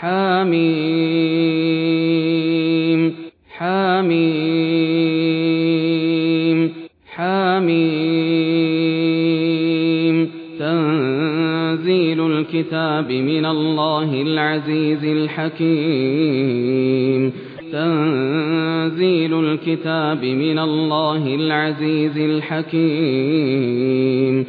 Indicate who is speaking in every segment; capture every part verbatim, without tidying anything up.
Speaker 1: حاميم حاميم حاميم تنزيل الكتاب من الله العزيز الحكيم تنزيل الكتاب من الله العزيز الحكيم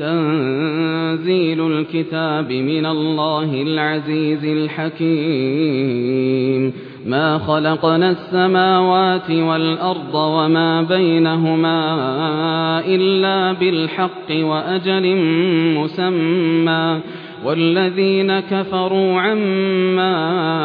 Speaker 1: تنزيل الكتاب من الله العزيز الحكيم ما خلقنا السماوات والأرض وما بينهما إلا بالحق وأجل مسمى والذين كفروا عما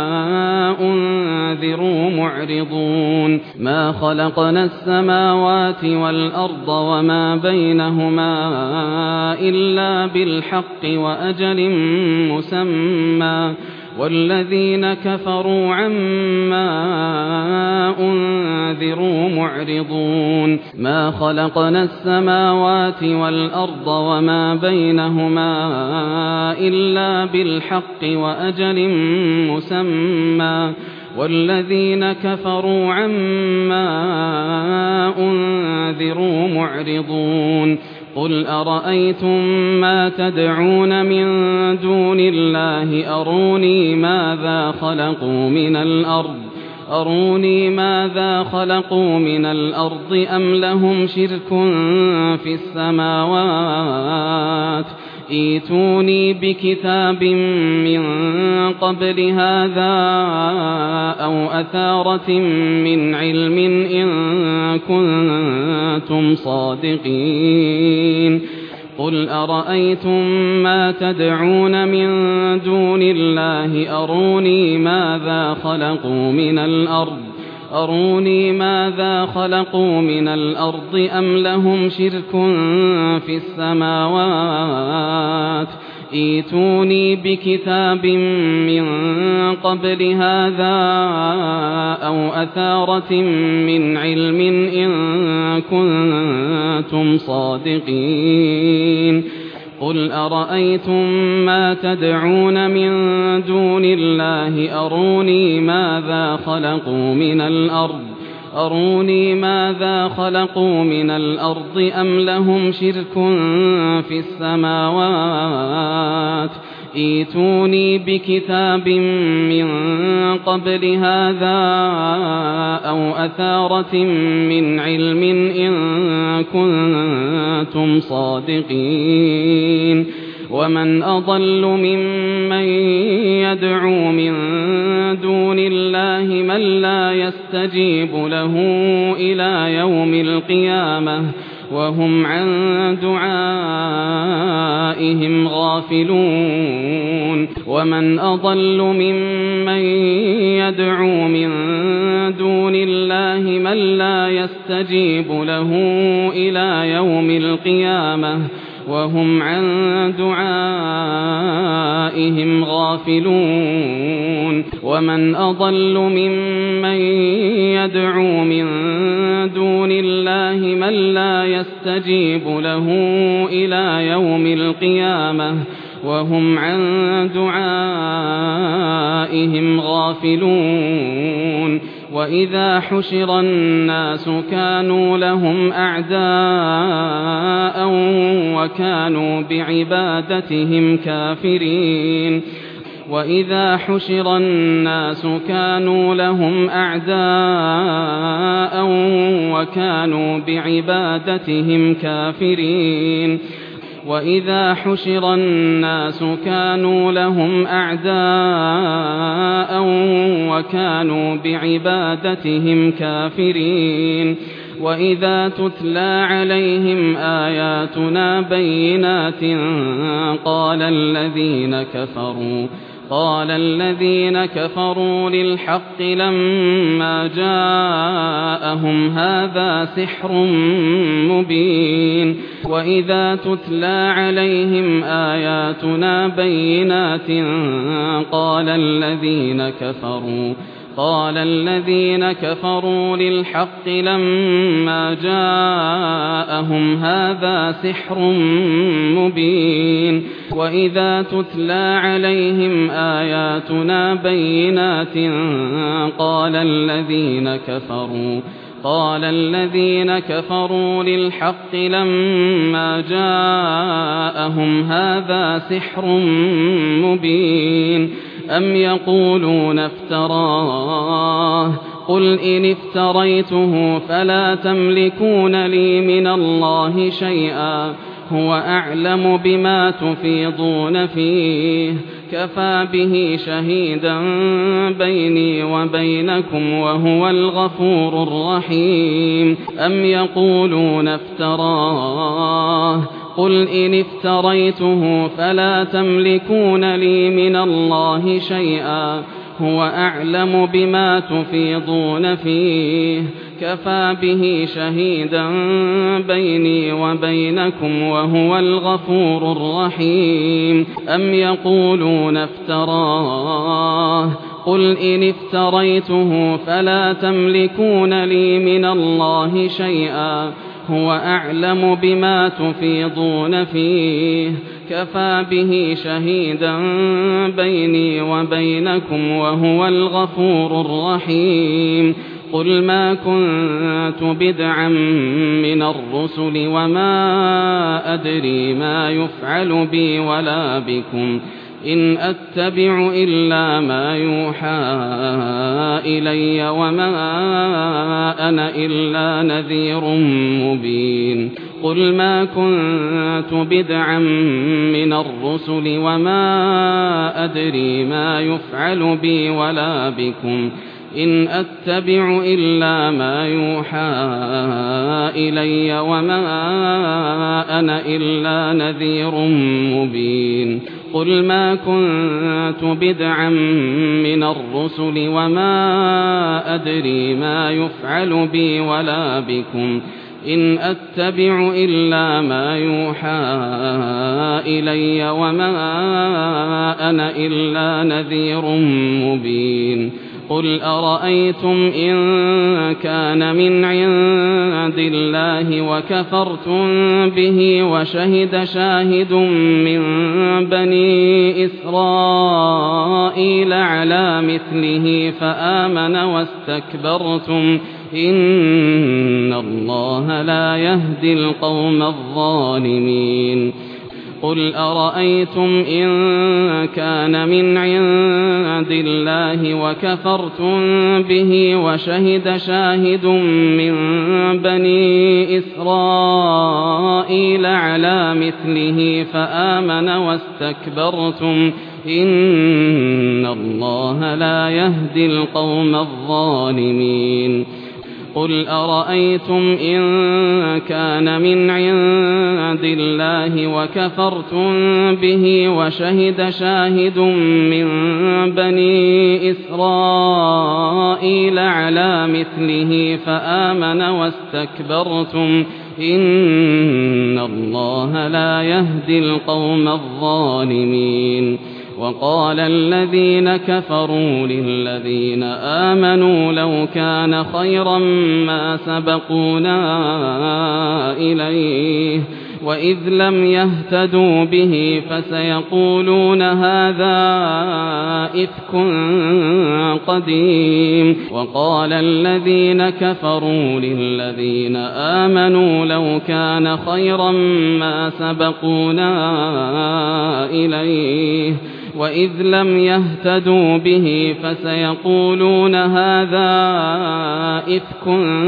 Speaker 1: أنذروا معرضون ما خلقنا السماوات والأرض وما بينهما إلا بالحق وأجل مسمى والذين كفروا عما أنذروا معرضون ما خلقنا السماوات والأرض وما بينهما إلا بالحق وأجل مسمى والذين كفروا عما أنذروا معرضون قل أرأيتم ما تدعون من دون الله أروني ماذا خلقوا من الأرض أروني ماذا خلقوا من الأرض أم لهم شرك في السماوات ائتوني بكتاب من قبل هذا أو أثارة من علم إن كنتم صادقين قل أرأيتم ما تدعون من دون الله أروني ماذا خلقوا من الأرض أروني ماذا خلقوا من الأرض أم لهم شرك في السماوات ائتوني بكتاب من قبل هذا أو أثارة من علم إن كنتم صادقين قل أرأيتم ما تدعون من دون الله أروني ماذا خلقوا من الأرض أروني ماذا خلقوا من الأرض أم لهم شرك في السماوات ائتوني بكتاب من قبل هذا أو أثارة من علم إن كنتم صادقين ومن أضل ممن يدعو من دون الله من لا يستجيب له إلى يوم القيامة وهم عن دعائهم غافلون ومن أضل ممن يدعو من دون الله من لا يستجيب له إلى يوم القيامة وهم عن دعائهم غافلون ومن أضل ممن يدعو من دون الله من لا يستجيب له إلى يوم القيامة وهم عن دعائهم غافلون وإذا حشر الناس كانوا لهم أعداء وكانوا بعبادتهم كافرين وإذا حشر الناس كانوا لهم أعداء وكانوا بعبادتهم كافرين وإذا حشر الناس كانوا لهم أعداء وكانوا بعبادتهم كافرين وإذا تتلى عليهم آياتنا بينات قال الذين كفروا قال الذين كفروا للحق لما جاءهم هذا سحر مبين وإذا تتلى عليهم آياتنا بينات قال الذين كفروا قال الذين كفروا للحق لما جاءهم هذا سحر مبين وإذا تتلى عليهم آياتنا بينات قال الذين كفروا قال الذين كفروا للحق لما جاءهم هذا سحر مبين أم يقولون افتراه قل إن افتريته فلا تملكون لي من الله شيئا هو أعلم بما تفيضون فيه كفى به شهيدا بيني وبينكم وهو الغفور الرحيم أم يقولون افتراه قل إن افتريته فلا تملكون لي من الله شيئا هو أعلم بما تفيضون فيه كفى به شهيدا بيني وبينكم وهو الغفور الرحيم أم يقولون افتراه قل إن افتريته فلا تملكون لي من الله شيئا هو أعلم بما تفيضون فيه كفى به شهيدا بيني وبينكم وهو الغفور الرحيم قل ما كنت بدعا من الرسل وما أدري ما يفعل بي ولا بكم إن أتبع إلا ما يوحى إلي وما أنا إلا نذير مبين قل ما كنت بدعا من الرسل وما أدري ما يفعل بي ولا بكم إن أتبع إلا ما يوحى إلي وما أنا إلا نذير مبين قل ما كنت بدعا من الرسل وما أدري ما يفعل بي ولا بكم إن أتبع إلا ما يوحى إلي وما أنا إلا نذير مبين قل أرأيتم إن كان من عند الله وكفرتم به وشهد شاهد من بني إسرائيل على مثله فآمن واستكبرتم إن الله لا يهدي القوم الظالمين قل أرأيتم إن كان من عند الله وكفرتم به وشهد شاهد من بني إسرائيل على مثله فآمن واستكبرتم إن الله لا يهدي القوم الظالمين قل أرأيتم إن كان من عند الله وكفرتم به وشهد شاهد من بني إسرائيل على مثله فآمن واستكبرتم إن الله لا يهدي القوم الظالمين وقال الذين كفروا للذين آمنوا لو كان خيرا ما سبقونا إليه وإذ لم يهتدوا به فسيقولون هذا إفك قديم وقال الذين كفروا للذين آمنوا لو كان خيرا ما سبقونا إليه وإذ لم يهتدوا به فسيقولون هذا إفك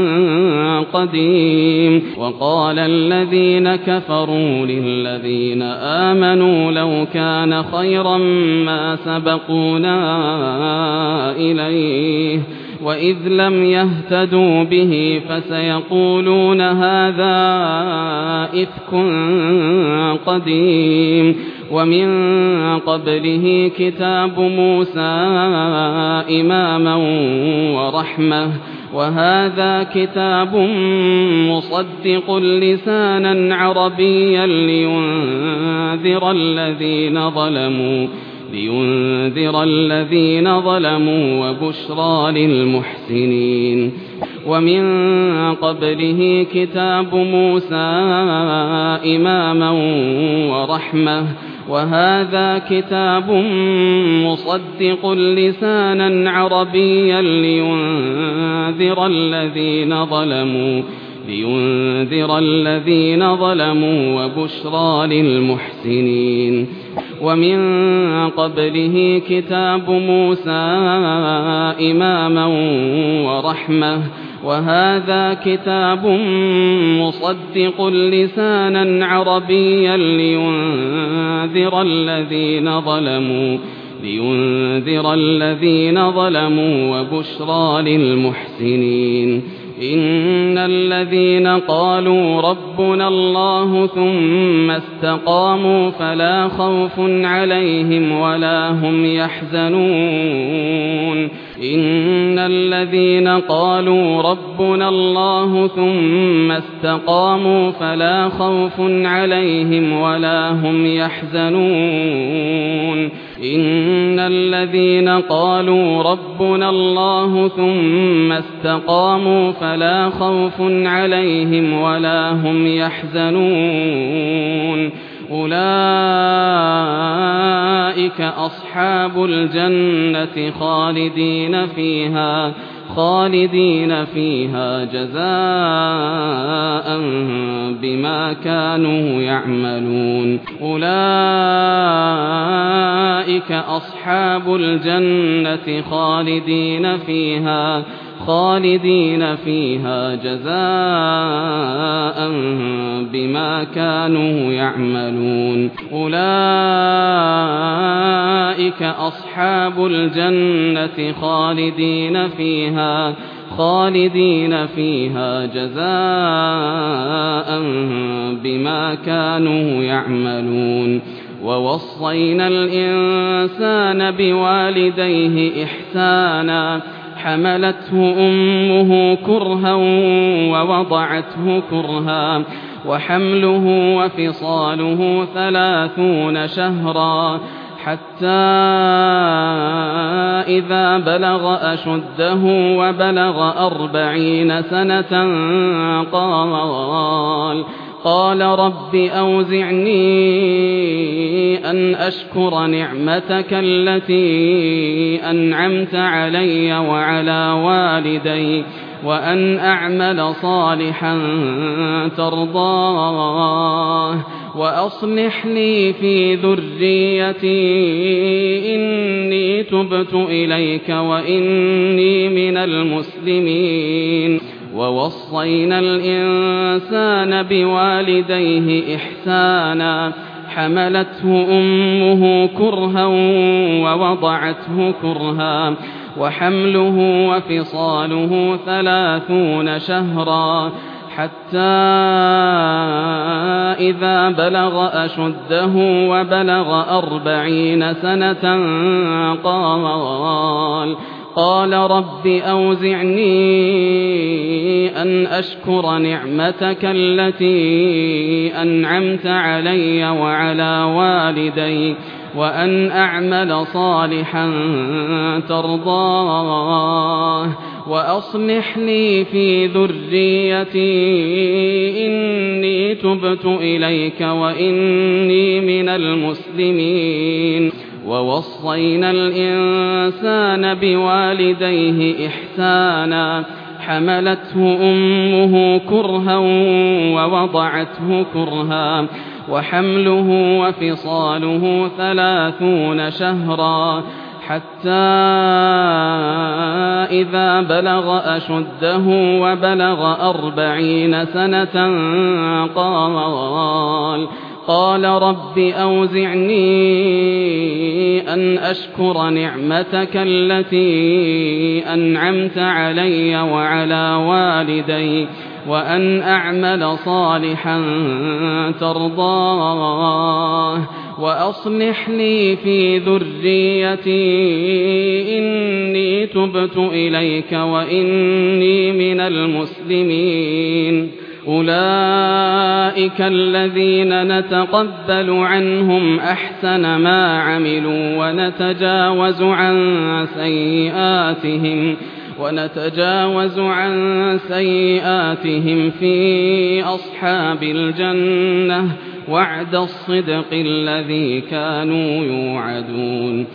Speaker 1: قديم وقال الذين كفروا للذين آمنوا لو كان خيرا ما سبقونا إليه وإذ لم يهتدوا به فسيقولون هذا إفك قديم ومن قبله كتاب موسى إماما ورحمة وهذا كتاب مصدق لسانا عربيا لينذر الذين ظلموا لينذر الذين ظلموا وبشرى للمحسنين ومن قبله كتاب موسى إماما ورحمة وهذا كتاب مصدق لسانا عربيا لينذر الذين ظلموا لينذر الذين ظلموا وبشرى للمحسنين ومن قبله كتاب موسى إماما ورحمة وهذا كتاب مصدق لسانا عربيا لينذر الذين ظلموا لينذر الذين ظلموا وبشرى للمحسنين إن الذين قالوا ربنا الله ثم استقاموا فلا خوف عليهم ولا هم يحزنون إن الذين قالوا ربنا الله ثم استقاموا فلا خوف عليهم ولا هم يحزنون إن الذين قالوا ربنا الله ثم استقاموا فلا خوف عليهم ولا هم يحزنون أولئك أصحاب الجنة خالدين فيها خالدين فيها جزاء بما كانوا يعملون أولئك أصحاب الجنة خالدين فيها خالدين فيها جزاء بما كانوا يعملون أولئك أصحاب الجنة خالدين فيها خالدين فيها جزاء بما كانوا يعملون ووصينا الإنسان بوالديه إحسانا حملته أمه كرها ووضعته كرها وحمله وفصاله ثلاثون شهرا حتى إذا بلغ أشده وبلغ أربعين سنة قال قال رب أوزعني أن أشكر نعمتك التي أنعمت علي وعلى والدي وأن أعمل صالحا ترضاه وأصلح لي في ذريتي إني تبت إليك وإني من المسلمين ووصينا الإنسان بوالديه إحسانا حملته أمه كرها ووضعته كرها وحمله وفصاله ثلاثون شهرا حتى إذا بلغ أشده وبلغ أربعين سنة قال قال رب أوزعني أن أشكر نعمتك التي أنعمت علي وعلى والدي وأن أعمل صالحا ترضاه وأصلح لي في ذريتي إني تبت إليك وإني من المسلمين ووصينا الإنسان بوالديه إحسانا حملته أمه كرها ووضعته كرها وحمله وفصاله ثلاثون شهرا حتى إذا بلغ أشده وبلغ أربعين سنة قال قال رب أوزعني أن أشكر نعمتك التي أنعمت علي وعلى والدي وأن أعمل صالحا ترضاه وأصلح لي في ذريتي إني تبت إليك وإني من المسلمين أولئك الذين نتقبل عنهم أحسن ما عملوا ونتجاوز عن سيئاتهم ونتجاوز عن سيئاتهم في أصحاب الجنة وعد الصدق الذي كانوا يوعدون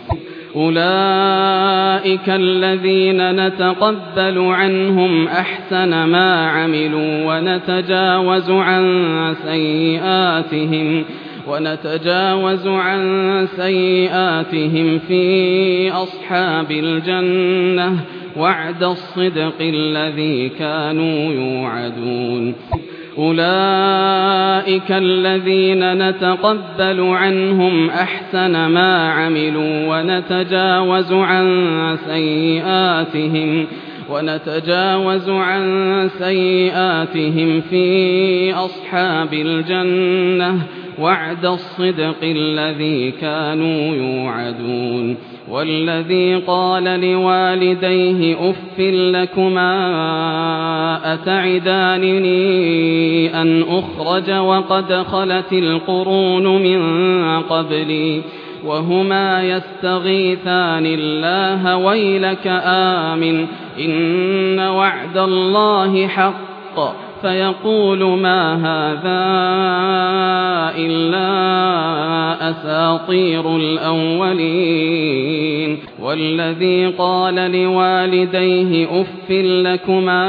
Speaker 1: أولئك الذين نتقبل عنهم أحسن ما عملوا ونتجاوز عن سيئاتهم ونتجاوز عن سيئاتهم في أصحاب الجنة وعد الصدق الذي كانوا يوعدون أولئك الذين نتقبل عنهم أحسن ما عملوا ونتجاوز عن سيئاتهم ونتجاوز عن سيئاتهم في أصحاب الجنة وعد الصدق الذي كانوا يوعدون والذي قال لوالديه أف لكما أتعدانني أن أخرج وقد خلت القرون من قبلي وهما يستغيثان الله ويلك آمن إن وعد الله حق فيقول ما هذا إلا أساطير الأولين والذي قال لوالديه أف لكما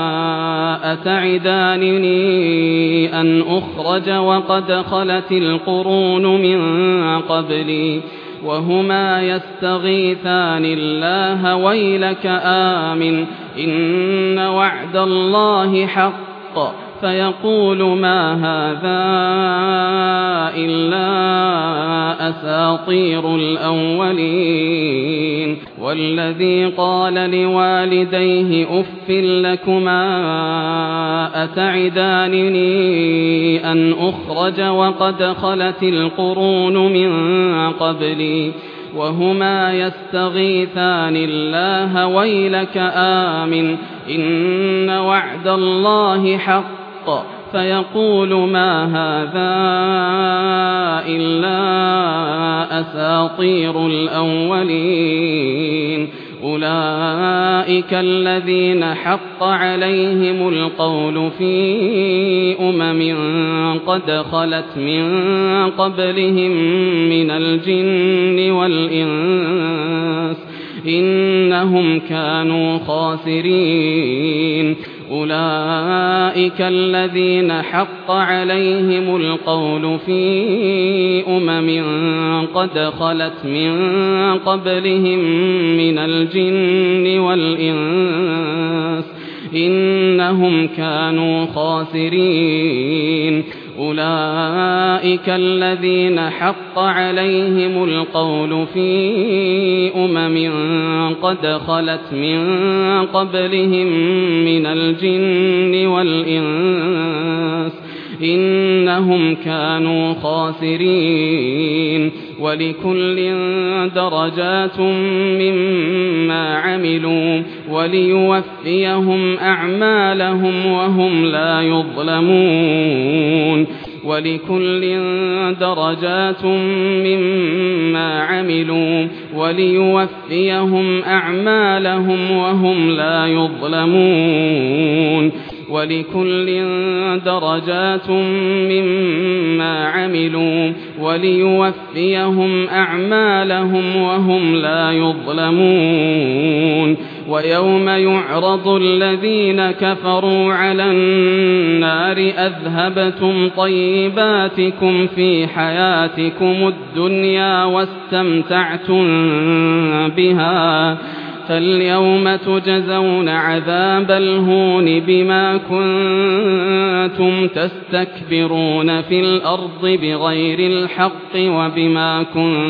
Speaker 1: أتعدانني أن أخرج وقد خلت القرون من قبلي وهما يستغيثان الله ويلك آمن إن وعد الله حق فيقول ما هذا إلا أساطير الأولين والذي قال لوالديه أف لكما أتعدانني أن أخرج وقد خلت القرون من قبلي وهما يستغيثان الله ويلك آمن إن وعد الله حق فيقول ما هذا إلا أساطير الأولين أولئك الذين حق عليهم القول في أمم قد خلت من قبلهم من الجن والإنس إنهم كانوا خاسرين أولئك الذين حق عليهم القول في أمم قد خلت من قبلهم من الجن والإنس إنهم كانوا خاسرين أولئك الذين حق عليهم القول في أمم قد خلت من قبلهم من الجن والإنس إنهم كانوا خاسرين ولكل درجات مما عملوا وليوفيهم أعمالهم وهم لا يظلمون ولكل درجات مما عملوا وليوفيهم أعمالهم وهم لا يظلمون ولكل درجات مما عملوا وليوفيهم أعمالهم وهم لا يظلمون ويوم يعرض الذين كفروا على النار أذهبتم طيباتكم في حياتكم الدنيا واستمتعتم بها فاليوم تجزون عذاب الهون بما كنتم تستكبرون في الأرض بغير الحق وبما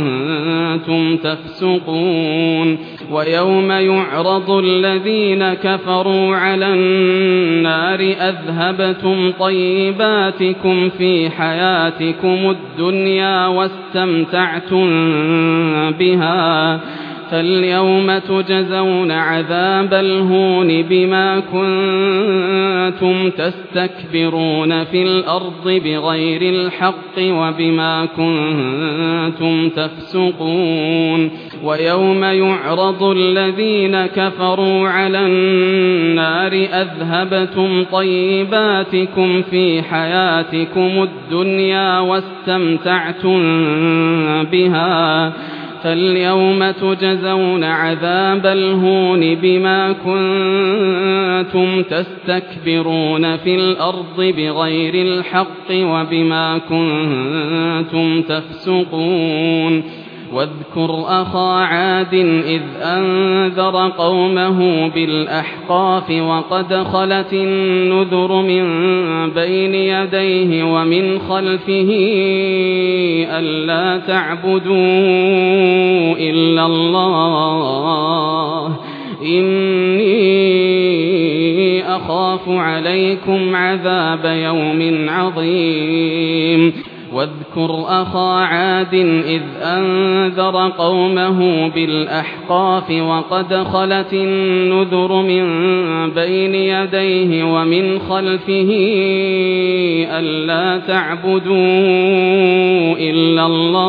Speaker 1: كنتم تفسقون ويوم يعرض الذين كفروا على النار أذهبتم طيباتكم في حياتكم الدنيا واستمتعتم بها فاليوم تجزون عذاب الهون بما كنتم تستكبرون في الأرض بغير الحق وبما كنتم تفسقون ويوم يعرض الذين كفروا على النار أذهبتم طيباتكم في حياتكم الدنيا واستمتعتم بها فاليوم تجزون عذاب الهون بما كنتم تستكبرون في الأرض بغير الحق وبما كنتم تفسقون واذكر أخا عاد إذ أنذر قومه بالأحقاف وقد خلت النذر من بين يديه ومن خلفه ألا تعبدوا إلا الله إني أخاف عليكم عذاب يوم عظيم واذكر أخا عاد إذ أنذر قومه بالأحقاف وقد خلت النذر من بين يديه ومن خلفه ألا تعبدوا إلا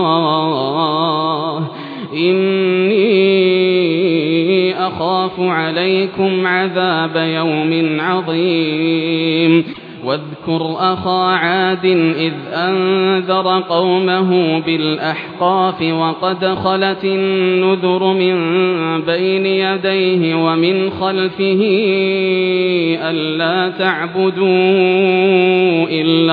Speaker 1: الله إني أخاف عليكم عذاب يوم عظيم واذكر أخا عاد إذ أنذر قومه بالأحقاف وقد خلت النذر من بين يديه ومن خلفه ألا تعبدوا إلا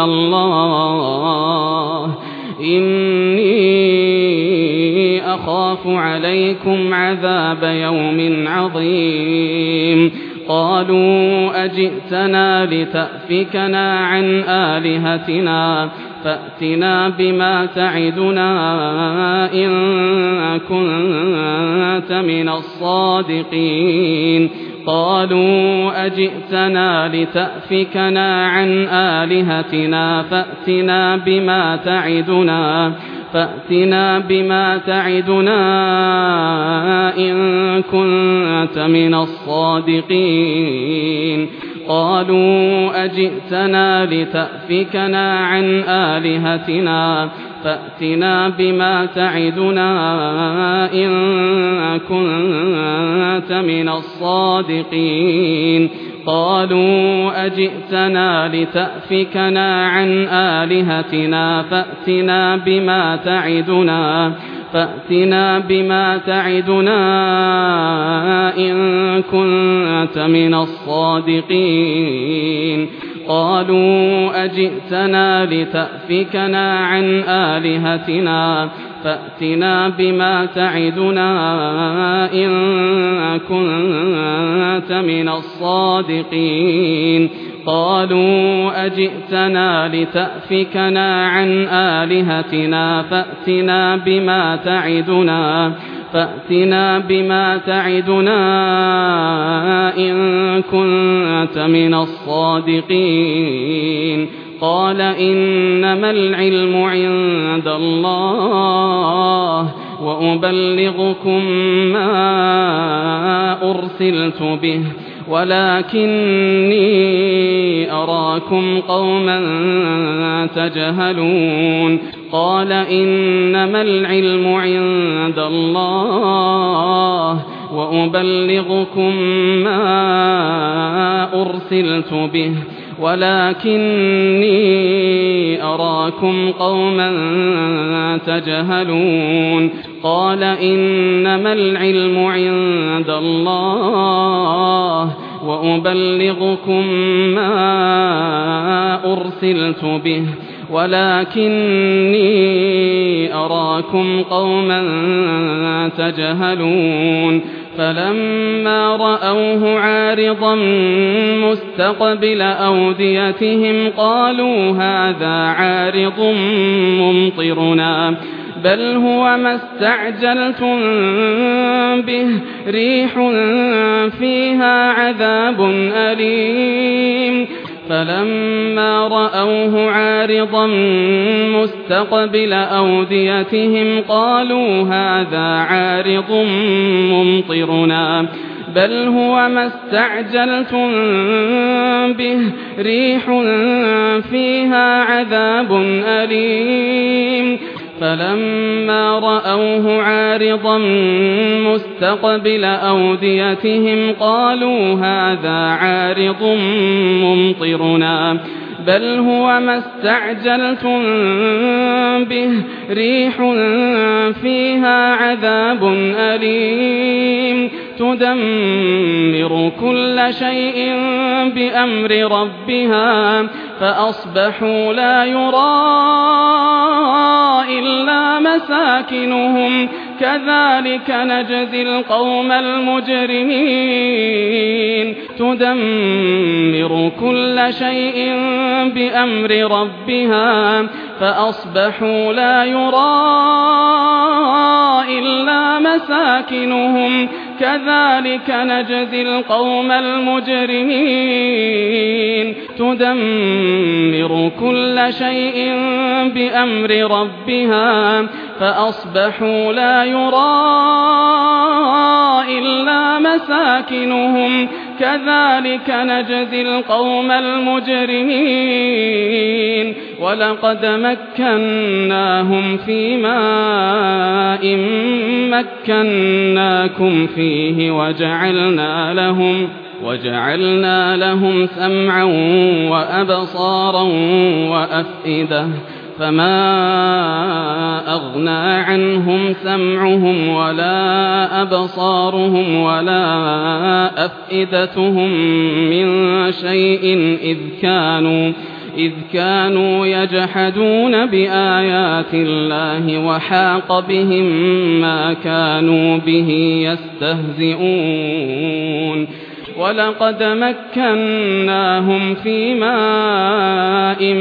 Speaker 1: الله إني أخاف عليكم عذاب يوم عظيم قالوا أجئتنا لتأفكنا عن آلهتنا فأتنا بما تعدنا إن كنت من الصادقين قالوا أجئتنا لتأفكنا عن آلهتنا فأتنا بما تعدنا فأتنا بما تعدنا إن كنت من الصادقين قالوا أجئتنا لتأفكنا عن آلهتنا فأتنا بما تعدنا إن كنت من الصادقين قالوا أجئتنا لتأفكنا عن آلهتنا فأتنا بما تعدنا فأتنا بما تعدنا إن كنت من الصادقين قالوا أجئتنا لتأفكنا عن آلهتنا فأتنا بما تعدنا إن كنت من الصادقين قالوا أجئتنا لتأفكنا عن آلهتنا فأتنا بما تعدنا فأتنا بما تعدنا إن كنت من الصادقين قال إنما العلم عند الله وأبلغكم ما أرسلت به ولكني أراكم قوما تجهلون قال إنما العلم عند الله وأبلغكم ما أرسلت به ولكني أراكم قوما تجهلون قال إنما العلم عند الله وأبلغكم ما أرسلت به ولكني أراكم قوما تجهلون فلما رأوه عارضا مستقبل أوديتهم قالوا هذا عارض ممطرنا بل هو ما استعجلتم به ريح فيها عذاب أليم فلما رأوه عارضا مستقبل أوديتهم قالوا هذا عارض ممطرنا بل هو ما استعجلتم به ريح فيها عذاب أليم فلما رأوه عارضا مستقبل أوديتهم قالوا هذا عارض ممطرنا بل هو ما استعجلتم به ريح فيها عذاب أليم تدمر كل شيء بأمر ربها فأصبحوا لا يرى إلا مساكنهم كذلك نجزي القوم المجرمين تدمر كل شيء بأمر ربها فأصبحوا لا يرى إلا مساكنهم كذلك نجزي القوم المجرمين تدمر كل شيء بأمر ربها فأصبحوا لا يرى إلا مساكنهم كذلك نجزي القوم المجرمين ولقد مكناهم في ماء مكناكم فيه وجعلنا لهم وجعلنا لهم سمعا وأبصارا وأفئدة فما أغنى عنهم سمعهم ولا أبصارهم ولا أفئدتهم من شيء إذ كانوا إذ كانوا يجحدون بآيات الله وحاق بهم ما كانوا به يستهزئون ولقد مكناهم في ماء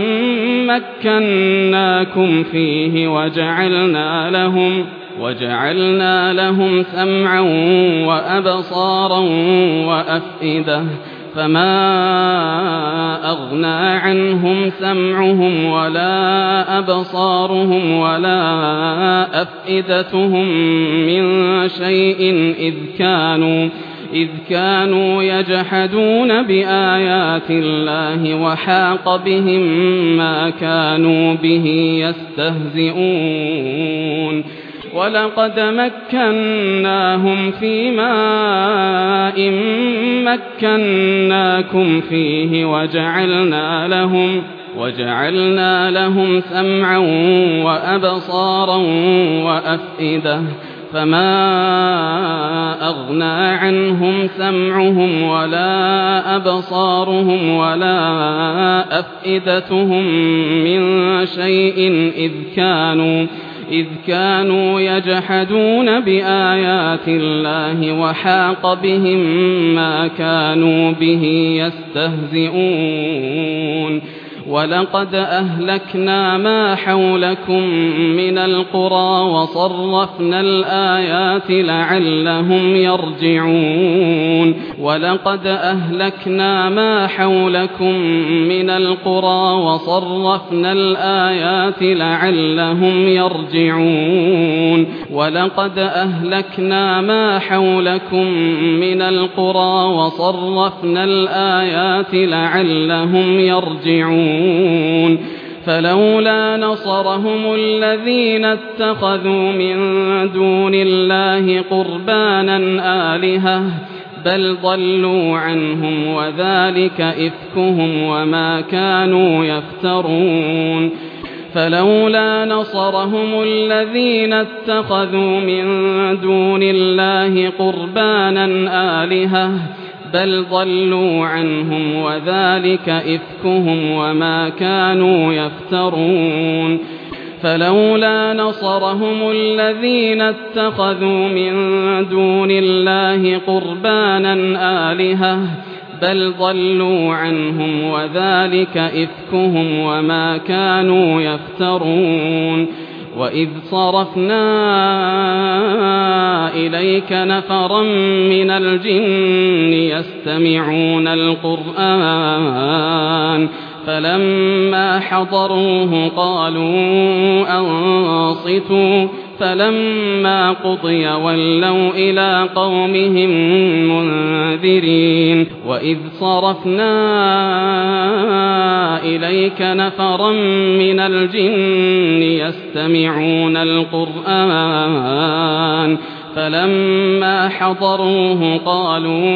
Speaker 1: مكناكم فيه وجعلنا لهم وجعلنا لهم سمعا وأبصارا وأفئدة فما أغنى عنهم سمعهم ولا أبصارهم ولا أفئدتهم من شيء إذ كانوا إذ كانوا يجحدون بآيات الله وحاق بهم ما كانوا به يستهزئون ولقد مكناهم في ماء مكناكم فيه وجعلنا لهم وجعلنا لهم سمعا وأبصارا وأفئدة فما أغنى عنهم سمعهم ولا أبصارهم ولا أفئدتهم من شيء إذ كانوا إذ كانوا يجحدون بآيات الله وحاق بهم ما كانوا به يستهزئون ولقد أهلكنا ما حولكم من القرى وصرفنا الآيات لعلهم يرجعون ولقد أهلكنا ما حولكم من القرى وصرفنا الآيات لعلهم يرجعون ولقد أهلكنا ما حولكم من القرى وصرفنا الآيات لعلهم يرجعون فلولا نصرهم الذين اتخذوا من دون الله قربانا آلهة بل ضلوا عنهم وذلك إفكهم وما كانوا يفترون فلولا نصرهم الذين اتخذوا من دون الله قربانا آلهة بل ضلوا عنهم وذلك إفكهم وما كانوا يفترون فلولا نصرهم الذين اتخذوا من دون الله قربانا آلهة بل ضلوا عنهم وذلك إفكهم وما كانوا يفترون وإذ صرفنا إليك نفرا من الجن يستمعون القرآن فلما حضروه قالوا أنصتوا فلما قضي ولوا إلى قومهم منذرين وإذ صرفنا إليك نفرا من الجن يستمعون القرآن فلما حضروه قالوا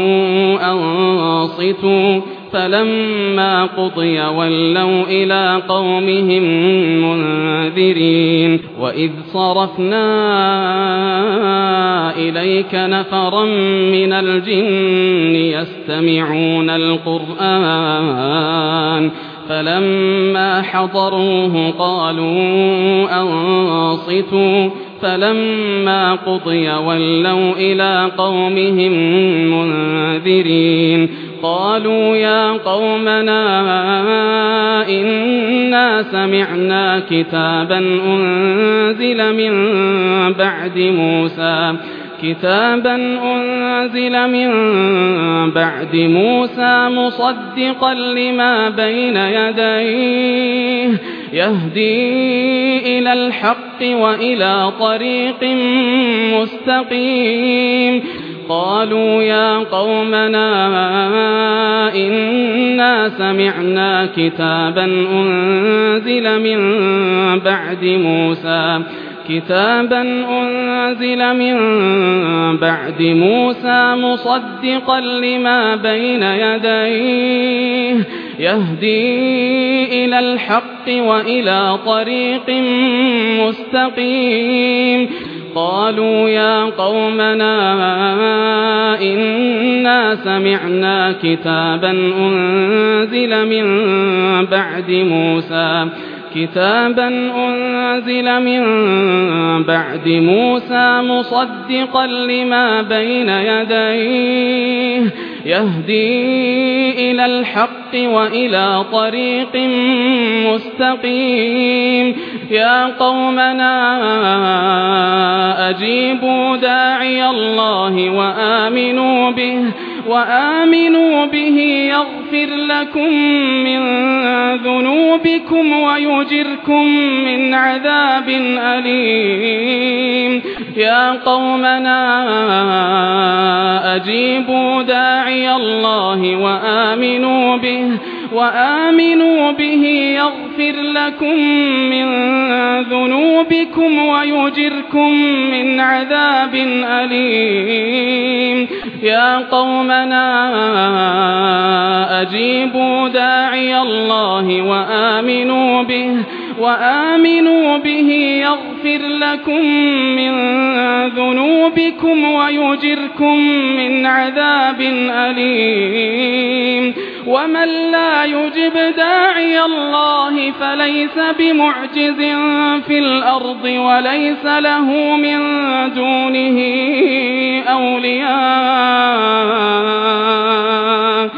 Speaker 1: أنصتوا فلما قضي ولوا إلى قومهم منذرين وإذ صرفنا إليك نفرا من الجن يستمعون القرآن فلما حضروه قالوا أنصتوا فلما قضي ولوا إلى قومهم منذرين قالوا يا قومنا إنا سمعنا كتابا أنزل من بعد موسى كتابا أنزل من بعد موسى مصدقا لما بين يديه يهدي إلى الحق وإلى طريق مستقيم قالوا يا قومنا إنا سمعنا كتابا أنزل من بعد موسى كتابا أنزل من بعد موسى مصدقا لما بين يديه يهدي إلى الحق وإلى طريق مستقيم قالوا يا قومنا إنا سمعنا كتابا أنزل من بعد موسى كتابا أنزل من بعد موسى مصدقا لما بين يديه يهدي إلى الحق وإلى طريق مستقيم يا قومنا أجيبوا داعي الله وآمنوا به وآمنوا به يغفر لكم من ذنوبكم ويجركم من عذاب أليم يا قومنا أجيبوا داعي الله وآمنوا به وآمنوا به يغفر لكم من ذنوبكم ويجركم من عذاب أليم يا قومنا أجيبوا داعي الله وآمنوا به وآمنوا به يغفر لكم من ذنوبكم ويجركم من عذاب أليم ومن لا يجب داعي الله فليس بمعجز في الأرض وليس له من دونه أولياء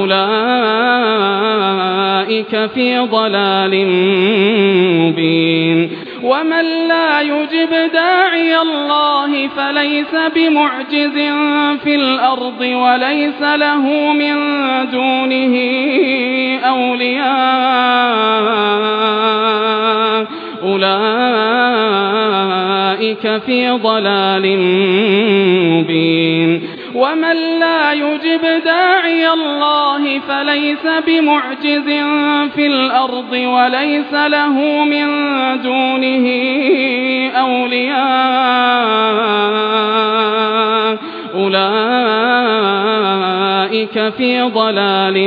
Speaker 1: أولئك في ضلال مبين ومن لا يجب داعي الله فليس بمعجز في الأرض وليس له من دونه أولياء أولئك في ضلال مبين ومن لا يجب داعي الله فليس بمعجز في الأرض وليس له من دونه أولياء أولئك في ضلال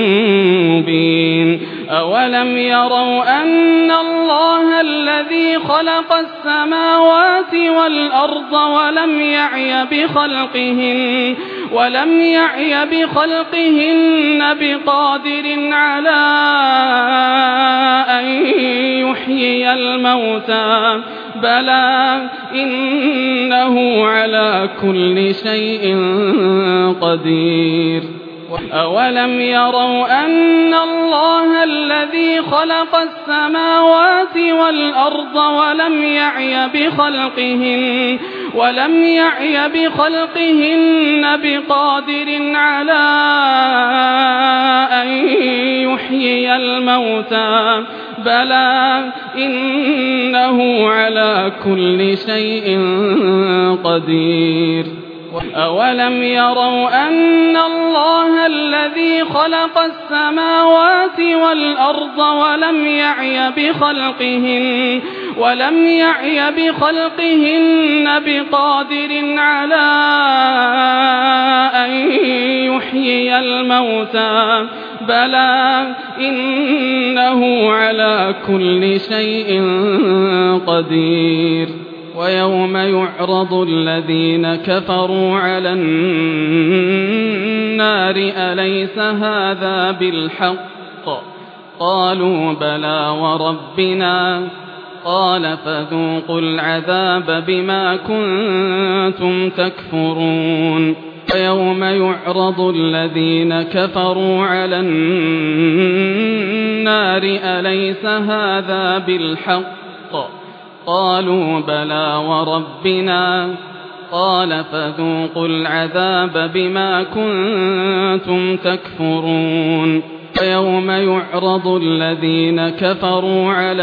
Speaker 1: مبين أولم يروا أن الله الذي خلق السماوات والأرض ولم يعي بخلقهن ولم يعي بخلقهن بقادر على أن يحيي الموتى بلى إنه على كل شيء قدير أولم يروا أن الله الذي خلق السماوات والأرض ولم يعي بخلقهن ولم يعي بخلقهن بقادر على أن يحيي الموتى بلى إنه على كل شيء قدير أولم يروا أن الله الذي خلق السماوات والأرض ولم يعي بخلقهن ولم يعي بخلقهن بقادر على أن يحيي الموتى بلى إنه على كل شيء قدير ويوم يعرض الذين كفروا على النار أليس هذا بالحق قالوا بلى وربنا قال فذوقوا العذاب بما كنتم تكفرون ويوم يعرض الذين كفروا على النار أليس هذا بالحق قالوا بلى وربنا قال فذوقوا العذاب بما كنتم تكفرون ويوم يعرض الذين كفروا على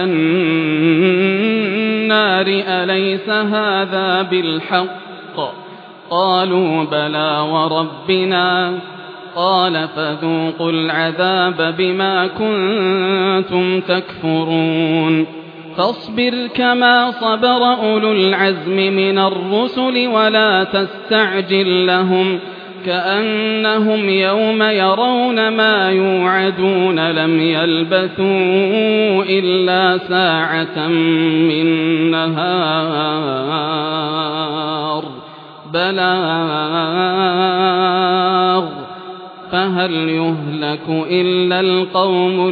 Speaker 1: النار أليس هذا بالحق قالوا بلى وربنا قال فذوقوا العذاب بما كنتم تكفرون فاصبر كما صبر أولو العزم من الرسل ولا تستعجل لهم كأنهم يوم يرون ما يوعدون لم يلبثوا إلا ساعة من نهار بلاغ فهل يهلك إلا القوم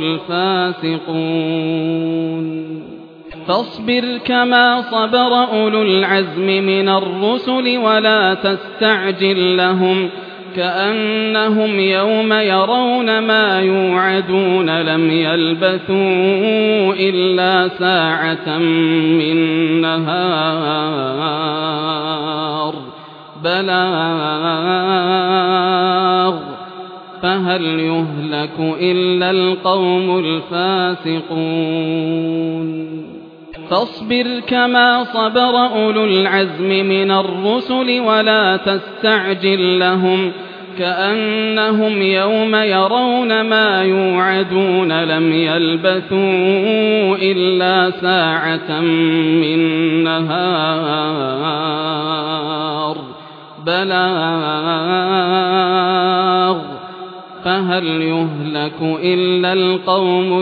Speaker 1: الفاسقون فاصبر كما صبر أولو العزم من الرسل ولا تستعجل لهم كأنهم يوم يرون ما يوعدون لم يلبثوا إلا ساعة من نهار بلاغ فهل يهلك إلا القوم الفاسقون فاصبر كما صبر أولو العزم من الرسل ولا تستعجل لهم كأنهم يوم يرون ما يوعدون لم يلبثوا إلا ساعة من نهار بلاغ فهل يهلك إلا القوم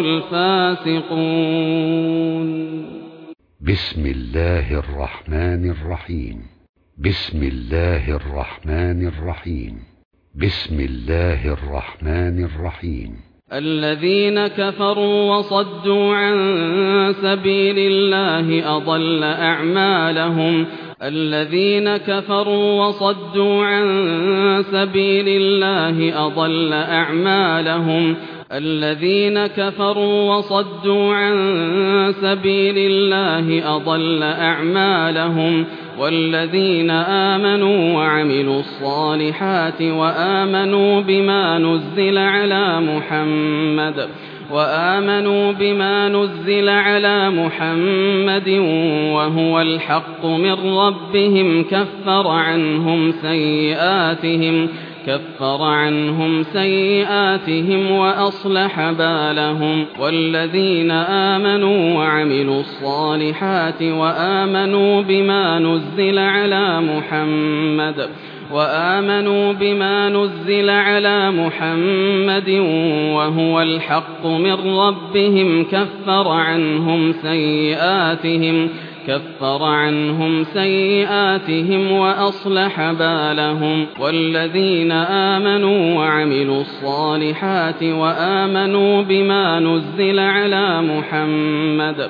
Speaker 1: الفاسقون
Speaker 2: بسم الله الرحمن الرحيم بسم الله الرحمن الرحيم بسم الله الرحمن الرحيم
Speaker 1: الذين كفروا وصدوا عن سبيل الله أضل أعمالهم الذين كفروا وصدوا عن سبيل الله أضل أعمالهم الذين كفروا وصدوا عن سبيل الله أضل أعمالهم والذين آمنوا وعملوا الصالحات وآمنوا بما نزل على محمد وآمنوا بما نزل على محمد وهو الحق من ربهم كفر عنهم سيئاتهم كفر عنهم سيئاتهم وأصلح بالهم والذين آمنوا وعملوا الصالحات وآمنوا بما نزل على محمد وآمنوا بما نزل على محمد وهو الحق من ربهم كفر عنهم سيئاتهم كفر عنهم سيئاتهم وأصلح بالهم والذين آمنوا وعملوا الصالحات وآمنوا بما نزل على محمد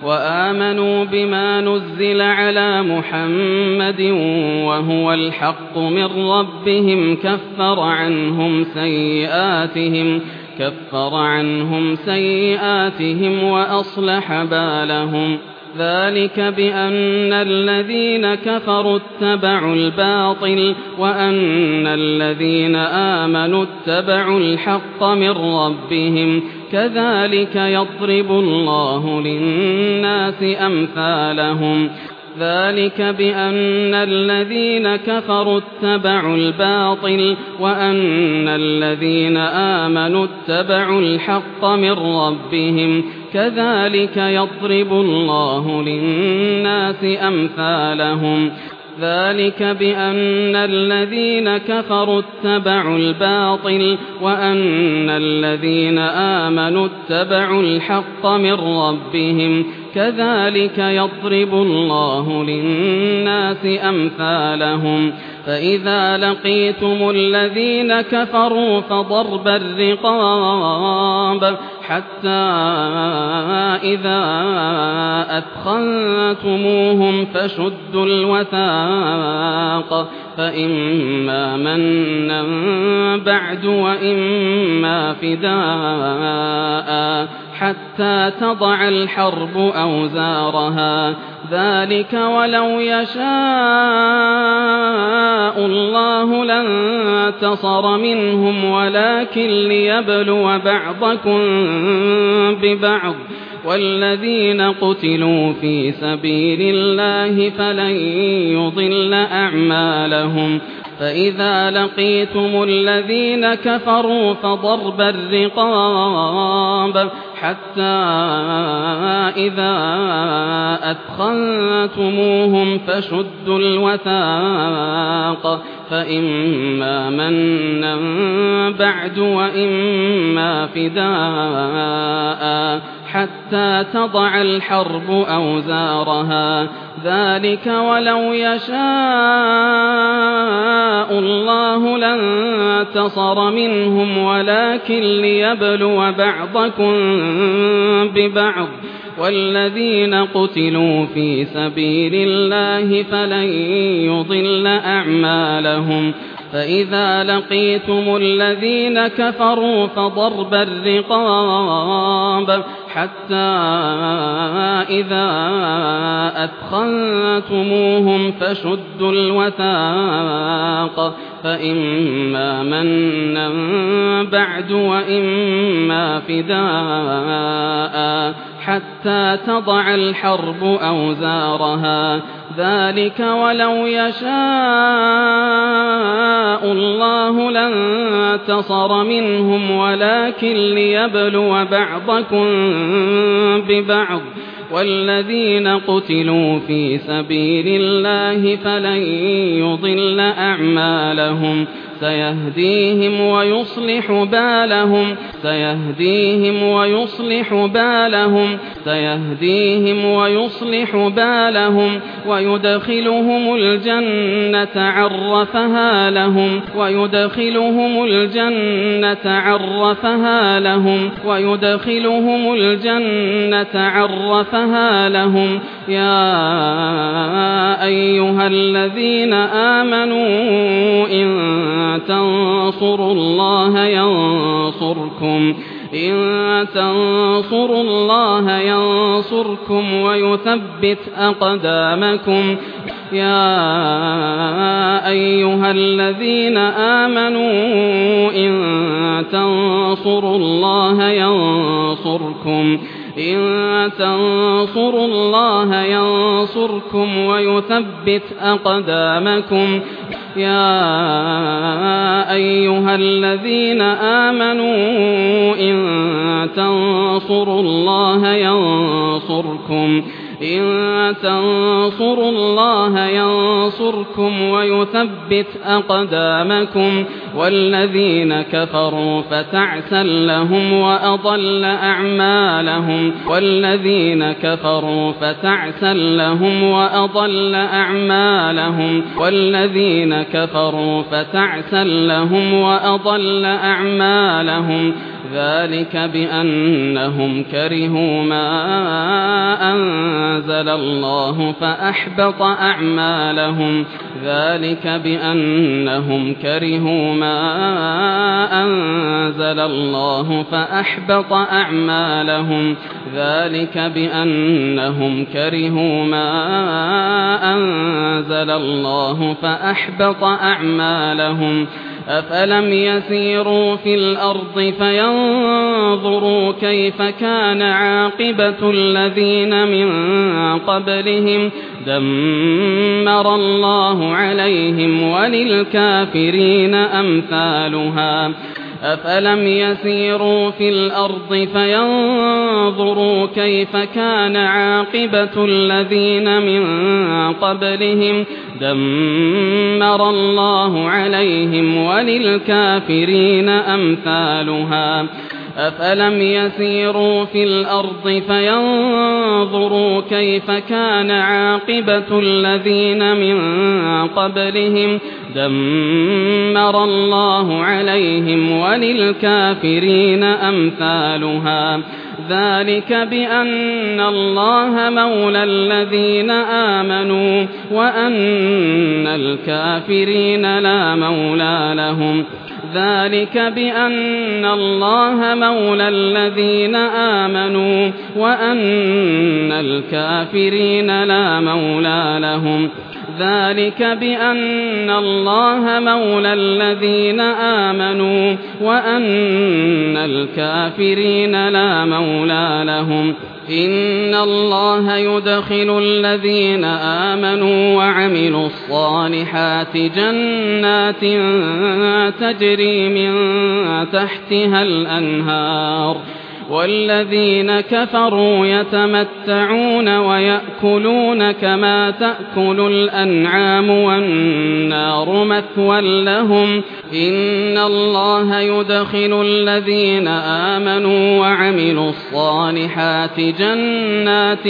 Speaker 1: وآمنوا بما نزل على محمد وهو الحق من ربهم كفر عنهم سيئاتهم كفر عنهم سيئاتهم وأصلح بالهم ذلك بأن الذين كفروا اتبعوا الباطل وأن الذين آمنوا اتبعوا الحق من ربهم كذلك يضرب الله للناس أمثالهم ذلك بأن الذين كفروا اتبعوا الباطل وأن الذين آمنوا اتبعوا الحق من ربهم كذلك يضرب الله للناس أمثالهم ذلك بأن الذين كفروا اتبعوا الباطل وأن الذين آمنوا اتبعوا الحق من ربهم كذلك يضرب الله للناس أمثالهم فإذا لقيتم الذين كفروا فضرب الرقاب حتى إذا أثخنتموهم فشدوا الوثاق فإما منا بعد وإما فداء حتى تضع الحرب أوزارها ذلك ولو يشاء الله لانتصر منهم ولكن ليبلو بعضكم ببعض والذين قتلوا في سبيل الله فلن يضل أعمالهم فإذا لقيتم الذين كفروا فضرب الرقاب حتى إذا أثخنتموهم فشدوا الوثاق فإما منا بعد وإما فداء حتى تضع الحرب أوزارها ذلك ولو يشاء الله لانتصر منهم ولكن ليبلو بعضكم ببعض والذين قتلوا في سبيل الله فلن يضل أعمالهم فإذا لقيتم الذين كفروا فضرب الرقاب حتى إذا أثخنتموهم فشدوا الوثاق فإما منا بعد وإما فداء حتى تضع الحرب أوزارها ذلك ولو يشاء الله لانتصر منهم ولكن ليبلو بعضكم ببعض والذين قتلوا في سبيل الله فلن يضل أعمالهم سيهديهم ويصلح بالهم سيهديهم ويصلح بالهم سيهديهم ويصلح بالهم ويدخلهم الجنة عرفها لهم ويدخلهم الجنة عرفها لهم ويدخلهم الجنة عرفها لهم يا أيها الذين آمنوا إن تنصروا الله ينصركم إن تنصروا الله ينصركم ويثبت أقدامكم يا أيها الذين آمنوا إن تنصروا الله ينصركم إن تنصروا الله ينصركم ويثبت أقدامكم يا أيها الذين آمنوا إن تنصروا الله ينصركم إن تنصروا الله ينصركم ويثبت أقدامكم والذين كفروا فتعسا لهم وأضل أعمالهم والذين كفروا فتعسا لهم وأضل أعمالهم والذين كفروا فتعسا لهم وأضل أعمالهم ذلك بأنهم كرهوا ما أنزل الله فأحبط أعمالهم ذلك بأنهم كرهوا ما أنزل الله فأحبط أعمالهم ذلك بأنهم كرهوا ما أنزل الله فأحبط أعمالهم أفلم يسيروا في الأرض فينظروا كيف كان عاقبة الذين من قبلهم دمر الله عليهم وللكافرين أمثالها أفلم يسيروا في الأرض فينظروا كيف كان عاقبة الذين من قبلهم دمر الله عليهم وللكافرين أمثالها أفلم يسيروا في الأرض فينظروا كيف كان عاقبة الذين من قبلهم دمر الله عليهم وللكافرين أمثالها ذلك بأن الله مولى الذين آمنوا وأن الكافرين لا مولى لهم ذلك بأن الله مولى الذين آمنوا وأن الكافرين لا مولى لهم ذلك بأن الله مولى الذين آمنوا وأن الكافرين لا مولى لهم إن الله يدخل الذين آمنوا وعملوا الصالحات جنات تجري من تحتها الأنهار والذين كفروا يتمتعون ويأكلون كما تأكل الأنعام والنار مثوى لهم إن الله يدخل الذين آمنوا وعملوا الصالحات جنات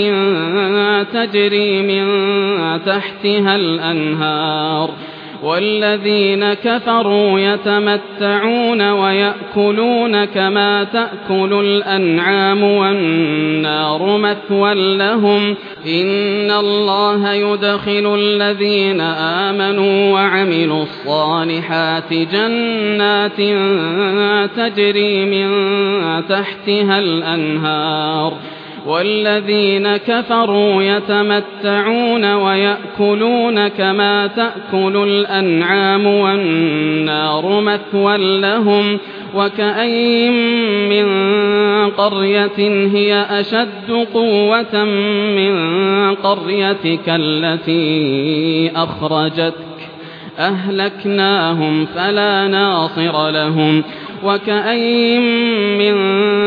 Speaker 1: تجري من تحتها الأنهار والذين كفروا يتمتعون ويأكلون كما تأكل الأنعام والنار مثوى لهم إن الله يدخل الذين آمنوا وعملوا الصالحات جنات تجري من تحتها الأنهار والذين كفروا يتمتعون ويأكلون كما تأكل الأنعام والنار مثوى لهم وكأين من قرية هي أشد قوة من قريتك التي أخرجتك أهلكناهم فلا ناصر لهم وكأين من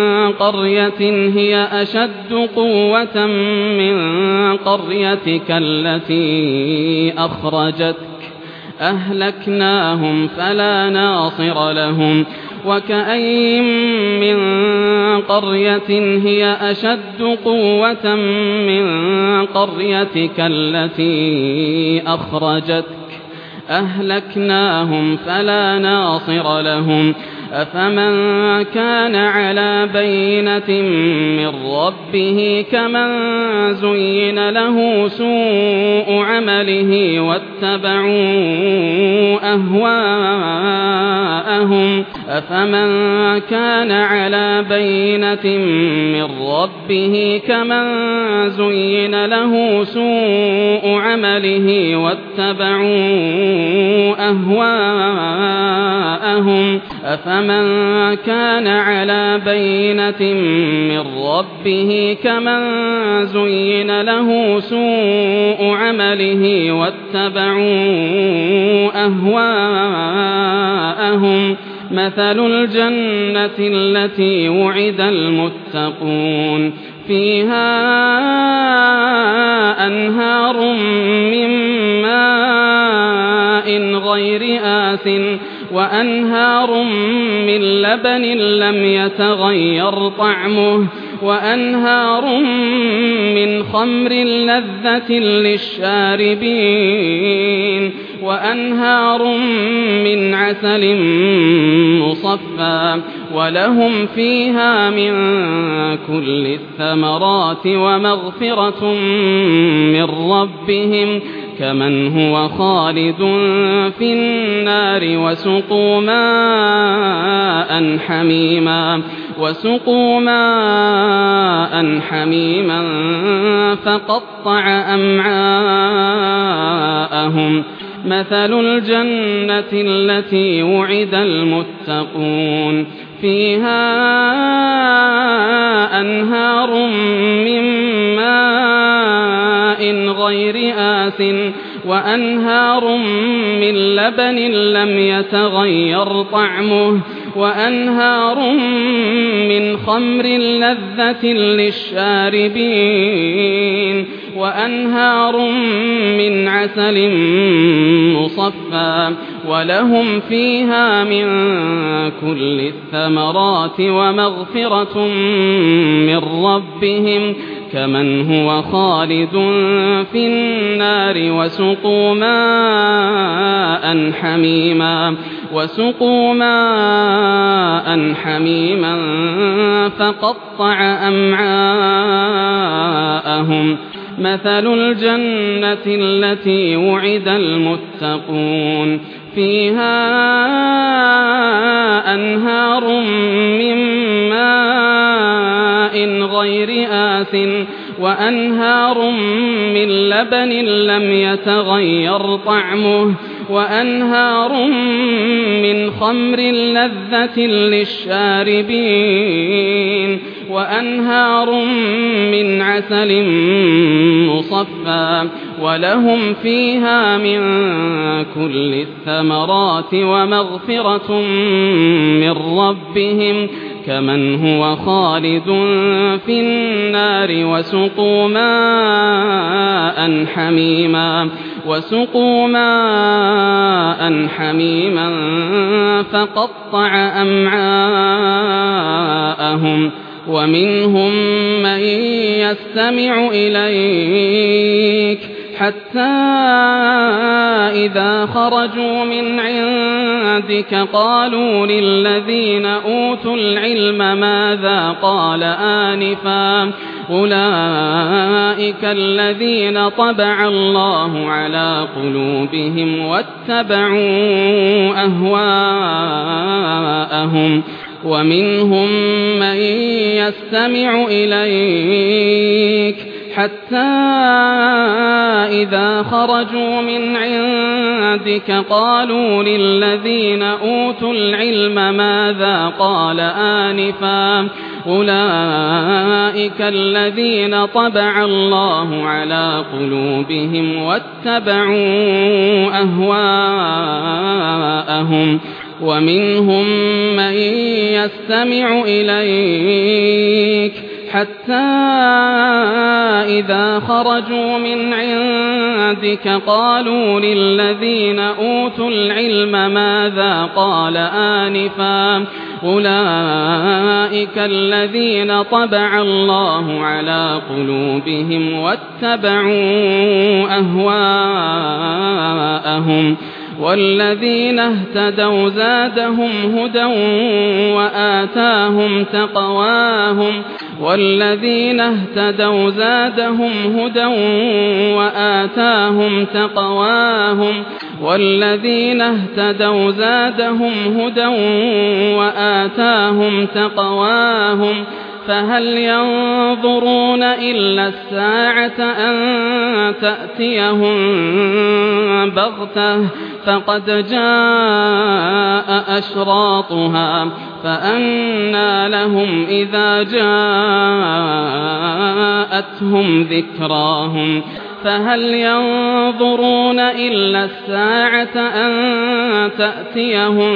Speaker 1: قرية هي أشد قوة من قريتك التي أخرجتك أهلكناهم فلا ناصر لهم وكأين من قرية هي أشد قوة من قريتك التي أخرجتك أهلكناهم فلا ناصر لهم أفمن كان على بينة من ربه كمن زين له سوء عمله واتبعوا أهواءهم أفمن كان على بينة من ربه كمن زين له سوء عمله واتبعوا أهواءهم أفمن كان على بينة من ربه كمن زين له سوء عمله واتبعوا أهواءهم مثل الجنة التي وعد المتقون فيها أنهار من ماء غير آسٍ وأنهار من لبن لم يتغير طعمه وأنهار من خمر لذة للشاربين وأنهار من عسل مصفى ولهم فيها من كل الثمرات ومغفرة من ربهم كمن هو خالد في النار وسقوا ماء حميما وسقوا ماء حميما فقطع أمعاءهم مثل الجنة التي وعد المتقون فيها أنهار من ماء غير آسٍ وأنهار من لبن لم يتغير طعمه وأنهار من خمر لذة للشاربين وأنهار من عسل مصفى ولهم فيها من كل الثمرات ومغفرة من ربهم كمن هو خالد في النار وسقوا ماء حميما وسقوا ماء حميما فقطع أمعاءهم مثل الجنة التي وعد المتقون فيها أنهار من ماء غير آسٍ وأنهار من لبن لم يتغير طعمه وأنهار من خمر لذة للشاربين وأنهار من عسل مصفى ولهم فيها من كل الثمرات ومغفرة من ربهم كمن هو خالد في النار وسقوا ماء حميما وسقوا ماء حميما فقطع أمعاءهم ومنهم من يستمع إليك حتى إذا خرجوا من عندك قالوا للذين أوتوا العلم ماذا قال آنفا أولئك الذين طبع الله على قلوبهم واتبعوا أهواءهم ومنهم من يستمع إليك حتى إذا خرجوا من عندك قالوا للذين أوتوا العلم ماذا قال آنفا أولئك الذين طبع الله على قلوبهم واتبعوا أهواءهم ومنهم من يستمع إليك حتى إذا خرجوا من عندك قالوا للذين أوتوا العلم ماذا قال آنفا أولئك الذين طبع الله على قلوبهم واتبعوا أهواءهم والذين اهتدوا زادهم هدى وآتاهم تقواهم والذين اهتدوا زادهم هدى وآتاهم تقواهم والذين اهتدوا زادهم هدى وآتاهم تقواهم فهل ينظرون إلا الساعة أن تأتيهم بغتة فقد جاء أشراطها فأنى لهم إذا جاءتهم ذكراهم فهل ينظرون إلا الساعة أن تأتيهم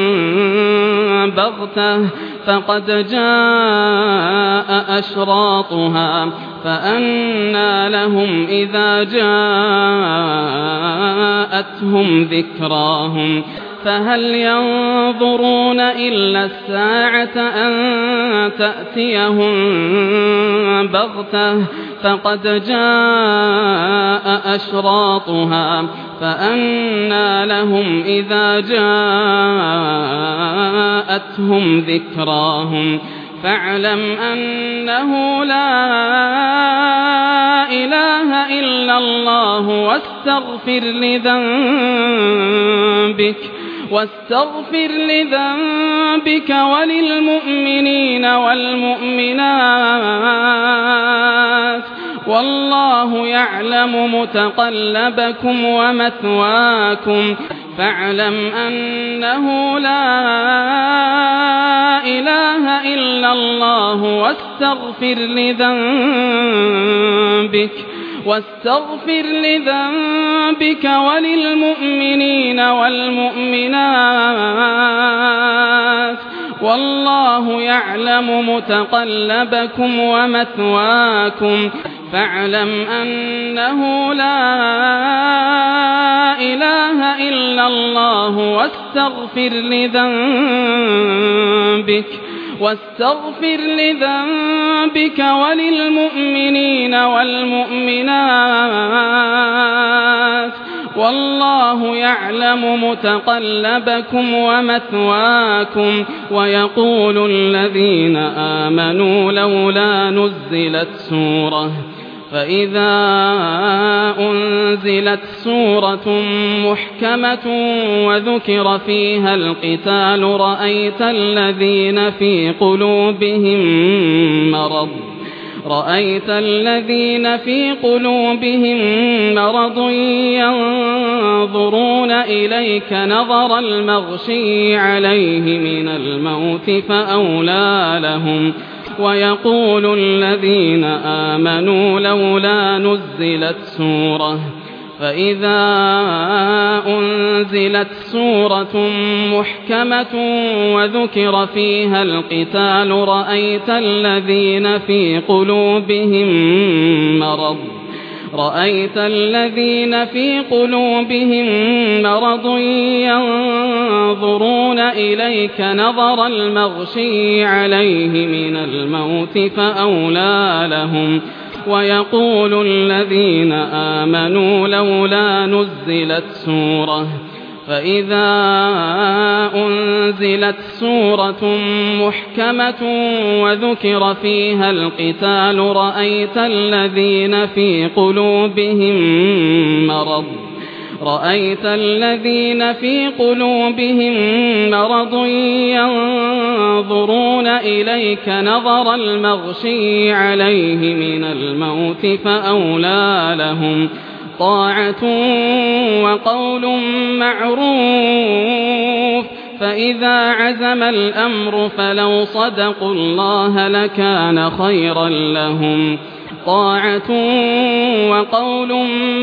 Speaker 1: بغتة فقد جاء أشراطها فأنى لهم إذا جاءتهم ذكراهم فهل ينظرون إلا الساعة أن تأتيهم بغتة فقد جاء أشراطها فأنى لهم إذا جاءتهم ذكراهم فاعلم أنه لا إله إلا الله واستغفر لذنبك واستغفر لذنبك وللمؤمنين والمؤمنات والله يعلم متقلبكم ومثواكم فاعلم أنه لا إله إلا الله واستغفر لذنبك واستغفر لذنبك وللمؤمنين والمؤمنات والله يعلم متقلبكم ومثواكم فاعلم أنه لا إله إلا الله واستغفر لذنبك واستغفر لذنبك وللمؤمنين والمؤمنات والله يعلم متقلبكم ومثواكم ويقول الذين آمنوا لولا نزلت سورة فإذا أنزلت سورة محكمة وذكر فيها القتال رأيت الذين في قلوبهم مرض رأيت الذين في قلوبهم مرض ينظرون إليك نظر المغشي عليه من الموت فأولى لهم ويقول الذين آمنوا لولا نزلت سورة فإذا أنزلت سورة محكمة وذكر فيها القتال رأيت الذين في قلوبهم مرض رأيت الذين في قلوبهم مرض ينظرون إليك نظر المغشي عليه من الموت فأولى لهم ويقول الذين آمنوا لولا نزلت سورة فإذا أنزلت سورة محكمة وذكر فيها القتال رأيت الذين في قلوبهم مرض رأيت الذين في قلوبهم مرض ينظرون إليك نظر المغشي عليه من الموت فأولى لهم طاعة وقول معروف فإذا عزم الأمر فلو صدقوا الله لكان خيرا لهم طاعة وقول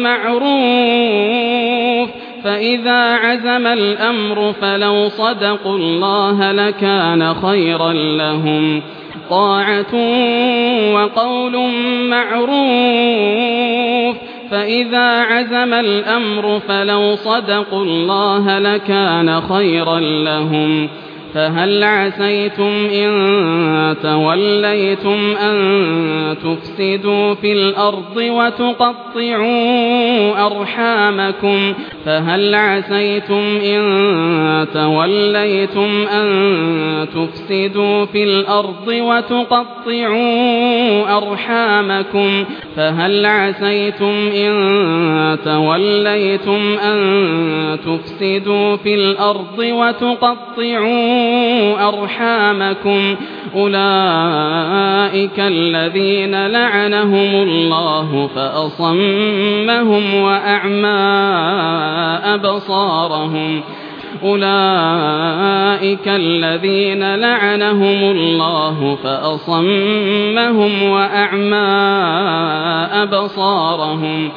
Speaker 1: معروف فإذا عزم الأمر فلو صدقوا الله لكان خيرا لهم طاعة وقول معروف فإذا عزم الأمر فلو صدقوا الله لكان خيرا لهم فهل عسيتم إن توليتم أن تفسدوا في الأرض وتقطعوا أرحامكم فهل عسيتم إن توليتم أن تفسدوا في الأرض وتقطعوا أرحامكم فهل عسيتم إن توليتم أن تفسدوا في الأرض وتقطعوا أرحامكم أولئك الذين لعنهم الله فأصمهم وأعمى أبصارهم أولئك الذين لعنهم الله فأصمهم وأعمى أبصارهم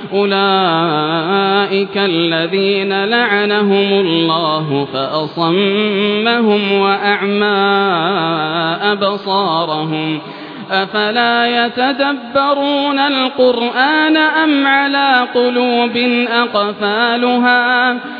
Speaker 1: أولئك الذين لعنهم الله فأصمهم وأعمى أبصارهم أفلا يتدبرون القرآن أم على قلوب أقفالها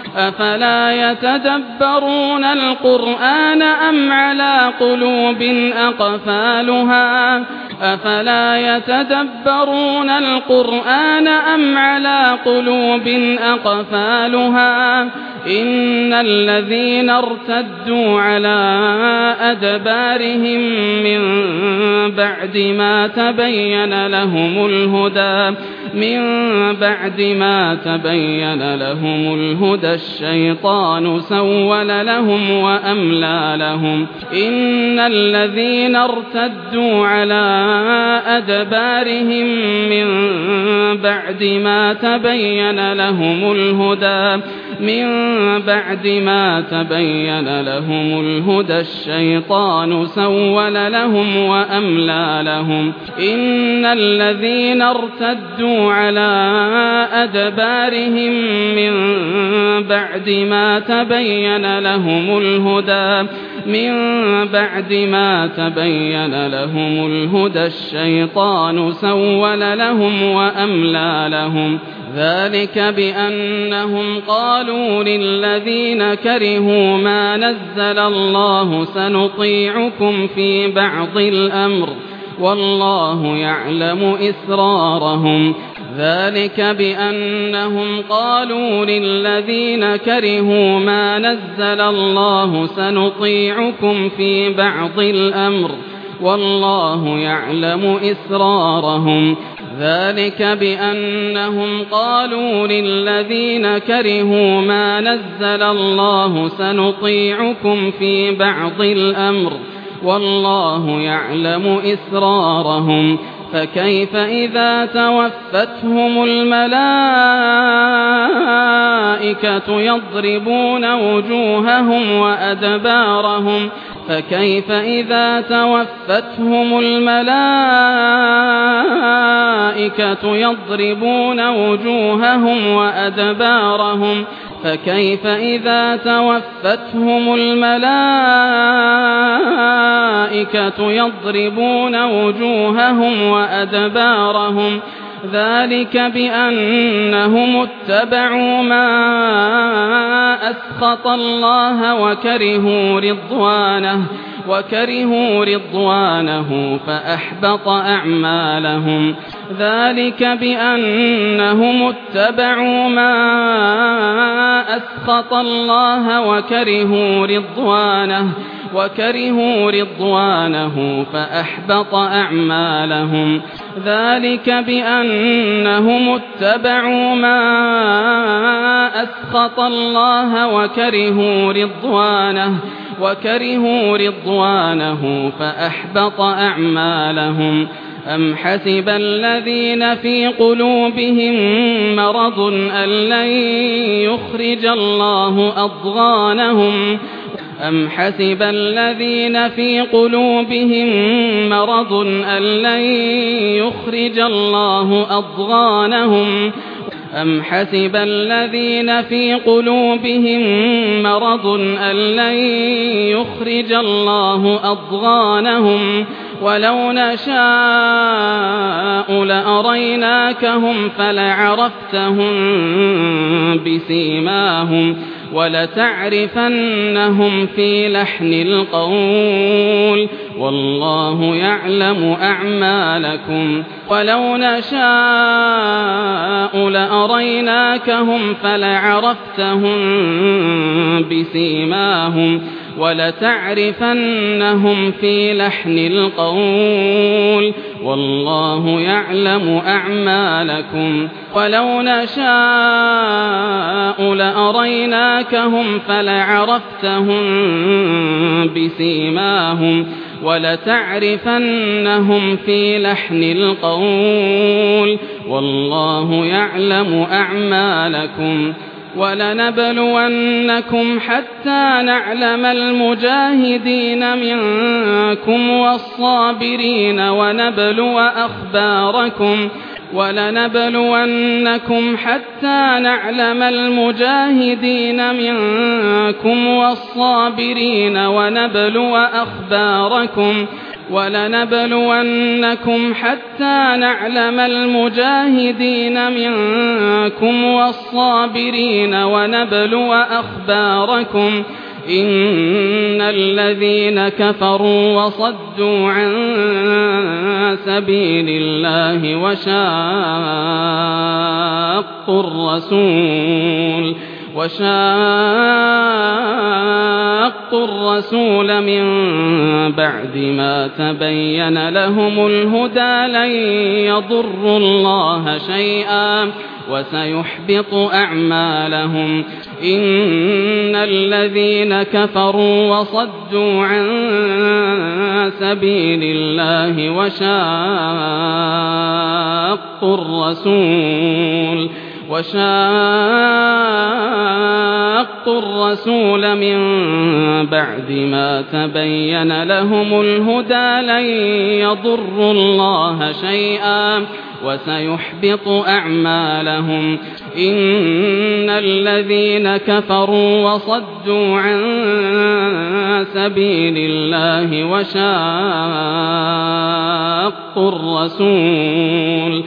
Speaker 1: أفلا يتدبرون القرآن أم على قلوب أقفالها أفلا يتدبرون القرآن أم على قلوب أقفالها إن الذين ارتدوا على أدبارهم من بعد ما تبين لهم الهدى من بعد ما تبين لهم الهدى الشيطان سول لهم وأملى لهم إن الذين ارتدوا على أدبارهم من بعد ما تبين لهم الهدى من بعد ما تبين لهم الهدى الشيطان سول لهم وأملى لهم إن الذين ارتدوا على أدبارهم من بعد ما تبين لهم الهدى من بعد ما تبين لهم الهدى الشيطان سول لهم وأملى لهم ذلك بأنهم قالوا للذين كرهوا ما نزل الله سنطيعكم في بعض الأمر والله يعلم إسرارهم ذلك بأنهم قالوا للذين كرهوا ما نزل الله سنطيعكم في بعض الأمر والله يعلم إسرارهم ذلك بأنهم قالوا للذين كرهوا ما نزل الله سنطيعكم في بعض الأمر والله يعلم إسرارهم فكيف إذا توفتهم الملائكة يضربون وجوههم وأدبارهم فكيف إذا توفتهم الملائكة يضربون وجوههم وأدبارهم فكيف إذا توفتهم الملائكة يضربون وجوههم وأدبارهم ذلك بأنهم اتبعوا ما أسخط الله وكرهوا رضوانه وكرهوا رضوانه فأحبط أعمالهم ذلك بأنهم اتبعوا ما أسخط الله وكرهوا رضوانه وكرهوا رضوانه فأحبط أعمالهم ذلك بأنهم اتبعوا ما أسخط الله وكرهوا رضوانه وكرهوا رضوانه فأحبط أعمالهم أم حسب الذين في قلوبهم مرض أن لن يخرج الله أضغانهم أم حسب الذين في قلوبهم مرض أن لن يخرج الله أضغانهم أم حسب الذين في قلوبهم مرض أن لن يخرج الله أضغانهم ولو نشاء لأريناكهم فلعرفتهم بسيماهم ولتعرفنهم في لحن القول والله يعلم أعمالكم ولو نشاء لأريناكهم فلعرفتهم بسيماهم ولتعرفنهم في لحن القول والله يعلم أعمالكم ولو نشاء لأريناكهم فلعرفتهم بسيماهم ولتعرفنهم في لحن القول والله يعلم أعمالكم ولنبلونكم حتى نعلم المجاهدين منكم والصابرين ونبلو أخباركم ولنبلونكم حتى نعلم المجاهدين منكم والصابرين ونبلو أخباركم ولنبلونكم حتى نعلم المجاهدين منكم والصابرين ونبلو أخباركم إن الذين كفروا وصدوا عن سبيل الله وشاقوا الرسول وشاقوا الرسول من بعد ما تبين لهم الهدى لن يضروا الله شيئا وسيحبط أعمالهم إن الذين كفروا وصدوا عن سبيل الله وشاقوا الرسول وشاقوا الرسول من بعد ما تبين لهم الهدى لن يضروا الله شيئا وسيحبط أعمالهم إن الذين كفروا وصدوا عن سبيل الله وشاقوا الرسول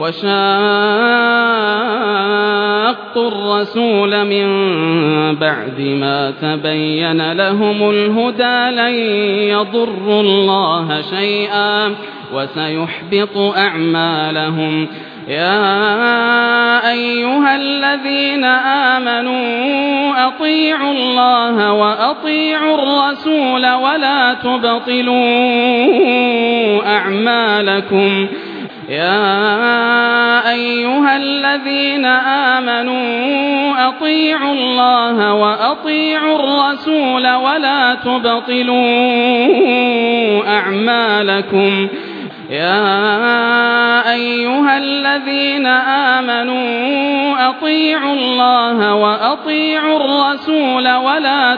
Speaker 1: وشاقوا الرسول من بعد ما تبين لهم الهدى لن يضروا الله شيئا وسيحبط أعمالهم يا أيها الذين آمنوا أطيعوا الله وأطيعوا الرسول ولا تبطلوا أعمالكم يا أيها الذين آمنوا أطيعوا الله وأطيعوا الرسول ولا تبطلوا أعمالكم يا أيها الذين آمنوا أطيعوا الله وأطيعوا الرسول ولا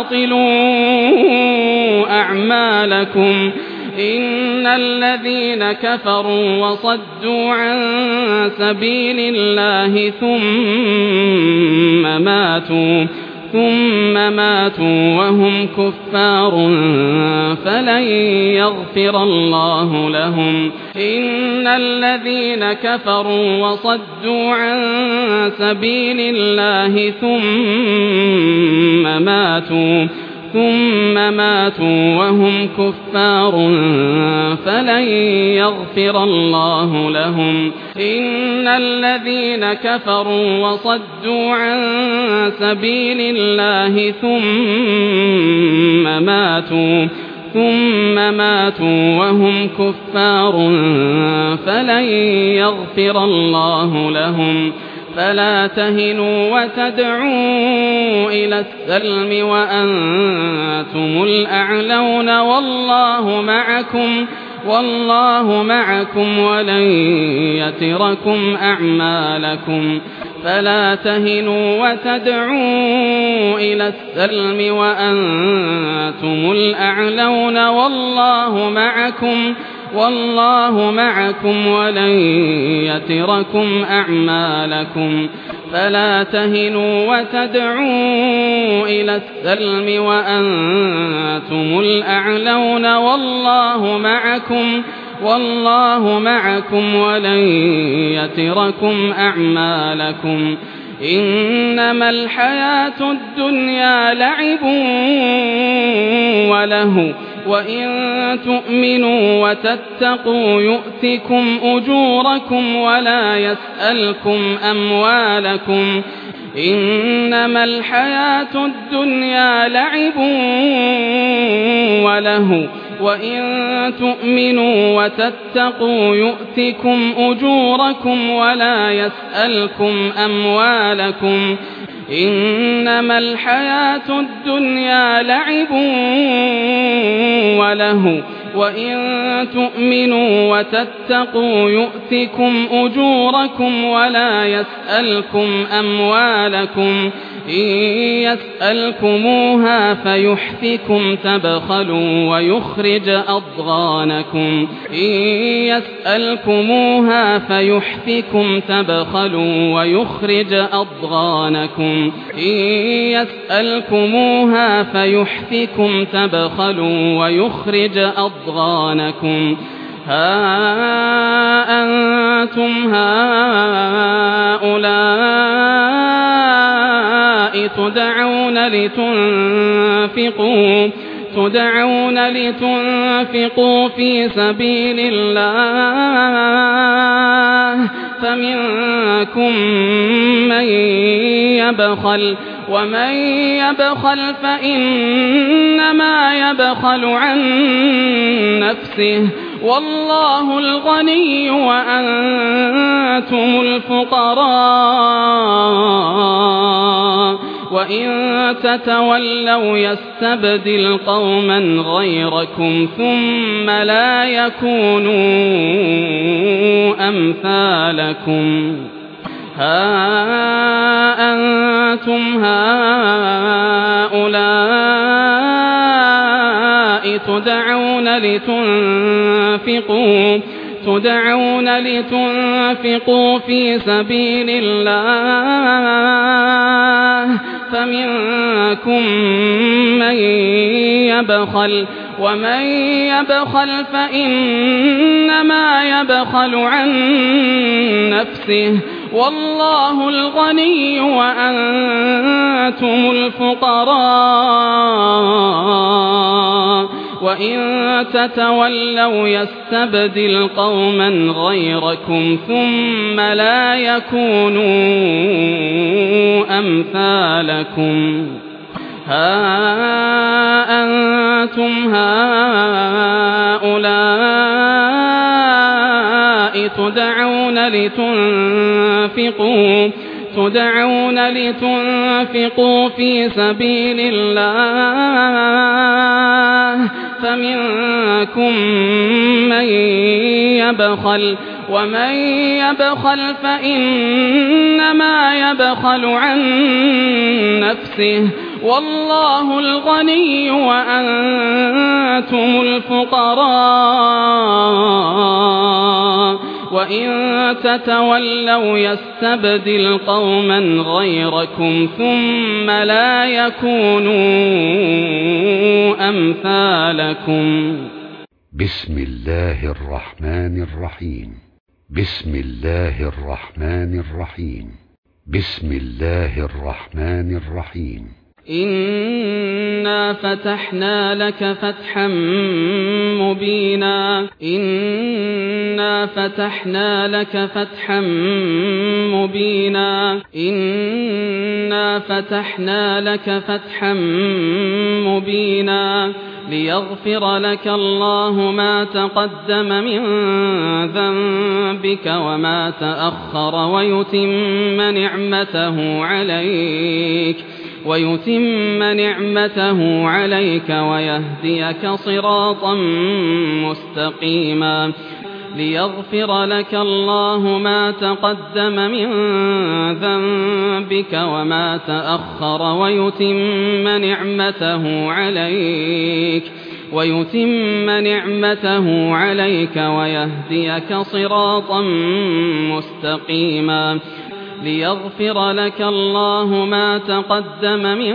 Speaker 1: تبطلوا أعمالكم إن الذين كفروا وصدوا عن سبيل الله ثم ماتوا ثم ماتوا وهم كفار فلن يغفر الله لهم إن الذين كفروا وصدوا عن سبيل الله ثم ماتوا ثم ماتوا وهم كفار فلن يغفر الله لهم إن الذين كفروا وصدوا عن سبيل الله ثم ماتوا ثم ماتوا وهم كفار فلن يغفر الله لهم فلا تهنوا وتدعوا إلى السلم وأنتم الأعلون والله معكم والله معكم ولن يتركم أعمالكم فلا تهنوا وتدعوا إلى السلم وأنتم الأعلون والله معكم والله معكم ولن يتركم أعمالكم فلا تهنوا وتدعوا إلى السلم وأنتم الأعلون والله معكم والله معكم ولن يتركم أعمالكم إنما الحياة الدنيا لعب وله وإن تؤمنوا وتتقوا يؤتكم أجوركم ولا يسألكم أموالكم إنما الحياة الدنيا لعب وله وإن تؤمنوا وتتقوا يؤتكم أجوركم ولا يسألكم أموالكم إنما الحياة الدنيا لعب وله وإن تؤمنوا وتتقوا يؤتكم أجوركم ولا يسألكم أموالكم إن يسألكموها فيحفكم تبخلوا ويخرج أضغانكم إن يسألكموها فيحفكم تبخلوا ويخرج أضغانكم إن يسألكموها فيحفكم تبخلوا ويخرج أضغانكم ها أنتم هؤلاء تدعون لتنفقوا تدعون لتنفقوا في سبيل الله فمنكم من يبخل ومن يبخل فإنما يبخل عن نفسه والله الغني وأنتم الفقراء وإن تتولوا يستبدل قوما غيركم ثم لا يكونوا أمثالكم ها أنتم هؤلاء تدعون لتنفقوا تدعون لتنفقوا في سبيل الله فمنكم من يبخل ومن يبخل فإنما يبخل عن نفسه والله الغني وأنتم الفقراء وإن تتولوا يستبدل قوما غيركم ثم لا يكونوا أمثالكم ها أنتم هؤلاء تدعون لتنفقوا تدعون لتنفقوا في سبيل الله فمنكم من يبخل ومن يبخل فإنما يبخل عن نفسه والله الغني وأنتم الفقراء وإن تتولوا يستبدل قوما غيركم ثم لا يكونوا أمثالكم.
Speaker 2: بسم الله الرحمن الرحيم. بسم الله الرحمن الرحيم. بسم الله الرحمن الرحيم.
Speaker 1: إنا فتحنا لك فتحا مبينا إنا فتحنا لك فتحا مبينا إنا فتحنا لك فتحا مبينا ليغفر لك الله ما تقدم من ذنبك وما تأخر ويتم نعمته عليك ويتم نعمته عليك ويهديك صراطا مستقيما ليغفر لك الله ما تقدم من ذنبك وما تأخر ويتم نعمته عليك ويتم نعمته عليك ويهديك صراطا مستقيما ليغفر لك الله ما تقدم من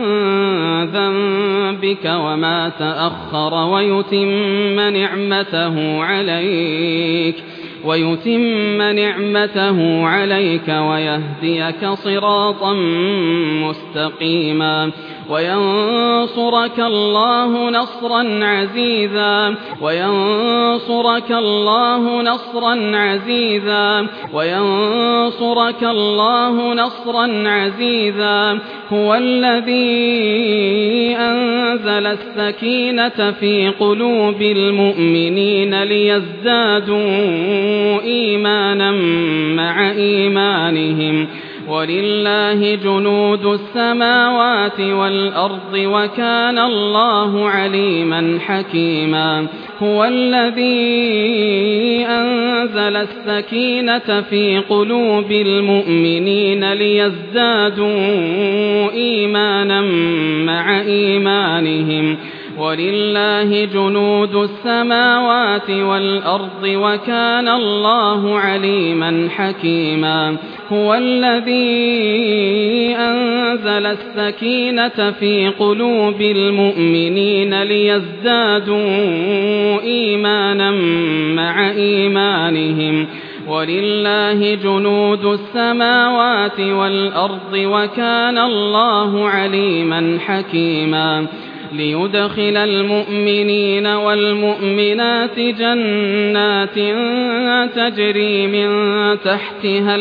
Speaker 1: ذنبك وما تأخر ويتم نعمته عليك ويتم نعمته عليك ويهديك صراطا مستقيما وينصرك الله نصرا عزيزا وينصرك الله نصرا عزيزا وينصرك الله نصرا عزيزا هو الذي أنزل السكينة في قلوب المؤمنين ليزدادوا إيمانا مع إيمانهم ولله جنود السماوات والأرض وكان الله عليما حكيما هو الذي أنزل السكينة في قلوب المؤمنين ليزدادوا إيمانا مع إيمانهم ولله جنود السماوات والأرض وكان الله عليما حكيما هو الذي أنزل السكينة في قلوب المؤمنين ليزدادوا إيمانا مع إيمانهم ولله جنود السماوات والأرض وكان الله عليما حكيما ليدخل المؤمنين والمؤمنات جنات تجري من تحتها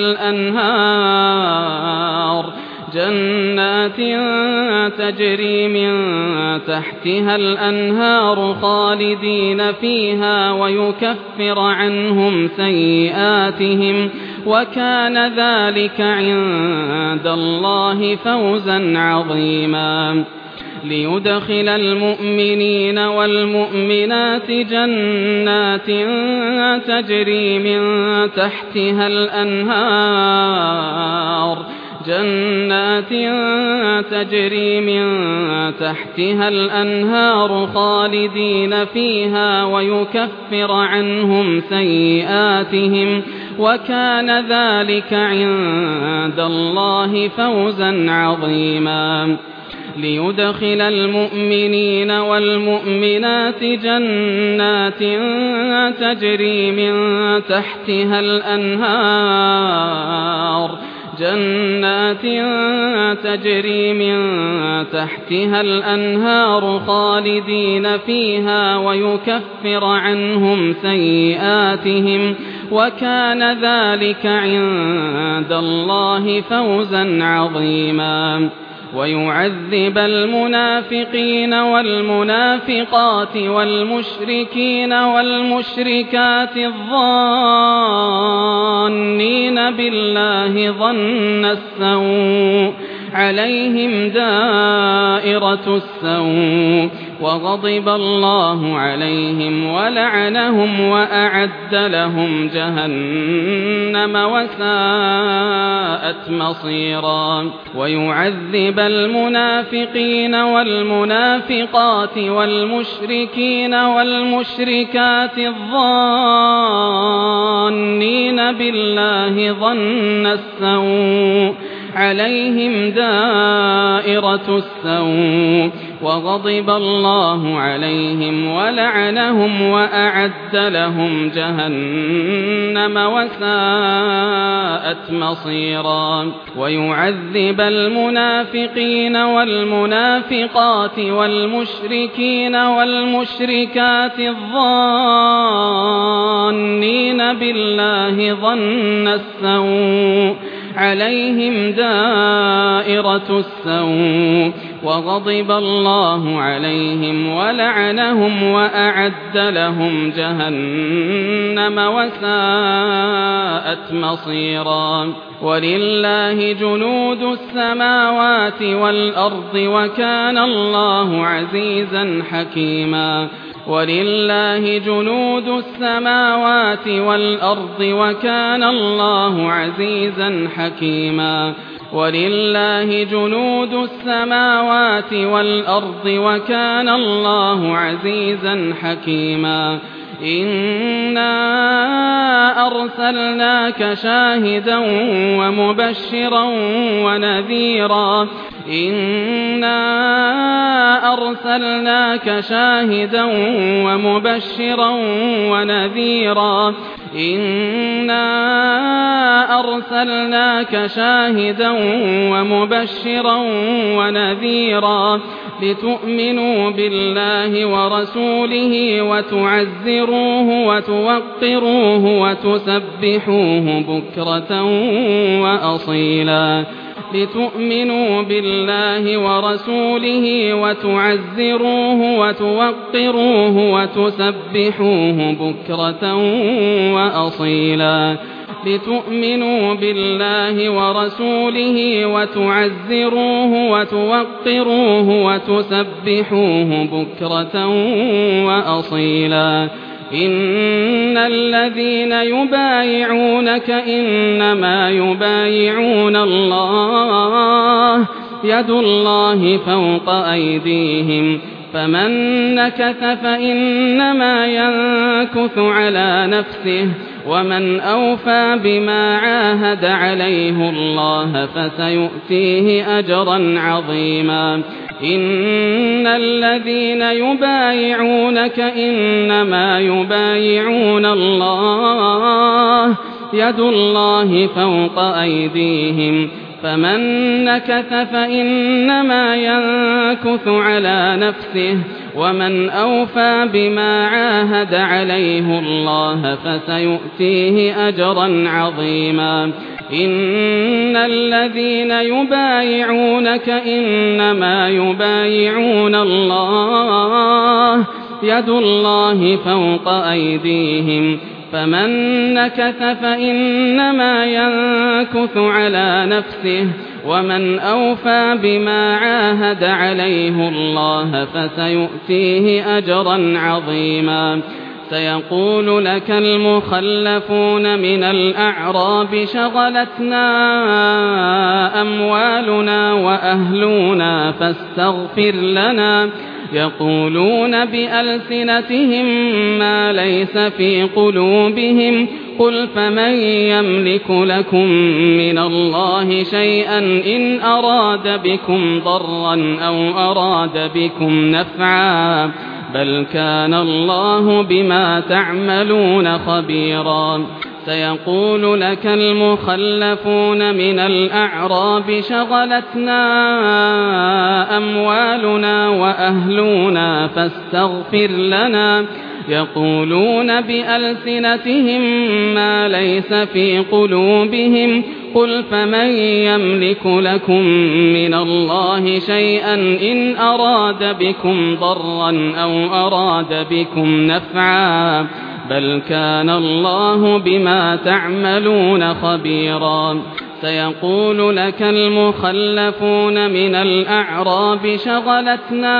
Speaker 1: الأنهار جنات تجري من تحتها الأنهار خالدين فيها ويكفر عنهم سيئاتهم وكان ذلك عند الله فوزا عظيما ليدخل المؤمنين والمؤمنات جنات تجري من تحتها الأنهار جنات تجري من تحتها الأنهار خالدين فيها ويكفر عنهم سيئاتهم وكان ذلك عند الله فوزا عظيما ليدخل المؤمنين والمؤمنات جنات تجري من تحتها الأنهار جنات تجري من تحتها الأنهار خالدين فيها ويكفر عنهم سيئاتهم وكان ذلك عند الله فوزا عظيما ويعذب المنافقين والمنافقات والمشركين والمشركات الظانين بالله ظن السوء عليهم دائرة السوء وغضب الله عليهم ولعنهم وأعد لهم جهنم وساءت مصيرا ويعذب المنافقين والمنافقات والمشركين والمشركات الظانين بالله ظن السوء عليهم دائرة السوء وغضب الله عليهم ولعنهم وأعد لهم جهنم وساءت مصيرا ويعذب المنافقين والمنافقات والمشركين والمشركات الظانين بالله ظن السوء عليهم دائرة السوء وغضب الله عليهم ولعنهم وأعد لهم جهنم وساءت مصيرا ولله جنود السماوات والأرض وكان الله عزيزا حكيما ولله جنود السماوات والأرض وكان الله عزيزا حكيما ولله جنود السماوات والأرض وكان الله عزيزا حكيما إنا أرسلناك شاهدا ومبشرا ونذيرا إنا أرسلناك شاهدا ومبشرا ونذيرا إنا أرسلناك شاهدا ومبشرا ونذيرا لتؤمنوا بالله ورسوله وتعزروه وتوقروه وتسبحوه بكرة وأصيلا لتؤمنوا بالله ورسوله وتعزروه وتوقروه وتسبحوه بكرة وأصيلا لتؤمنوا بالله ورسوله وتعزروه وتوقروه وتسبحوه بكرة وأصيلا إن الذين يبايعونك إنما يبايعون الله يد الله فوق أيديهم فمن نكث فإنما ينكث على نفسه ومن أوفى بما عاهد عليه الله فسيؤتيه أجرا عظيما إن الذين يبايعونك إنما يبايعون الله يد الله فوق أيديهم فمن نكث فإنما ينكث على نفسه ومن أوفى بما عاهد عليه الله فسيؤتيه أجرا عظيما إن الذين يبايعونك إنما يبايعون الله يد الله فوق أيديهم فمن نكث فإنما ينكث على نفسه ومن أوفى بما عاهد عليه الله فسيؤتيه أجرا عظيما سيقول لك المخلفون من الأعراب شغلتنا أموالنا وأهلنا فاستغفر لنا يقولون بألسنتهم ما ليس في قلوبهم قل فمن يملك لكم من الله شيئا إن أراد بكم ضرا أو أراد بكم نفعا بل كان الله بما تعملون خبيرا سيقول لك المخلفون من الأعراب شغلتنا أموالنا وأهلنا فاستغفر لنا يقولون بألسنتهم ما ليس في قلوبهم قل فمن يملك لكم من الله شيئا إن أراد بكم ضرا أو أراد بكم نفعا بل كان الله بما تعملون خبيرا سيقول لك المخلفون من الأعراب شغلتنا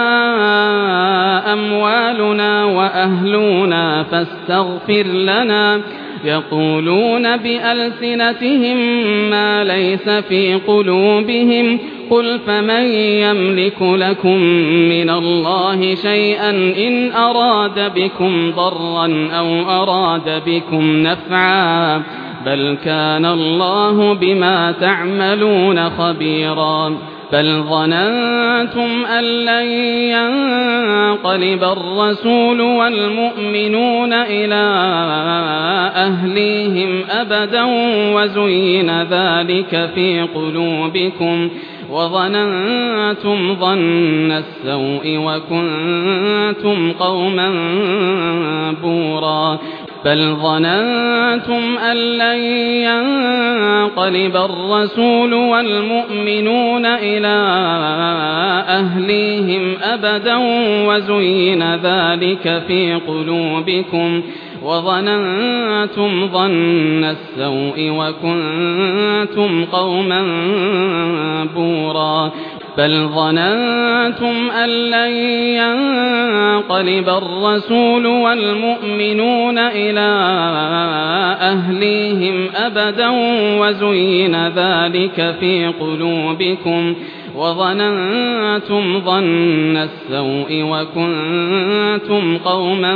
Speaker 1: أموالنا وأهلنا فاستغفر لنا يقولون بألسنتهم ما ليس في قلوبهم قل فمن يملك لكم من الله شيئا إن أراد بكم ضرا أو أراد بكم نفعا بل كان الله بما تعملون خبيرا بل ظننتم أن لن ينقلب الرسول والمؤمنون إلى أهليهم أبدا وزين ذلك في قلوبكم وظننتم ظن السوء وكنتم قوما بورا بل ظننتم أن لن ينقلب الرسول والمؤمنون إلى أهليهم أبدا وزين ذلك في قلوبكم وظننتم ظن السوء وكنتم قوما بورا بل ظننتم أن لن ينقلب الرسول والمؤمنون إلى أهليهم أبدا وزين ذلك في قلوبكم وظننتم ظن السوء وكنتم قوما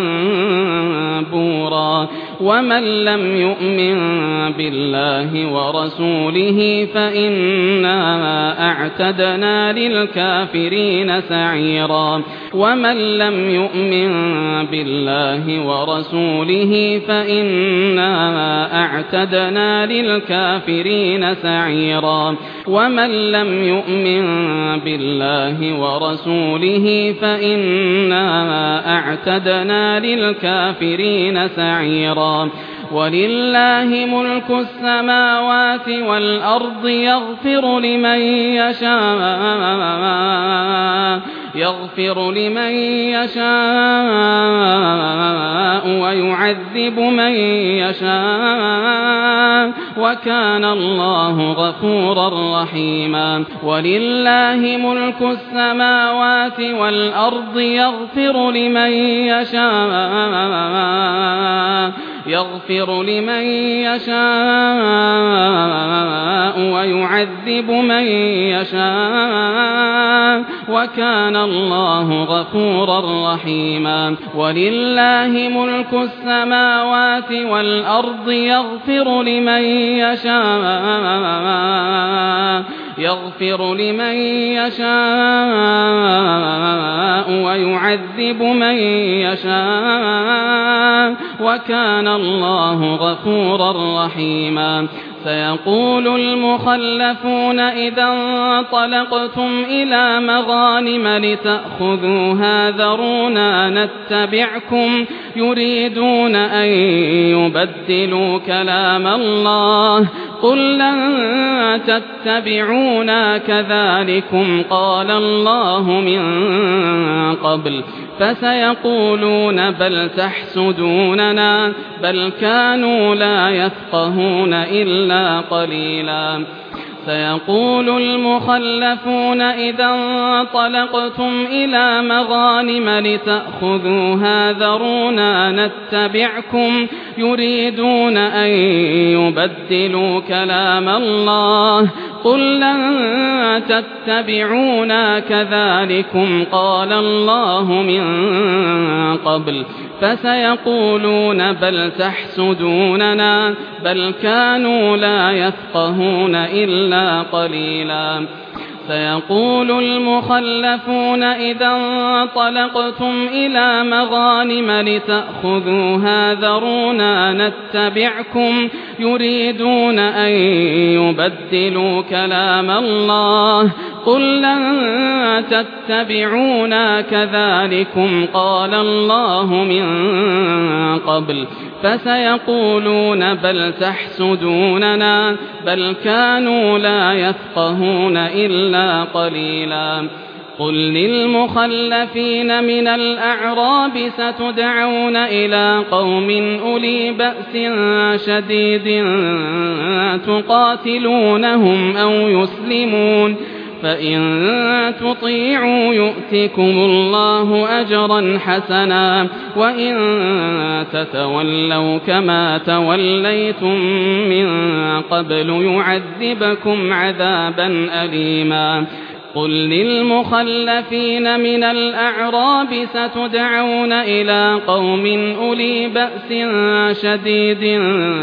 Speaker 1: بورا ومن لم يؤمن بالله ورسوله فإنا أعتدنا للكافرين سعيرا ومن لم يؤمن بالله ورسوله فإنا أعتدنا للكافرين سعيرا ومن لم يؤمن بالله ورسوله فإنا أعتدنا للكافرين سعيرا ولله ملك السماوات والأرض يغفر لمن يشاء يغفر لمن يشاء ويعذب من يشاء وكان الله غفورا رحيما ولله ملك السماوات والأرض يغفر لمن يشاء يغفر لمن يشاء ويعذب من يشاء وكان الله غفورا رحيما ولله ملك السماوات والأرض يغفر لمن يشاء يغفر لمن يشاء ويعذب من يشاء وكان الله غفورا رحيما سيقول المخلفون إذا انطلقتم إلى مغانم لتأخذوها ذرونا نتبعكم يريدون أن يبدلوا كلام الله قل لن تتبعونا كذلكم قال الله من قبل فسيقولون بل تحسدوننا بل كانوا لا يفقهون إلا قليلا سيقول المخلفون إذا انطلقتم إلى مغانم لتأخذوها ذرونا نتبعكم يريدون أن يبدلوا كلام الله قل لن تتبعونا كذلكم قال الله من قبل فسيقولون بل تحسدوننا بل كانوا لا يفقهون إلا قليلا سيقول المخلفون إذا انطلقتم إلى مغانم لتأخذوها ذرونا نتبعكم يريدون أن يبدلوا كلام الله قل لن تتبعونا كذلكم قال الله من قبل فسيقولون بل تحسدوننا بل كانوا لا يفقهون إلا قليلا قل للمخلفين من الأعراب ستدعون إلى قوم أولي بأس شديد تقاتلونهم أو يسلمون فإن تطيعوا يؤتكم الله أجرا حسنا وإن تتولوا كما توليتم من قبل يعذبكم عذابا أليما قل للمخلفين من الأعراب ستدعون إلى قوم أولي بأس شديد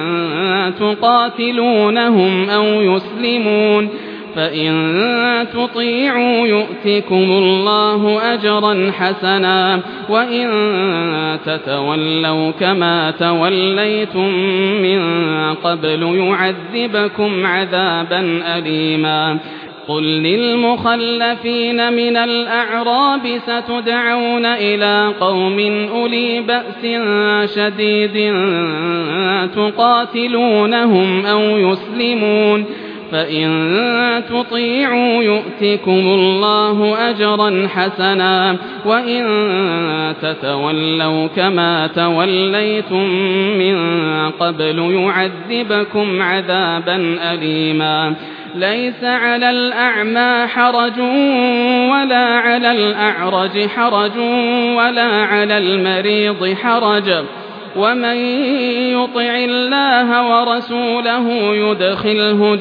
Speaker 1: تقاتلونهم أو يسلمون فإن تطيعوا يؤتكم الله أجرا حسنا وإن تتولوا كما توليتم من قبل يعذبكم عذابا أليما قل للمخلفين من الأعراب ستدعون إلى قوم أولي بأس شديد تقاتلونهم أو يسلمون فإن تطيعوا يؤتكم الله أجرا حسنا وإن تتولوا كما توليتم من قبل يعذبكم عذابا أليما ليس على الأعمى حرج ولا على الأعرج حرج ولا على المريض حرج ومن يطع الله ورسوله يدخله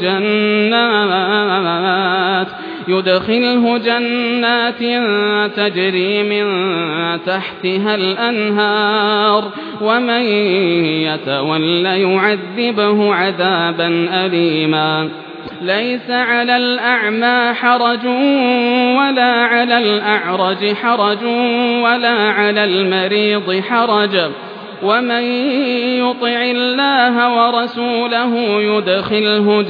Speaker 1: جنات يدخله جنات تجري من تحتها الأنهار ومن يتول يعذبه عذابا أليما ليس على الأعمى حرج ولا على الأعرج حرج ولا على المريض حرج ومن يطع الله ورسوله يدخله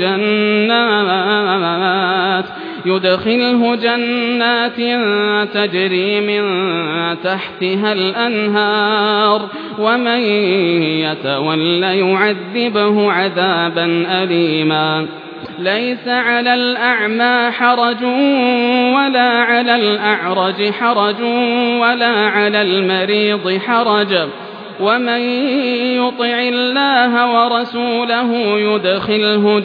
Speaker 1: جنات يدخله جنات تجري من تحتها الأنهار ومن يتول يعذبه عذابا أليما ليس على الأعمى حرج ولا على الأعرج حرج ولا على المريض حرج ومن يطع الله ورسوله يدخله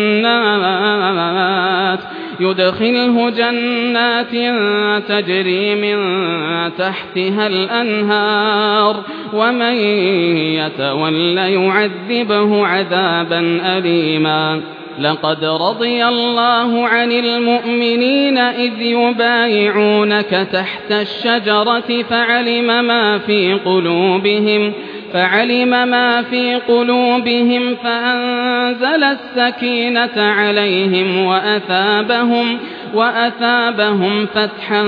Speaker 1: جنات يدخله جنات تجري من تحتها الأنهار ومن يتول يعذبه عذابا أليما لقد رضي الله عن المؤمنين إذ يبايعونك تحت الشجرة فعلم ما في قلوبهم فعلم ما في قلوبهم فأنزل السكينة عليهم وأثابهم وأثابهم فتحا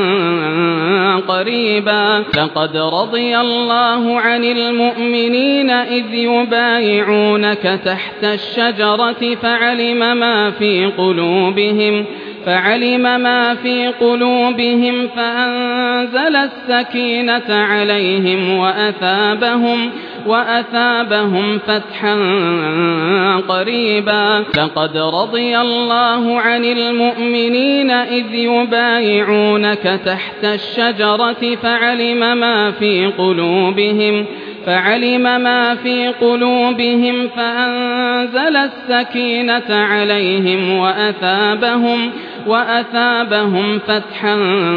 Speaker 1: قريبا لقد رضي الله عن المؤمنين إذ يبايعونك تحت الشجرة فعلم ما في قلوبهم فعلم ما في قلوبهم فأنزل السكينة عليهم وأثابهم وأثابهم فتحا قريبا لقد رضي الله عن المؤمنين إذ يبايعونك تحت الشجرة فعلم ما في قلوبهم فعلم ما في قلوبهم فأنزل السكينة عليهم وأثابهم وأثابهم فتحا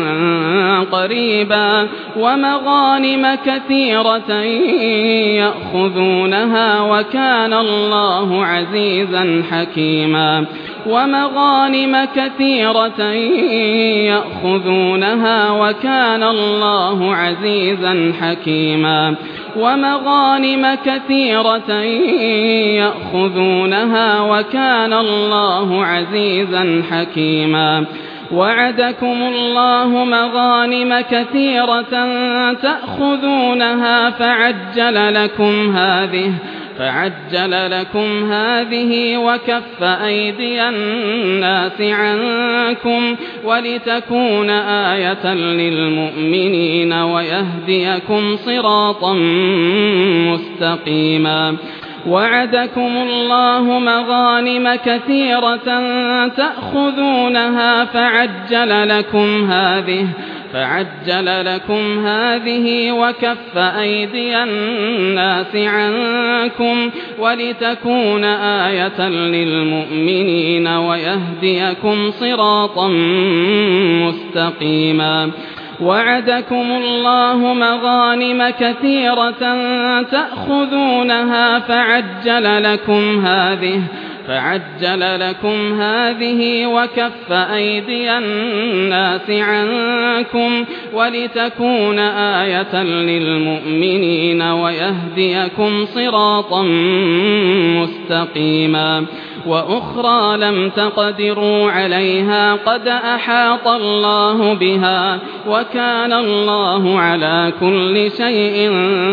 Speaker 1: قريبا ومغانم كثيرة يأخذونها وكان الله عزيزا حكيما ومغانم كثيرة يأخذونها وكان الله عزيزا حكيما ومغانم كثيرة يأخذونها وكان الله عزيزا حكيما وعدكم الله مغانم كثيرة تأخذونها فعجل لكم هذه فعجل لكم هذه وكف أيدي الناس عنكم ولتكون آية للمؤمنين ويهديكم صراطا مستقيما وعدكم الله مغانم كثيرة تأخذونها فعجل لكم هذه فعجل لكم هذه وكف أيدي الناس عنكم ولتكون آية للمؤمنين ويهديكم صراطا مستقيما وعدكم الله مغانم كثيرة تأخذونها فعجل لكم هذه فعجل لكم هذه وكف أيدي الناس عنكم ولتكون آية للمؤمنين ويهديكم صراطا مستقيما وأخرى لم تقدروا عليها قد أحاط الله بها وكان الله على كل شيء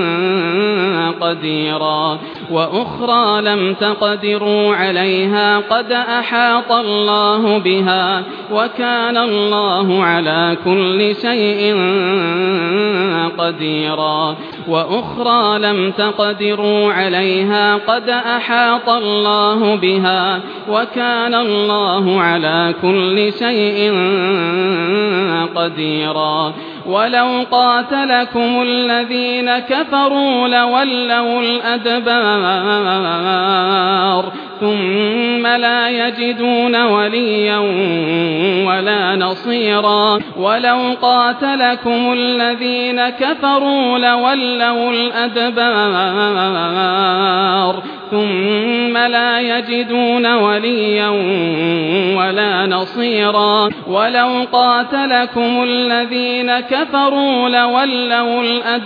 Speaker 1: قديرا وأخرى لم تقدروا عليها قد أحاط الله بها وكان الله على كل شيء قديرا وأخرى لم تقدروا عليها قد أحاط الله بها وكان الله على كل شيء قديرا ولو قاتلكم الذين كفروا لولوا الأدبار ثم لا يجدون وليا ولا نصيرا ولو قاتلكم الذين كفروا لولوا الأدبار ثم لا يجدون وليا ولا نصيرا ولو قاتلكم الذين كفروا لولوا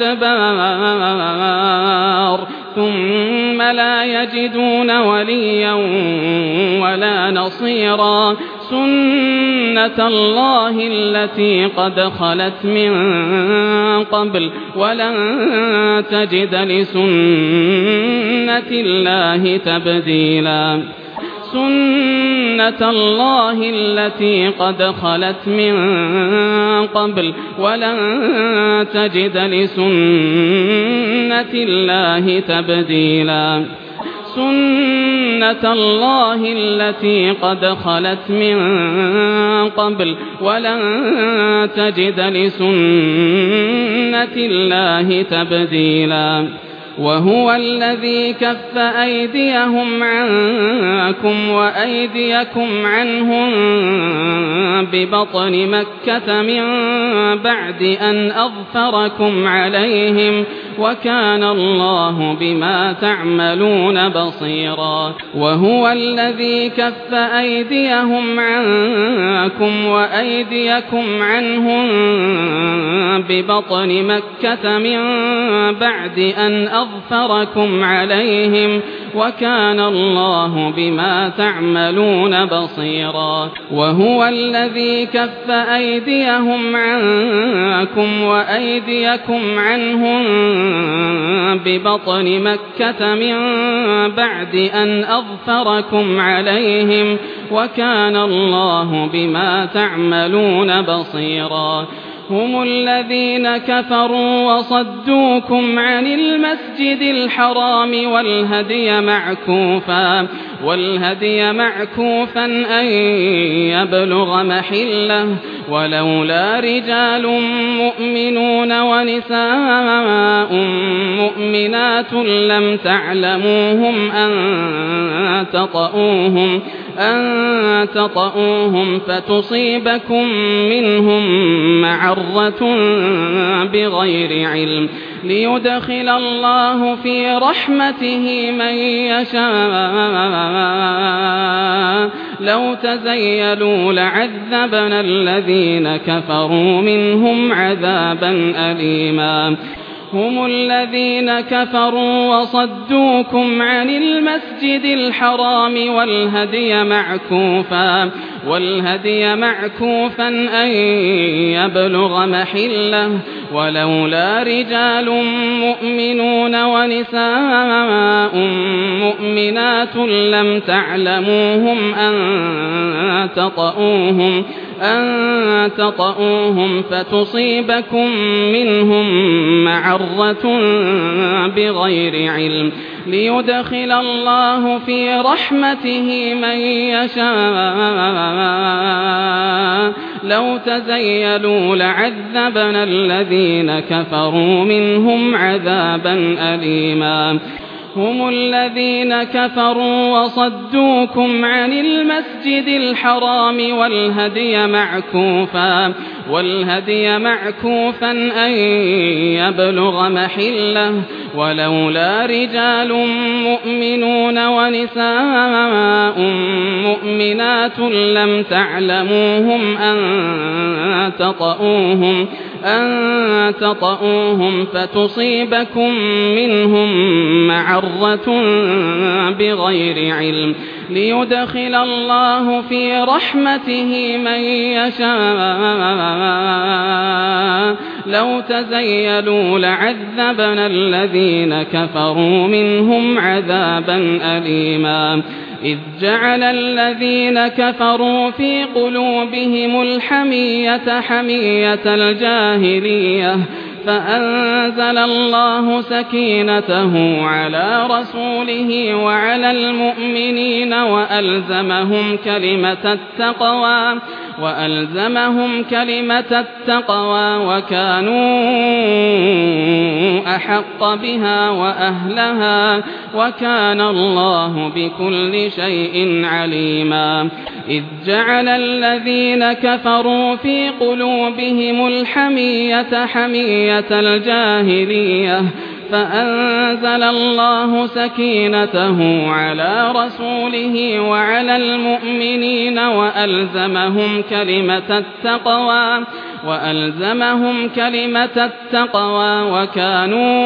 Speaker 1: الأدبار ثم لا يجدون وليا ولا نصيرا سنة الله التي قد خلت من قبل ولن تجد لسنة الله تبديلا سنة الله التي قد خلت من قبل ولن تجد لسنة الله تبديلا سنة الله التي قد خلت من قبل ولن تجد لسنة الله تبديلا وهو الذي كف أيديهم عنكم وأيديكم عنهم ببطن مكة من بعد أن أظفركم عليهم وكان الله بما تعملون بصيرا وهو الذي كف أيديهم عنكم وأيديكم عنهم ببطن مكة من بعد أن أظفركم عليهم وكان الله بما تعملون بصيرا وهو الذي كف أيديهم عنكم وأيديكم عنهم ببطن مكة من بعد أن أظفركم عليهم وكان الله بما تعملون بصيرا هم الذين كفروا وصدوكم عن المسجد الحرام والهدي معكوفا والهدي معكوفا أن يبلغ محله ولولا رجال مؤمنون ونساء مؤمنات لم تعلموهم أن تطؤوهم أن تطؤوهم فتصيبكم منهم معرة بغير علم ليدخل الله في رحمته من يشاء لو تزيلوا لعذبنا الذين كفروا منهم عذابا أليما هم الذين كفروا وصدوكم عن المسجد الحرام والهدي معكوفا والهدي معكوفا أن يبلغ محله ولولا رجال مؤمنون ونساء مؤمنات لم تعلموهم أن تطؤوهم أن تطؤوهم فتصيبكم منهم معرة بغير علم ليدخل الله في رحمته من يشاء لو تزيلوا لعذبنا الذين كفروا منهم عذابا أليما هم الذين كفروا وصدوكم عن المسجد الحرام والهدي معكوفا والهدي معكوفا أن يبلغ محله ولولا رجال مؤمنون ونساء مؤمنات لم تعلموهم أن تطؤوهم أن تطؤوهم فتصيبكم منهم معرة بغير علم ليدخل الله في رحمته من يشاء لو تزيلوا لعذبنا الذين كفروا منهم عذابا أليما إذ جعل الذين كفروا في قلوبهم الحمية حمية الجاهلية فأنزل الله سكينته على رسوله وعلى المؤمنين وألزمهم كلمة التقوى وألزمهم كلمة التقوى وكانوا أحق بها وأهلها وكان الله بكل شيء عليما إذ جعل الذين كفروا في قلوبهم الحمية حمية الجاهلية فأنزل الله سكينته على رسوله وعلى المؤمنين وألزمهم كلمة التقوى وألزمهم كلمة التقوى وكانوا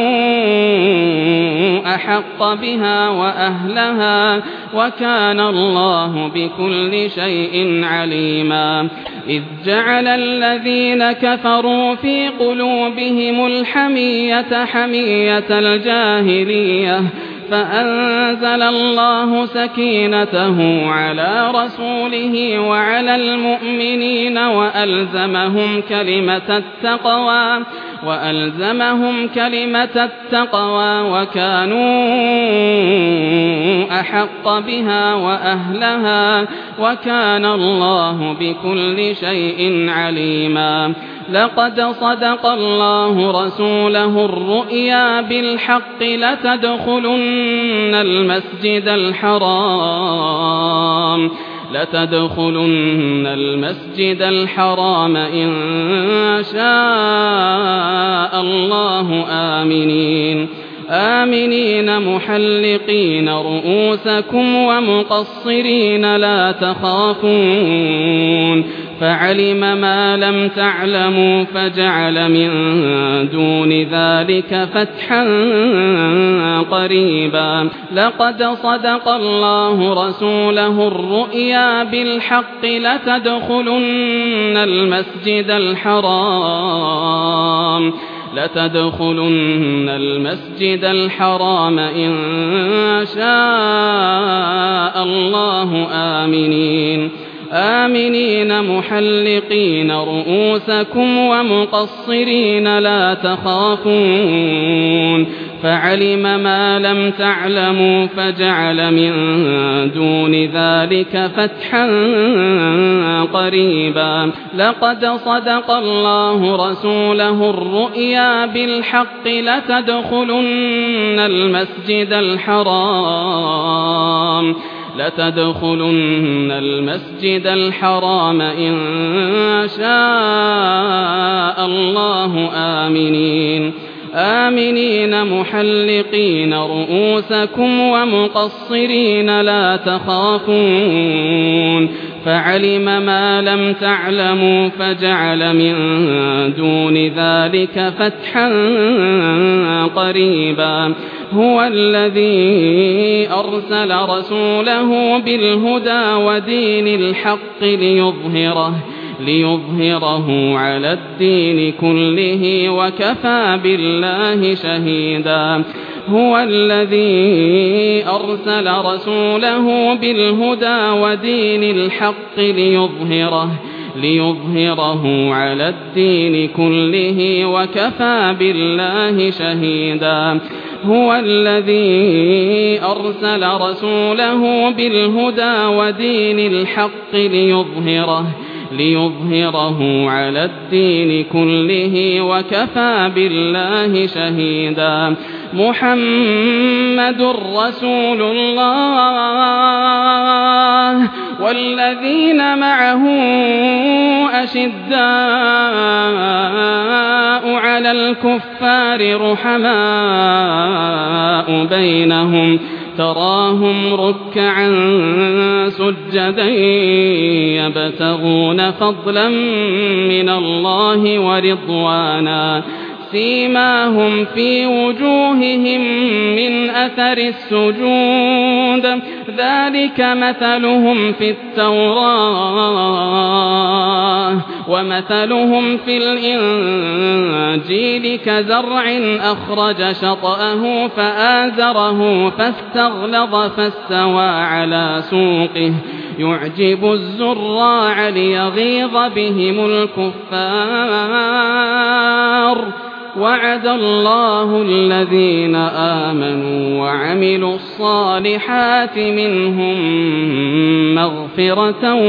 Speaker 1: أحق بها وأهلها وكان الله بكل شيء عليما إذ جعل الذين كفروا في قلوبهم الحمية حمية الجاهلية فأنزل الله سكينته على رسوله وعلى المؤمنين وألزمهم كلمة التقوى وألزمهم كلمة التقوى وكانوا أحق بها وأهلها وكان الله بكل شيء عليما لقد صدق الله رسوله الرؤيا بالحق لتدخلن المسجد الحرام لتدخلن المسجد الحرام إن شاء الله آمنين آمنين محلقين رؤوسكم ومقصرين لا تخافون فعلم ما لم تعلموا فجعل من دون ذلك فتحا قريبا لقد صدق الله رسوله الرؤيا بالحق لتدخلن المسجد الحرام لتدخلن المسجد الحرام إن شاء الله آمنين آمنين محلقين رؤوسكم ومقصرين لا تخافون فعلم ما لم تعلموا فجعل من دون ذلك فتحا قريبا لقد صدق الله رسوله الرؤيا بالحق لتدخلن المسجد الحرام لتدخلن المسجد الحرام إن شاء الله آمنين آمنين محلقين رؤوسكم ومقصرين لا تخافون فعلم ما لم تعلموا فجعل من دون ذلك فتحا قريبا هو الذي أرسل رسوله بالهدى ودين الحق ليظهره ليظهره على الدين كله وكفى بالله شهيدا هو الذي أرسل رسوله بالهدى ودين الحق ليظهره ليظهره على الدين كله وكفى بالله شهيدا هو الذي أرسل رسوله بالهدى ودين الحق ليظهره ليظهره على الدين كله وكفى بالله شهيدا محمد رسول الله والذين معه أشداء على الكفار رحماء بينهم تراهم ركعا سجدا يبتغون فضلا من الله ورضوانا سيماهم في وجوههم من أثر السجود ذلك مثلهم في التوراة ومثلهم في الإنجيل كزرع أخرج شطأه فآزره فاستغلظ فاستوى على سوقه يعجب الزراع ليغيظ بهم الكفار وعد الله الذين آمنوا وعملوا الصالحات منهم مغفرة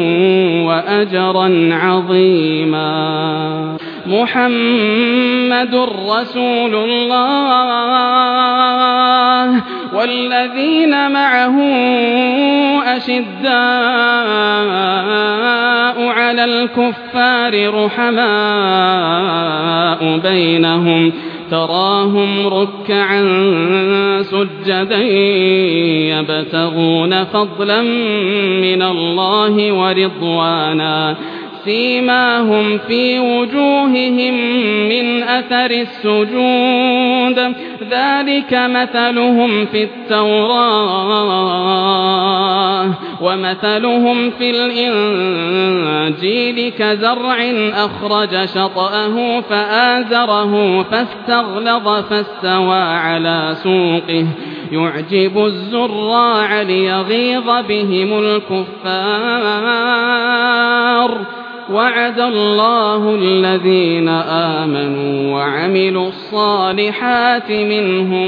Speaker 1: وأجرا عظيما محمد رسول الله والذين معه أشداء على الكفار رحماء بينهم تراهم ركعا سجدا يبتغون فضلا من الله ورضوانا سيماهم في وجوههم من أثر السجود ذلك مثلهم في التوراة ومثلهم في الإنجيل كزرع أخرج شطأه فآزره فاستغلظ فاستوى على سوقه يعجب الزراع ليغيظ بهم الكفار وعد الله الذين آمنوا وعملوا الصالحات منهم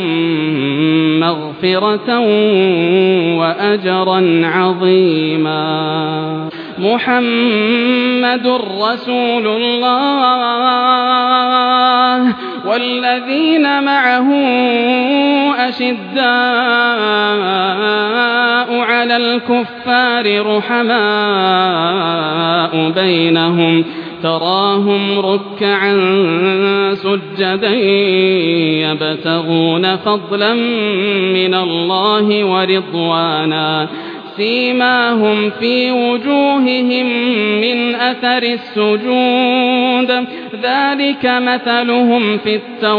Speaker 1: مغفرة وأجرا عظيما محمد رسول الله والذين معه أشداء على الكفار رحماء بينهم تراهم ركعا سجدا يبتغون فضلا من الله ورضوانا سيماهم في وجوههم من أثر السجود ذلك مثلهم في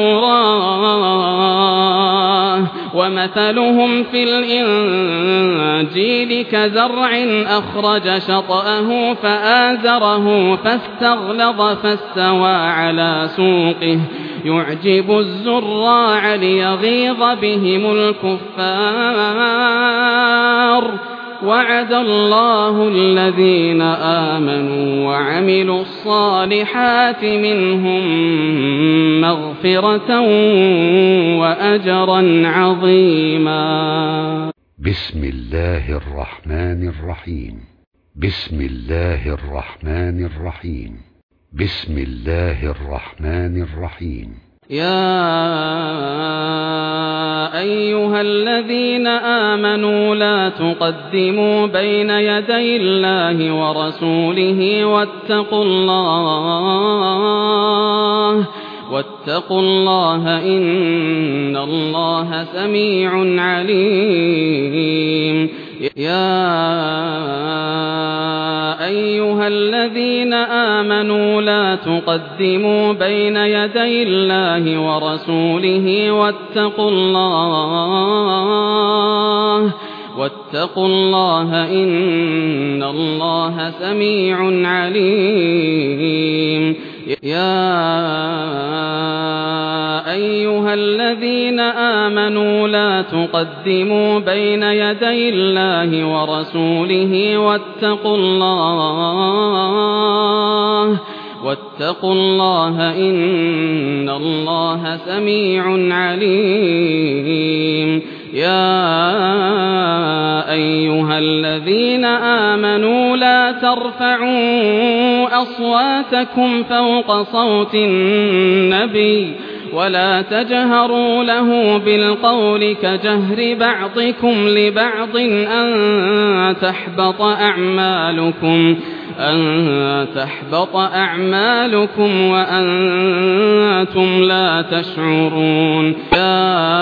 Speaker 1: التوراة ومثلهم في الإنجيل كزرع أخرج شطأه فآزره فاستغلظ فاستوى على سوقه يعجب الزراع ليغيظ بهم الكفار وعد الله الذين آمنوا وعملوا الصالحات منهم مغفرة وأجرا عظيما.
Speaker 2: بسم الله الرحمن الرحيم. بسم الله الرحمن الرحيم. بسم الله الرحمن الرحيم.
Speaker 1: يا أيها الذين آمنوا لا تقدموا بين يدي الله ورسوله واتقوا الله واتقوا الله إن الله سميع عليم. يا أيها الذين آمنوا لا تقدموا بين يدي الله ورسوله واتقوا الله واتقوا الله إن الله سميع عليم. يا أيها الذين آمنوا لا تقدموا بين يدي الله ورسوله واتقوا الله واتقوا الله إن الله سميع عليم. يا أيها الذين آمنوا لا ترفعوا أصواتكم فوق صوت النبي ولا تجهروا له بالقول كجهر بعضكم لبعض أن تحبط أعمالكم أن تحبط أعمالكم وأنتم لا تشعرون. يا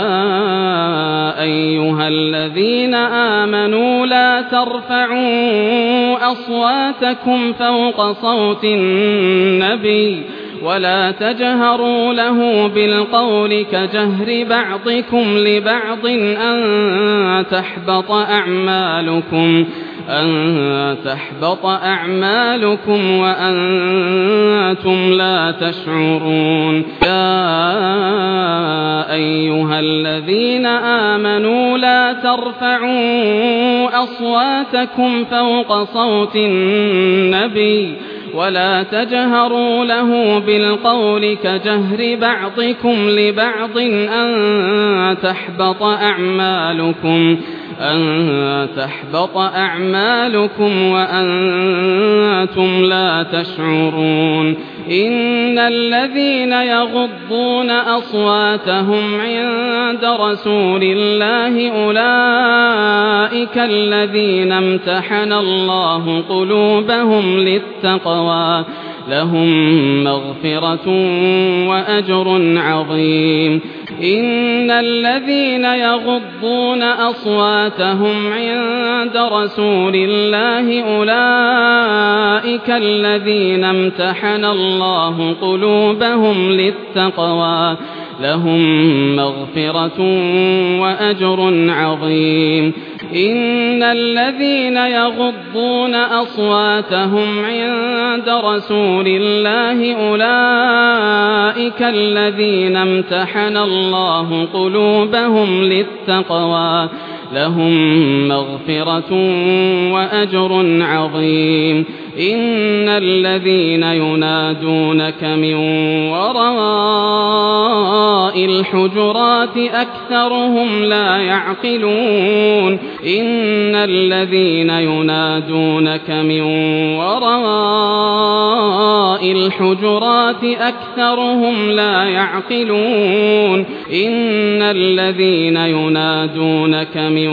Speaker 1: أيها الذين آمنوا لا ترفعوا أصواتكم فوق صوت النبي ولا تجهروا له بالقول كجهر بعضكم لبعض أن تحبط أعمالكم أن تحبط أعمالكم وأنتم لا تشعرون. يا أيها الذين آمنوا لا ترفعوا أصواتكم فوق صوت النبي ولا تجهروا له بالقول كجهر بعضكم لبعض أن تحبط أعمالكم أن تحبط أعمالكم وأنتم لا تشعرون. إن الذين يغضون أصواتهم عند رسول الله أولئك الذين امتحن الله قلوبهم للتقوى لهم مغفرة وأجر عظيم. إن الذين يغضون أصواتهم عند رسول الله أولئك الذين امتحن الله قلوبهم للتقوى لهم مغفرة وأجر عظيم. إن الذين يغضون أصواتهم عند رسول الله أولئك الذين امتحن الله قلوبهم للتقوى لهم مغفرة وأجر عظيم. إن الذين ينادونك من وراء الحجرات أكثرهم لا يعقلون إن الذين ينادونك من وراء الحجرات أكثرهم لا يعقلون إن الذين ينادونك من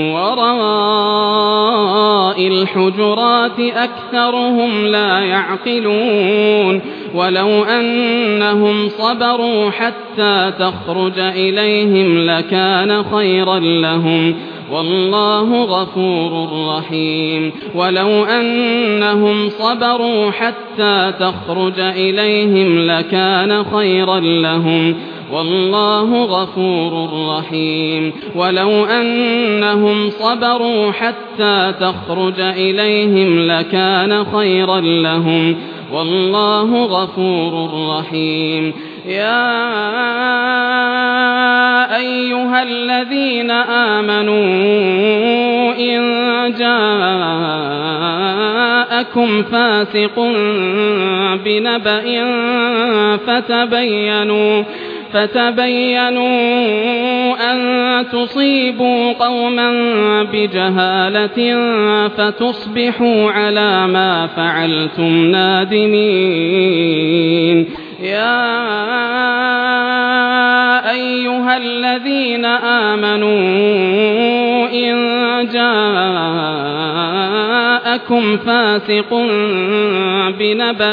Speaker 1: وراء الحجرات أكثرهم لا يعقلون ولو أنهم صبروا حتى تخرج إليهم لكان خيرا لهم والله غفور رحيم ولو أنهم صبروا حتى تخرج إليهم لكان خيرا لهم والله غفور رحيم ولو أنهم صبروا حتى تخرج إليهم لكان خيرا لهم والله غفور رحيم يا أيها الذين آمنوا إن جاءكم فاسق بنبأ فتبينوا فتبينوا أن تصيبوا قوما بجهالة فتصبحوا على ما فعلتم نادمين يا أيها الذين آمنوا إن جاءكم فاسق بنبأ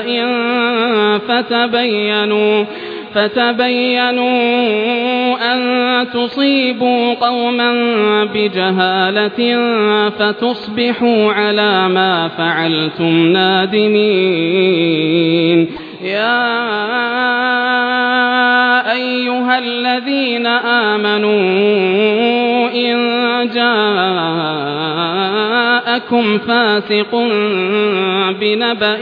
Speaker 1: فتبينوا فتبينوا أن تصيبوا قوما بجهالة فتصبحوا على ما فعلتم نادمين يا أيها الذين آمنوا إن جاءكم فاسق بنبأ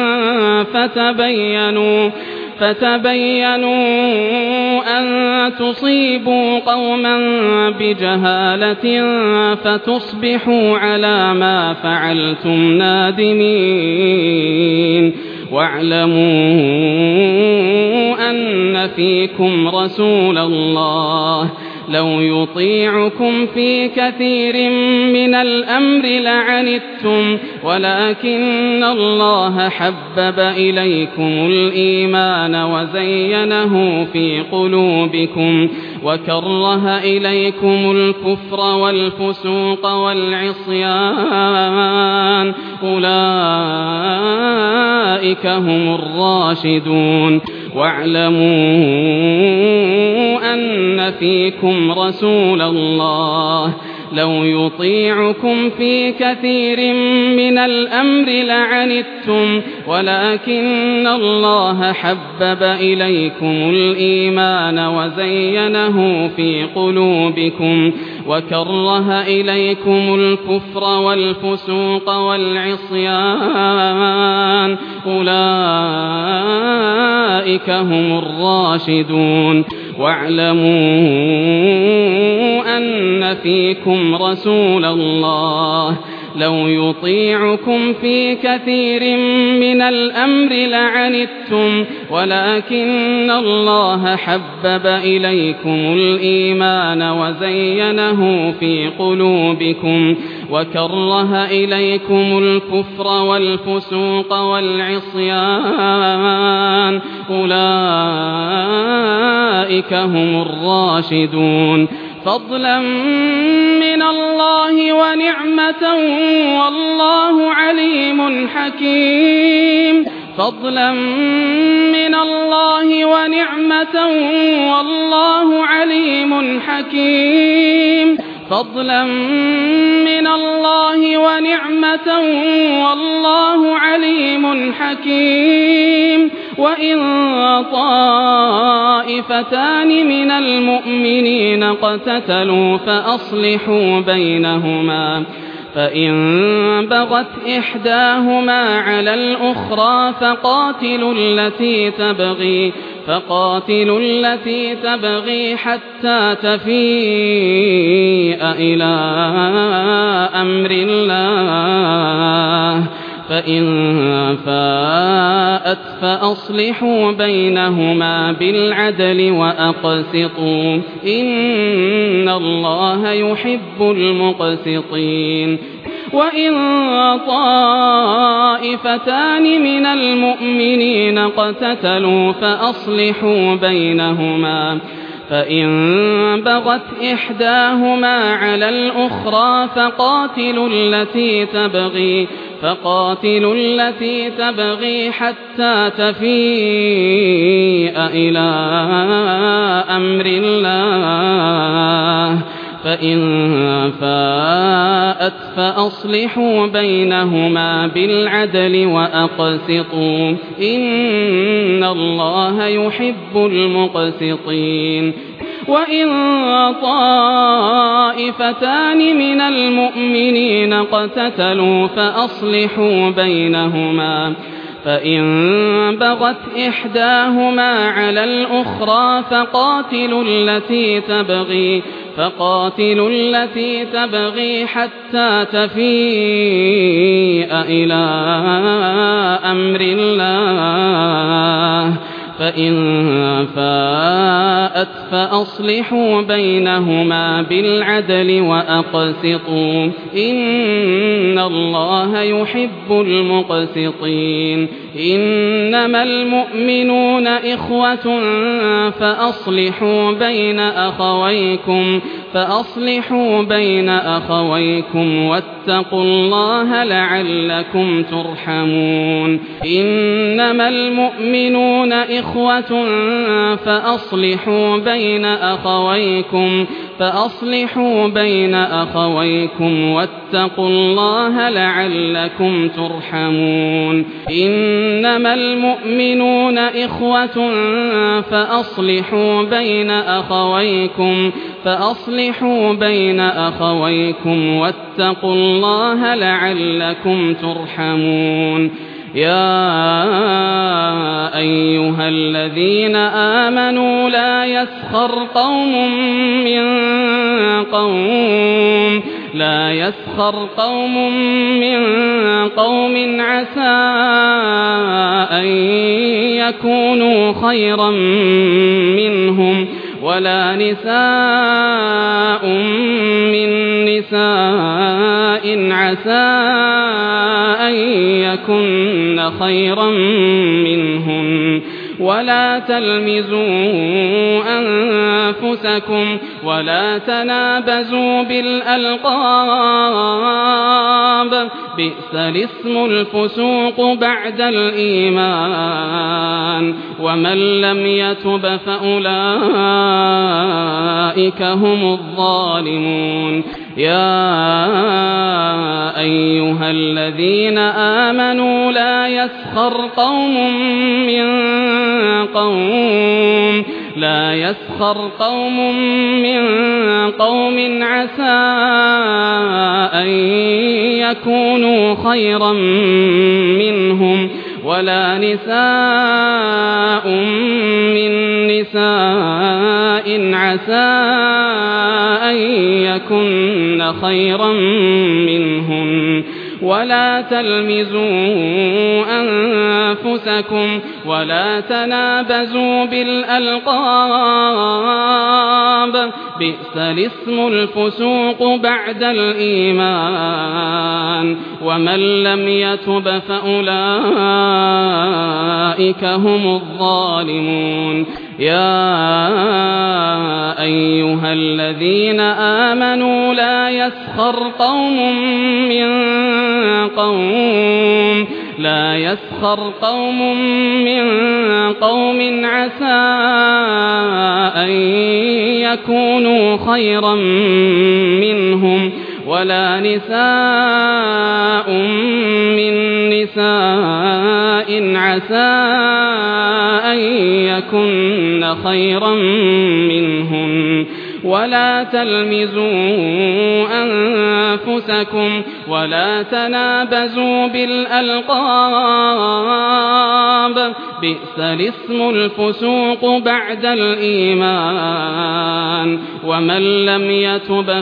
Speaker 1: فتبينوا فتبينوا أن تصيبوا قوما بجهالة فتصبحوا على ما فعلتم نادمين واعلموا أن فيكم رسول الله لو يطيعكم في كثير من الأمر لعنتم ولكن الله حبب إليكم الإيمان وزينه في قلوبكم وكره إليكم الكفر والفسوق والعصيان أولئك هم الراشدون واعلموا أن فيكم رسول الله لو يطيعكم في كثير من الأمر لعنتم ولكن الله حبب إليكم الإيمان وزينه في قلوبكم وكره إليكم الكفر والفسوق والعصيان أولئك هم الراشدون واعلموا أن فيكم رسول الله لو يطيعكم في كثير من الأمر لعنتم ولكن الله حبب إليكم الإيمان وزينه في قلوبكم وكره إليكم الكفر والفسوق والعصيان أولئك هم الراشدون فضلا من الله ونعمة والله عليم حكيم فضلا من الله ونعمة والله عليم حكيم فضلا من الله ونعمة والله عليم حكيم وإن طائفتان من المؤمنين اقتتلوا فأصلحوا بينهما فإن بغت إحداهما على الأخرى فقاتلوا التي تبغي فقاتلوا التي تبغي حتى تفيء إلى أمر الله فإن فاءت فأصلحوا بينهما بالعدل وأقسطوا إن الله يحب المقسطين وإن طائفتان من المؤمنين اقتتلوا فأصلحوا بينهما فإن بغت إحداهما على الأخرى فقاتلوا التي تبغي فقاتلوا التي تبغي حتى تفيء إلى أمر الله فإن فاءت فأصلحوا بينهما بالعدل وأقسطوا إن الله يحب المقسطين وإن طائفتان من المؤمنين اقتتلوا فأصلحوا بينهما فإن بغت إحداهما على الأخرى فقاتلوا التي تبغي فقاتلوا التي تبغي حتى تفيء إلى أمر الله فإن فاءت فأصلحوا بينهما بالعدل وأقسطوا إن الله يحب المقسطين إنما المؤمنون إخوة فأصلحوا بين أخويكم فأصلحوا بين أخويكم واتقوا الله لعلكم ترحمون إنما المؤمنون إخوة فأصلحوا بين أخويكم فأصلحوا بين أخويكم واتقوا الله لعلكم ترحمون إنما المؤمنون إخوة فأصلحوا بين أخويكم فأصلحوا بين أخويكم واتقوا الله لعلكم ترحمون يا أيها الذين آمنوا لا يسخر قوم من قوم لا يسخر قوم من قوم عسى أن يكونوا خيرا منهم ولا نساء من نساء عسى أن يكن خيرا منهم ولا تلمزوا أنفسكم ولا تنابزوا بالألقاب بئس الاسم الفسوق بعد الإيمان ومن لم يتب فأولئك هم الظالمون يا أيها الذين آمنوا لا يسخر قوم من قوم لا يسخر قوم من قوم عسى أن يكونوا خيرا منهم ولا نساء من نساء عسى أن يكن خيرا منهم ولا تلمزوا أنفسكم ولا تنابزوا بالألقاب بئس الاسم الفسوق بعد الإيمان ومن لم يتب فأولئك هم الظالمون يا أيها الذين آمنوا لا يسخر قوم من قوم لا يسخر قوم من قوم عسى أن يكونوا خيرا منهم ولا نساء من نساء عسى أن يكن خيرا منهم ولا تلمزوا أنفسكم ولا تنابزوا بالألقاب بئس الاسم الفسوق بعد الإيمان ومن لم يتب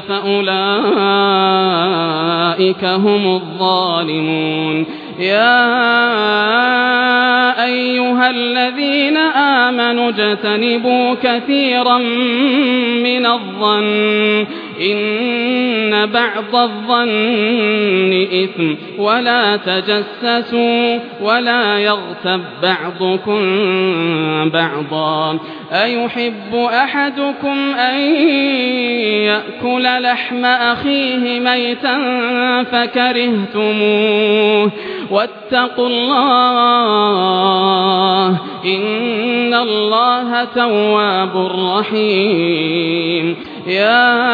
Speaker 1: فأولئك هم الظالمون يا أيها الذين آمنوا اجتنبوا كثيرا من الظن إن بعض الظن إثم ولا تجسسوا ولا يغتب بعضكم بعضا أيحب أحدكم أن يأكل لحم أخيه ميتا فكرهتموه واتقوا الله إن الله تواب رحيم يا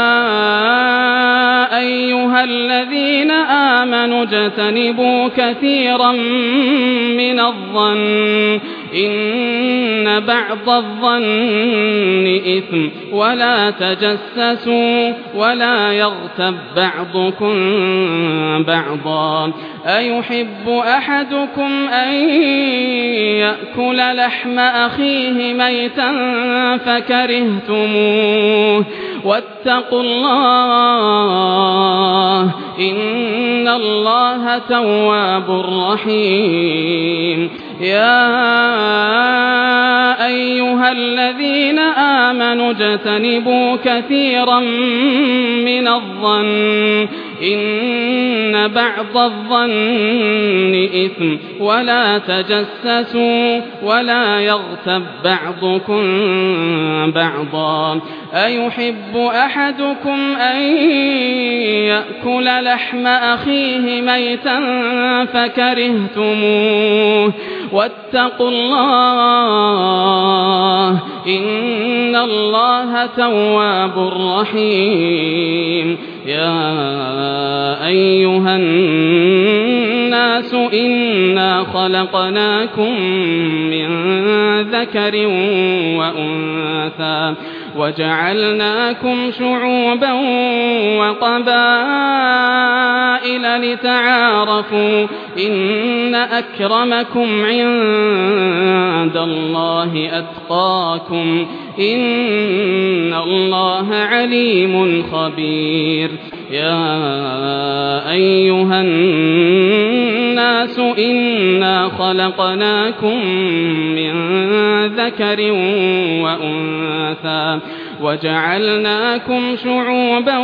Speaker 1: أيها الذين آمنوا اجتنبوا كثيرا من الظن إن بعض الظن إثم ولا تجسسوا ولا يغتب بعضكم بعضا أيحب أحدكم أن يأكل لحم أخيه ميتا فكرهتموه واتقوا الله إن الله تواب رحيم يا أيها الذين آمنوا اجتنبوا كثيرا من الظن إن بعض الظن إثم ولا تجسسوا ولا يغتب بعضكم بعضا أيحب أحدكم أن يأكل لحم أخيه ميتا فكرهتموه واتقوا الله إن الله تواب رحيم يا أيها الناس إنا خلقناكم من ذكر وأنثى وجعلناكم شعوبا وقبائل لتعارفوا إن أكرمكم عند الله أتقاكم إن الله عليم خبير يا أيها الناس إنا خلقناكم من ذكر وأنثى وجعلناكم شعوبا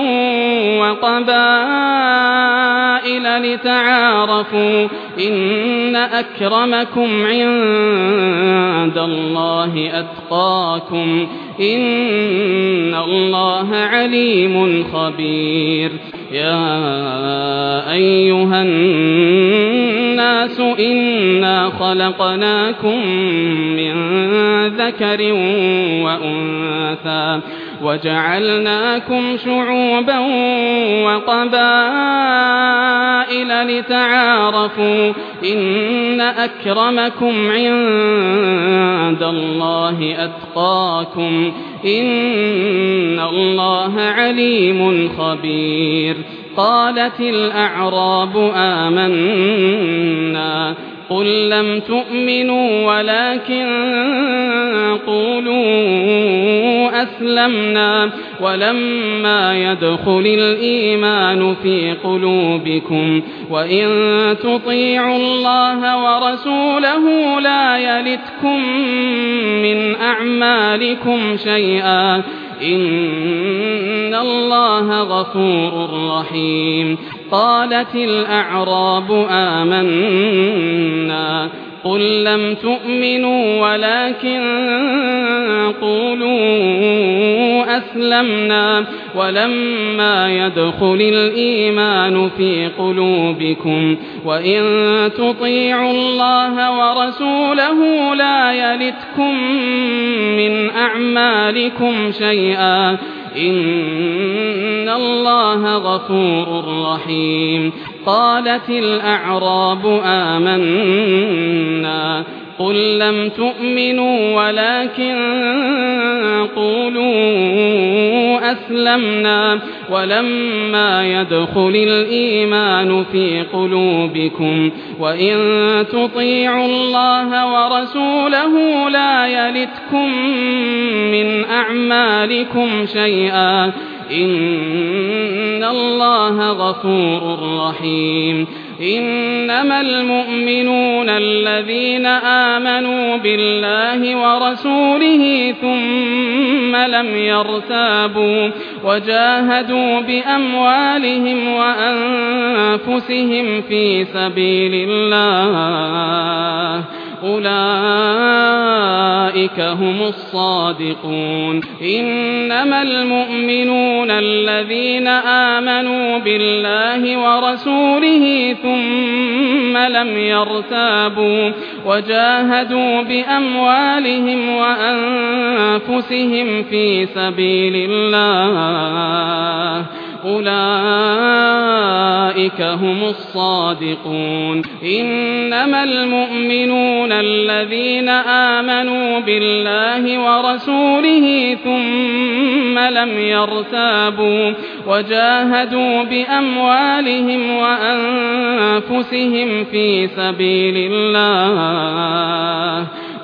Speaker 1: وقبائل لتعارفوا إن أكرمكم عند الله أتقاكم إن الله عليم خبير يا أيها الناس إنا خلقناكم من ذكر وأنثى وجعلناكم شعوبا وقبائل لتعارفوا إن أكرمكم عند الله أتقاكم إن الله عليم خبير قالت الأعراب آمنا قل لم تؤمنوا ولكن قولوا أسلمنا ولما يدخل الإيمان في قلوبكم وإن تطيعوا الله ورسوله لا يلتكم من أعمالكم شيئا إن الله غفور رحيم قالت الأعراب آمنا قل لم تؤمنوا ولكن قولوا أسلمنا ولما يدخل الإيمان في قلوبكم وإن تطيعوا الله ورسوله لا يلتكم من أعمالكم شيئا إن الله غفور رحيم قالت الأعراب آمنا قل لم تؤمنوا ولكن قولوا أسلمنا ولما يدخل الإيمان في قلوبكم وإن تطيعوا الله ورسوله لا يلتكم من أعمالكم شيئا إن الله غفور رحيم. إنما المؤمنون الذين آمنوا بالله ورسوله ثم لم يرتابوا وجاهدوا بأموالهم وأنفسهم في سبيل الله أولئك هم الصادقون. إنما المؤمنون الذين آمنوا بالله ورسوله ثم لم يرتابوا وجاهدوا بأموالهم وأنفسهم في سبيل الله أولئك هم الصادقون. إنما المؤمنون الذين آمنوا بالله ورسوله ثم لم يرتابوا وجاهدوا بأموالهم وأنفسهم في سبيل الله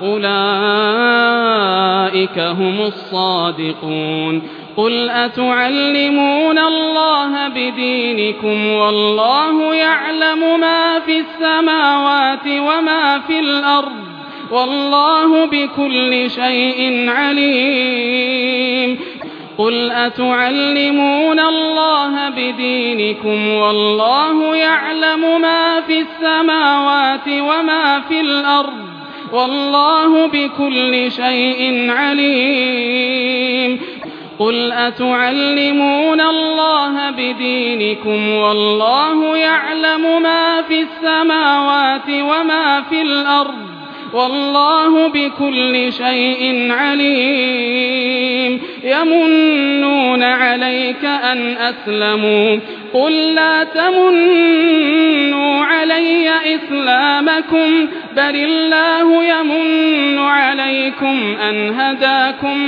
Speaker 1: أولئك هم الصادقون. قل أتعلمون الله بدينكم والله يعلم ما في السماوات وما في الأرض والله بكل شيء عليم. قل أتعلمون الله بدينكم والله يعلم ما في السماوات وما في الأرض والله بكل شيء عليم. قل أتعلمون الله بدينكم والله يعلم ما في السماوات وما في الأرض والله بكل شيء عليم. يمنون عليك أن أسلموا قل لا تمنوا علي إسلامكم بل الله يمن عليكم أن هداكم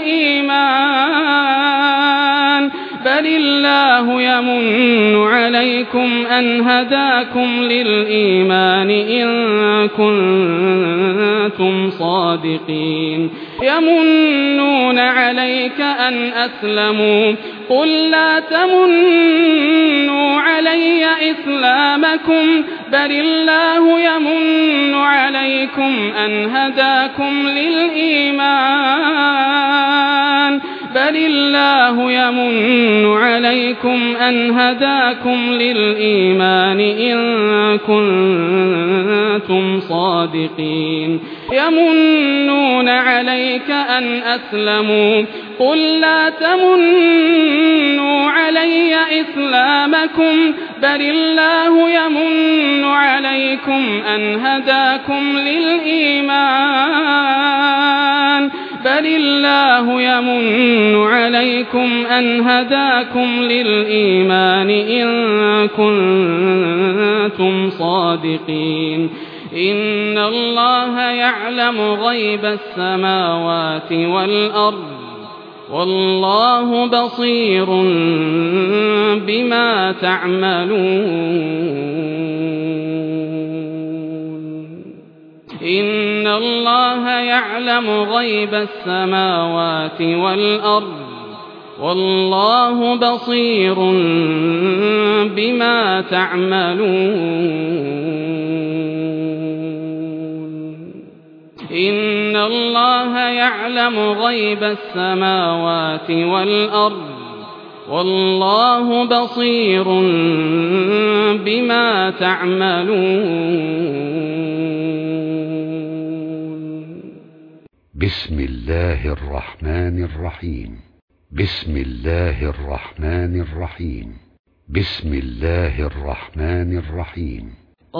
Speaker 1: للإيمان بل الله يمن عليكم أن هداكم للإيمان إن كنتم صادقين. يمنون عليك أن أسلموا قل لا تمنوا علي إسلامكم بل الله يمن عليكم أن هداكم للإيمان بل الله يمن عليكم أن هداكم للإيمان إن كنتم صادقين. يمنون عليك أن أسلموا قل لا تمنوا علي إسلامكم بل الله يمن عليكم أن هداكم للإيمان بل الله يمن عليكم أن هداكم للإيمان إن كنتم صادقين. إن الله يعلم غيب السماوات والأرض والله بصير بما تعملون. إن الله يعلم غيب السماوات والأرض والله بصير بما تعملون. إن الله يعلم غيب السماوات والأرض والله بصير بما تعملون.
Speaker 2: بسم الله الرحمن الرحيم. بسم الله الرحمن الرحيم. بسم الله الرحمن الرحيم.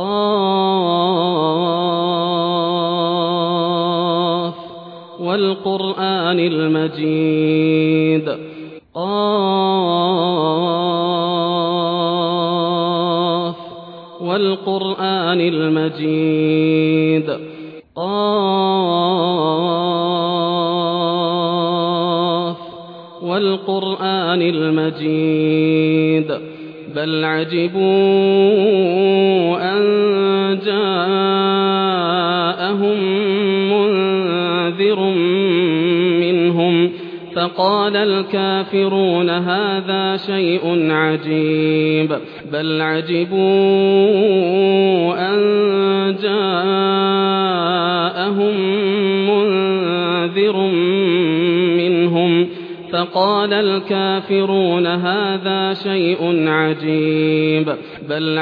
Speaker 1: قاف والقرآن المجيد. قاف والقرآن المجيد. قاف والقرآن المجيد بل عجبوا أن جاءهم منذر منهم فقال الكافرون هذا شيء عجيب بل عجبوا أن جاءهم منذر منهم فقال الكافرون هذا شيء عجيب بل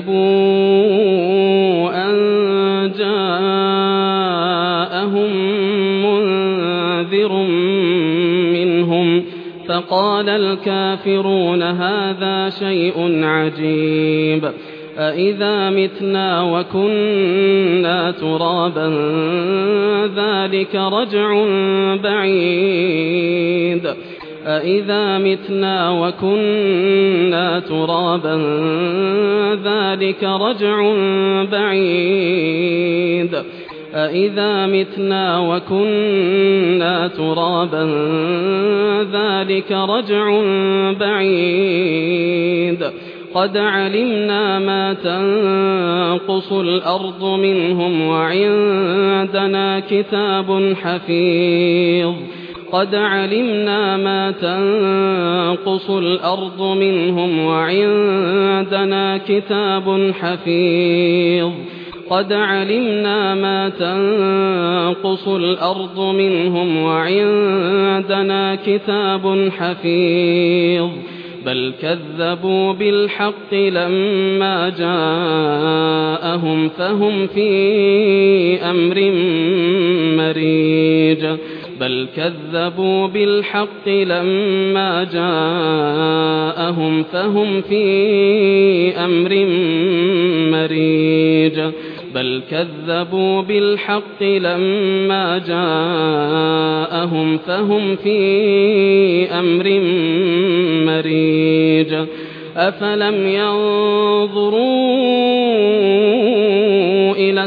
Speaker 1: عجبوا أن جاءهم منذر منهم فقال الكافرون هذا شيء عجيب أإذا متنا وكنا ترابا ذلك رجع بعيد أإذا متنا وكنا ترابا ذلك رجع بعيد أإذا متنا وكنا ترابا ذلك رجع بعيد قد علمنا ما تنقص الأرض منهم وعندنا كتاب حفيظ قد علمنا ما تنقص الأرض منهم وعندنا كتاب حفيظ قد علمنا ما تنقص الأرض منهم وعندنا كتاب حفيظ بل كذبوا بالحق لما جاءهم فهم في أمر مريج بل كذبوا بالحق لما جاءهم فهم في أمر مريج بل كذبوا بالحق لما جاءهم فهم في أمر مريج أفلم ينظروا إلى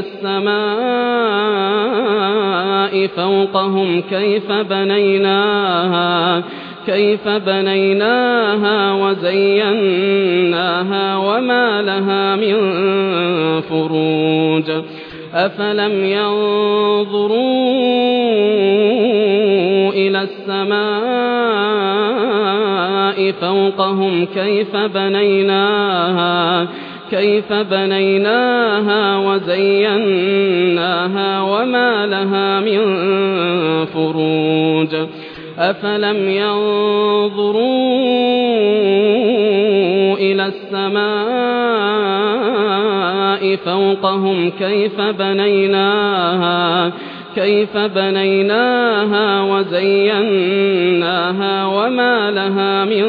Speaker 1: السماء فوقهم كيف بنيناها كيف بنيناها وزيناها وما لها من فروج أفلم ينظروا إلى السماء فوقهم كيف بنيناها كيف بنيناها وزيناها وما لها من فروج أفلم ينظروا إلى السماء فوقهم كيف بنيناها كيف بنيناها وزيناها وما لها من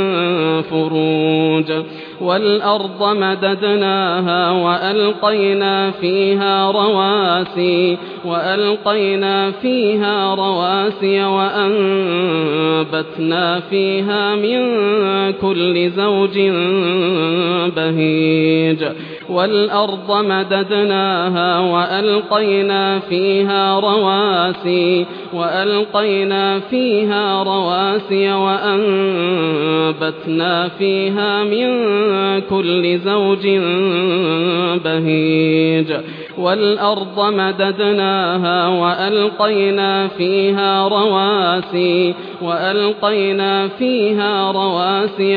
Speaker 1: فروج والأرض مددناها وألقينا فيها رواسي وألقينا فيها رواسي وأنبتنا فيها من كل زوج بهيج والأرض مددناها وألقينا فيها رواسي وألقينا فيها رواسي وأنبتنا فيها من كل زوج بهيج والأرض مددناها وألقينا فيها رواسي وألقينا فيها رواسي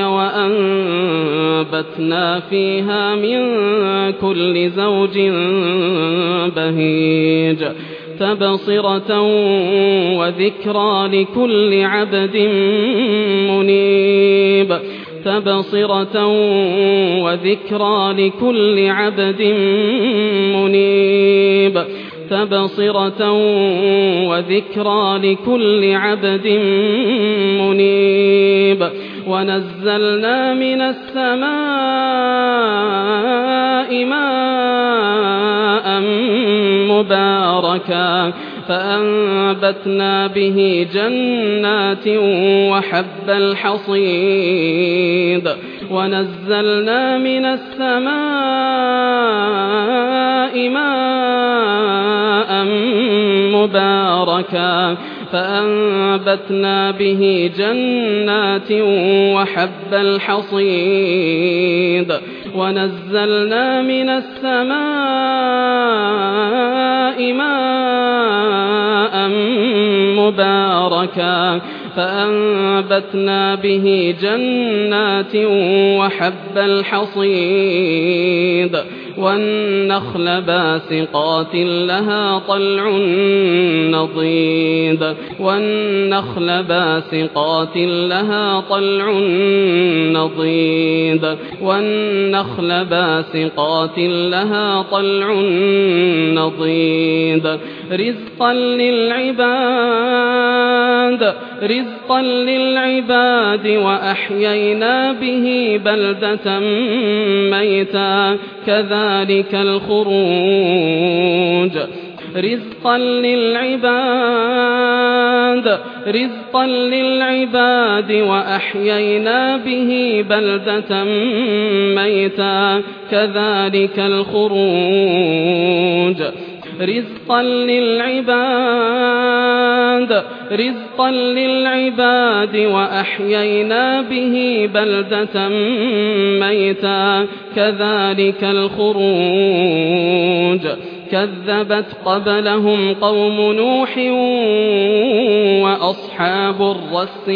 Speaker 1: وأنبتنا فيها من كل زوج بهيج تبصرة وذكرى لكل عبد منيب تبصرة وذكرى لكل عبد منيب تبصرة وذكرى لكل عبد منيب ونزلنا من السماء ماء مباركا فأنبتنا به جنات وحب الحصيد ونزلنا من السماء ماء مباركا فأنبتنا به جنات وحب الحصيد ونزلنا من السماء ماء مباركا فأنبتنا به جنات وحب الحصيد والنخل باسقات لها طلع نضيد والنخل باسقات لها طلع نضيد والنخل باسقات لها طلع نضيد رزقا للعباد رزقا للعباد وأحيينا به بلدة ميتا كذلك الخروج رزقا للعباد رزقا للعباد وأحيينا به بلدة ميتا كذلك الخروج رزقا للعباد رزقا للعباد وأحيينا به بلدة ميتا كذلك الخروج كذبت قبلهم قوم نوح وأصحاب الرس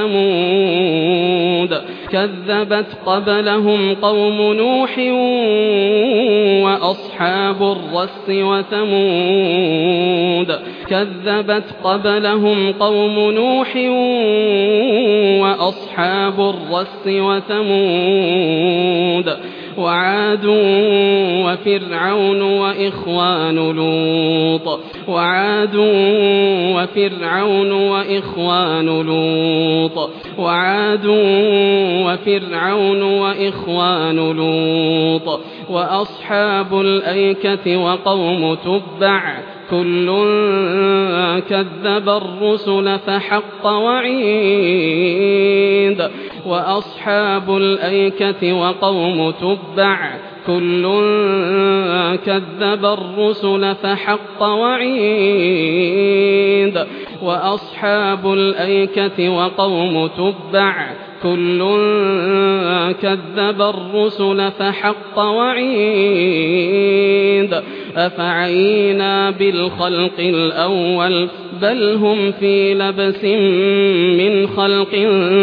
Speaker 1: وثمود كذبت قبلهم قوم نوح وأصحاب الرس وثمود كذبت قبلهم قوم نوح وأصحاب الرس وثمود وعاد وفرعون وإخوان لوط وعاد وفرعون وإخوان لوط وعاد وفرعون وإخوان لوط وأصحاب الأيكة وقوم تبع كل كذب الرسل فحق وعيد وأصحاب الأيكة وقوم تبع كل كذب الرسل فحق وعيد وأصحاب الأيكة وقوم تبع كل كذب الرسل فحق وعيد أفعينا بالخلق الأول بل هم في لبس من خلق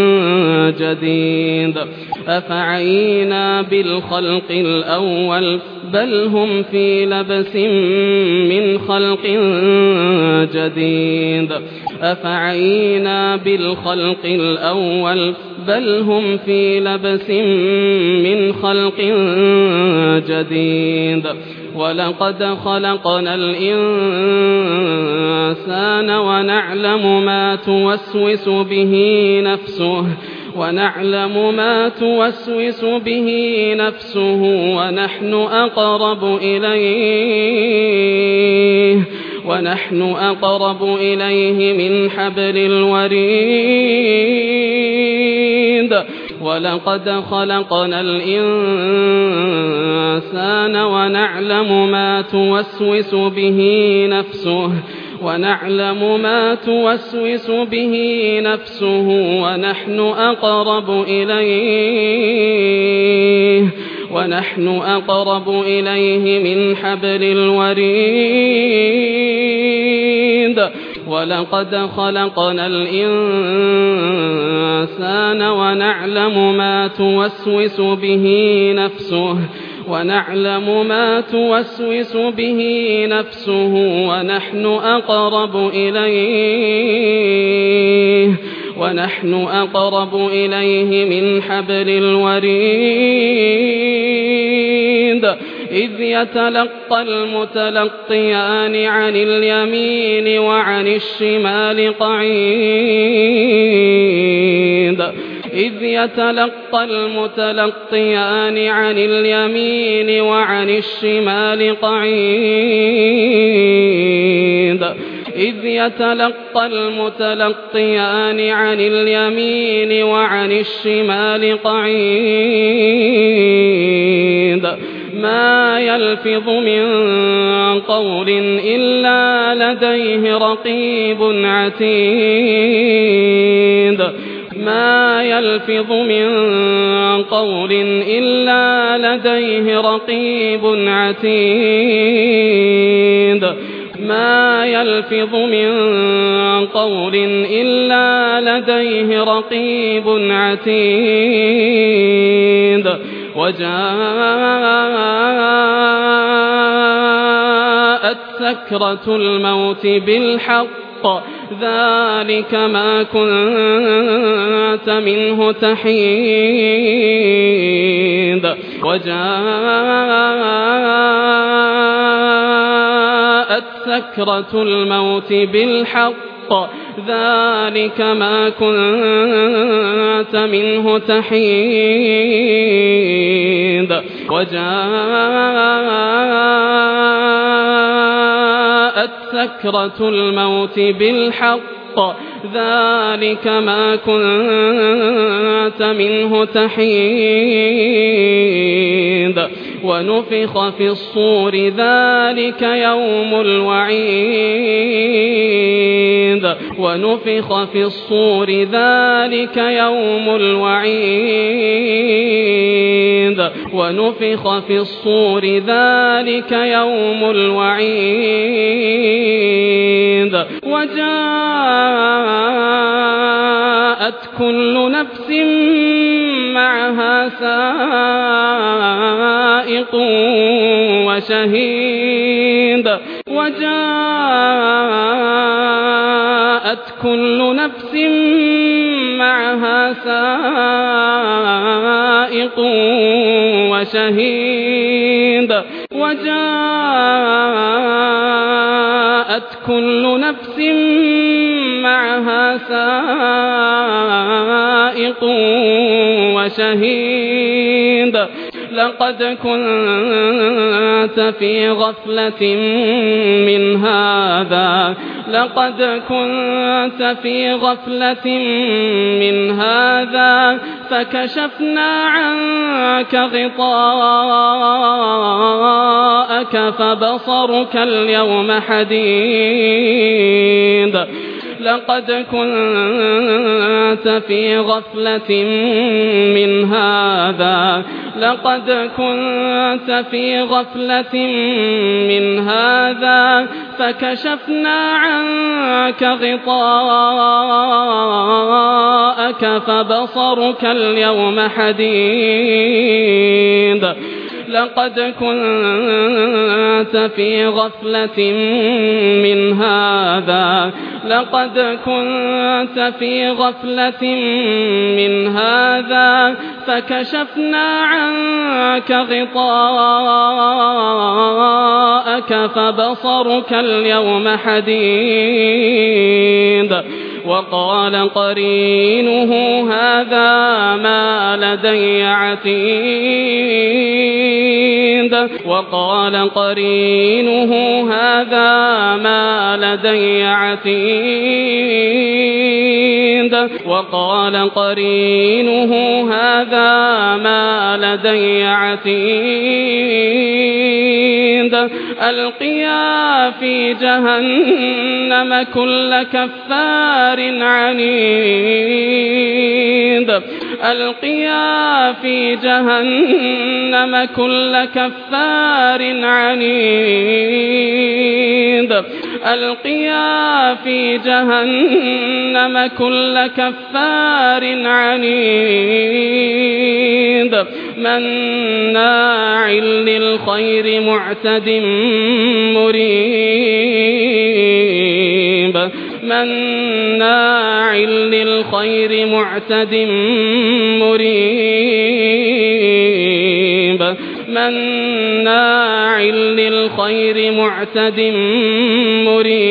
Speaker 1: جديد أفعينا بالخلق الأول بل هم في لبس من خلق جديد أفعينا بالخلق الأول بل هم في لبس من خلق جديد ولقد خلقنا الإنسان ونعلم ما توسوس به نفسه ونعلم ما توسوس به نفسه ونحن أقرب إليه ونحن أقرب إليه من حبل الوريد ولقد خلقنا الإنسان ونعلم ما توسوس به نفسه ونعلم ما توسوس به نفسه ونحن أقرب إليه ونحن أقرب إليه من حبل الوريد ولقد خلقنا الإنسان ونعلم ما توسوس به نفسه ونعلم ما توسوس به نفسه ونحن أقرب إليه ونحن أقرب إليه من حبل الوريد إذ يتلقى المتلقيان عن اليمين وعن الشمال قعيد إذ يتلقى المتلقيان عن اليمين وعن الشمال قعيد إذ يتلقى المتلقيان عن اليمين وعن الشمال قعيد ما يلفظ من قول إلا لديه رقيب عتيد ما يلفظ من قول إلا لديه رقيب عتيد ما يلفظ من قول إلا لديه رقيب عتيد وجاءت سكرة الموت بالحق ذلك ما كنت منه تحيد وجاءت سكرة الموت بالحق ذلك ما كنت منه تحيد وجاءت سكرة الموت بالحق ذلك ما كنت منه تحيد ونفخ في الصور ذلك يوم الوعيد ونفخ في الصور ذلك يوم الوعيد ونفخ في الصور ذلك يوم الوعيد وجاءت كل نفس معها سائق وشهيد وجاءت كل نفس معها سائق وشهيد وجاءت كل نفس معها سائق وشهيد لقد كنت في غفلة من هذا لقد كنت في غفلة من هذا فكشفنا عنك غطاءك فبصرك اليوم حديد لقد كنت في غفلة من هذا لقد كنت في غفلة من هذا فكشفنا عنك غطاءك فبصرك اليوم حديد لقد كنت في غفلة من هذا لقد كنت في غفلة من هذا فكشفنا عنك غطاءك فبصرك اليوم حديد وقال قرينه هذا ما لدي عتيد وقال قرينه هذا ما لدي عتيد وقال قرينه هذا ما لدي عتيد ألقيا في جهنم كل كفار عنيد ألقيا في جهنم كل كفار عنيد ألقيا في جهنم كل كفار عنيد مناع للخير معتد مريب مناع للخير معتد مريب مناع للخير معتد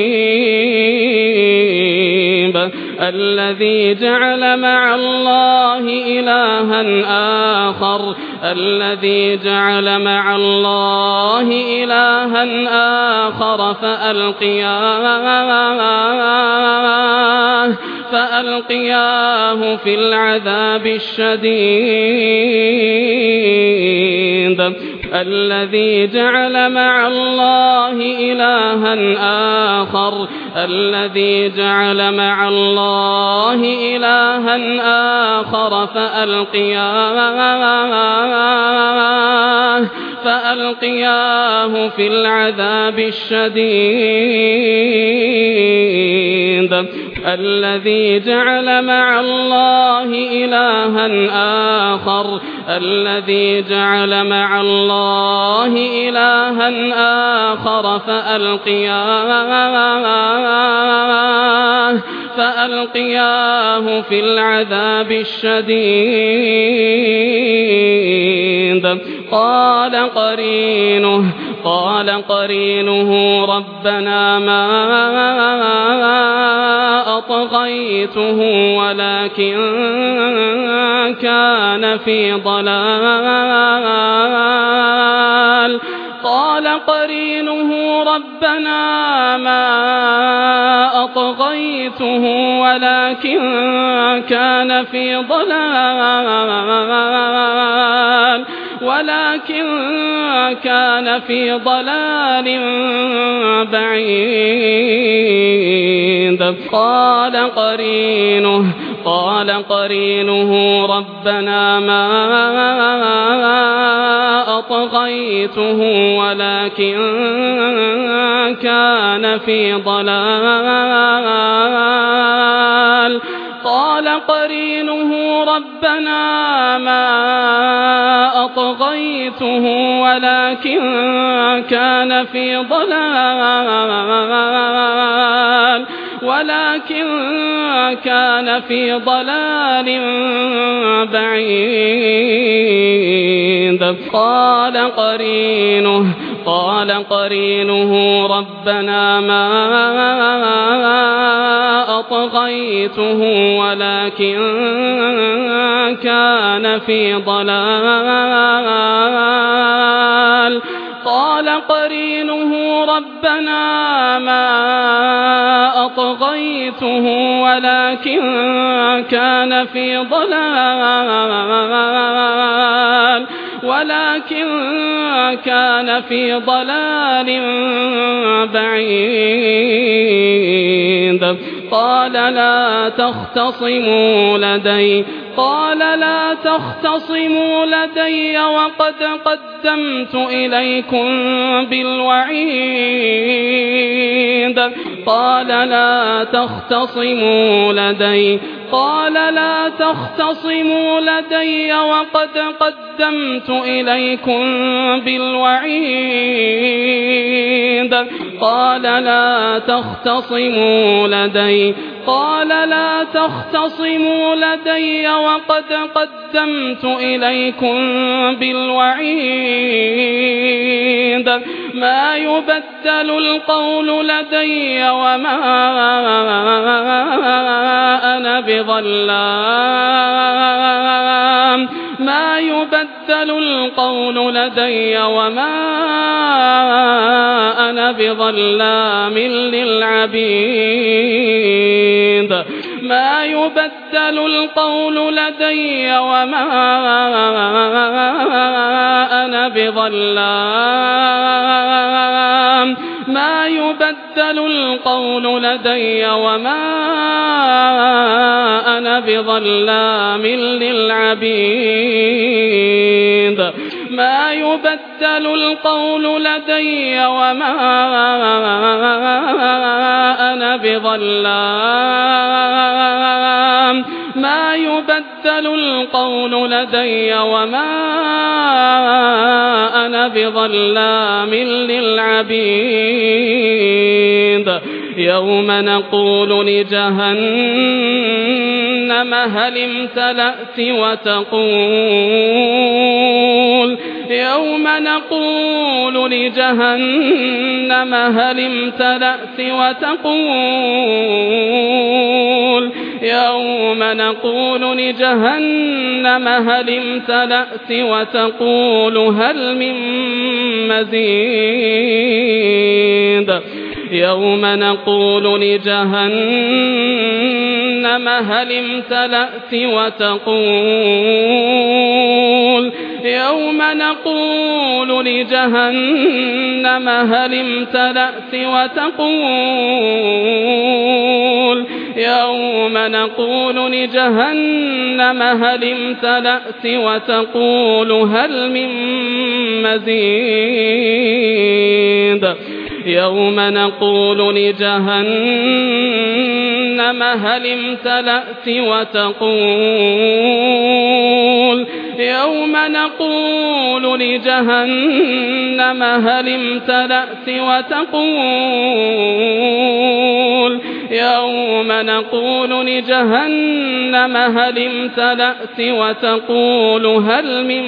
Speaker 1: مريب الذي جعل مع الله الله إلها آخر الذي جعل مع الله إلها آخر فألقياه فألقياه في العذاب الشديد الذي جعل مع الله إلها آخر الذي جعل مع الله إلها آخر فألقياه فألقياه في العذاب الشديد الذي جعل مع الله إلها آخر الذي جعل مع الله إلها آخر فألقياه فألقياه في العذاب الشديد قال قرينه قال قرينه ربنا ما أطغيته ولكن كان في ضلال قال قرينه ربنا ما أطغيته ولكن كان في ضلال ولكن كان في ضلال بعيد قال قرينه قال قرينه ربنا ما أطغيته ولكن كان في ضلال قال قرينه ربنا ما أطغيته ولكن كان في ضلال ولكن كان في ضلال بعيد قال قرينه قال قرينه ربنا ما أطغيته ولكن كان في ضلال قال قرينه ربنا ما أطغيته ولكن كان في ضلال ولكن كان في ضلال بعيد قال لا تختصموا لدي قال لا تختصموا لدي وقد قدمت إليكم بالوعيد قال لا تختصموا لدي قال لا تختصموا لدي وقد قدمت إليكم بالوعيد قال لا تختصموا لدي قال لا تختصموا لدي وقد قدمت إليكم بالوعيد ما يبدل القول لدي وما أنا بظلام ما يبدل القول لدي وما أنا بظلام للعبيد ما يبدل القول لدي وما أنا بظلام ما يبدل القول لدي وما أنا بظلام للعبيد ما يبدل القول لدي وما أنا بظلام ما يبدل القول لدي وما أنا بظلام للعبيد يوم نقول لجهنم هل امتلأت وتقول يوم نقول لجهنم هل امتلأت وتقول يوم نقول لجهنم هل امتلأت وتقول هل من مزيد يوم نقول لجهنم هل امتلأت وتقول يوم نقول لجهنم هل امتلأت وتقول يوم نقول لجهنم هل امتلأت وتقول هل من مزيد يوم نقول لجهنم هل امتلأت وتقول يوم نقول لجهنم هل امتلأت وتقول يوم نقول لجهنم هل امتلأت وتقول هل من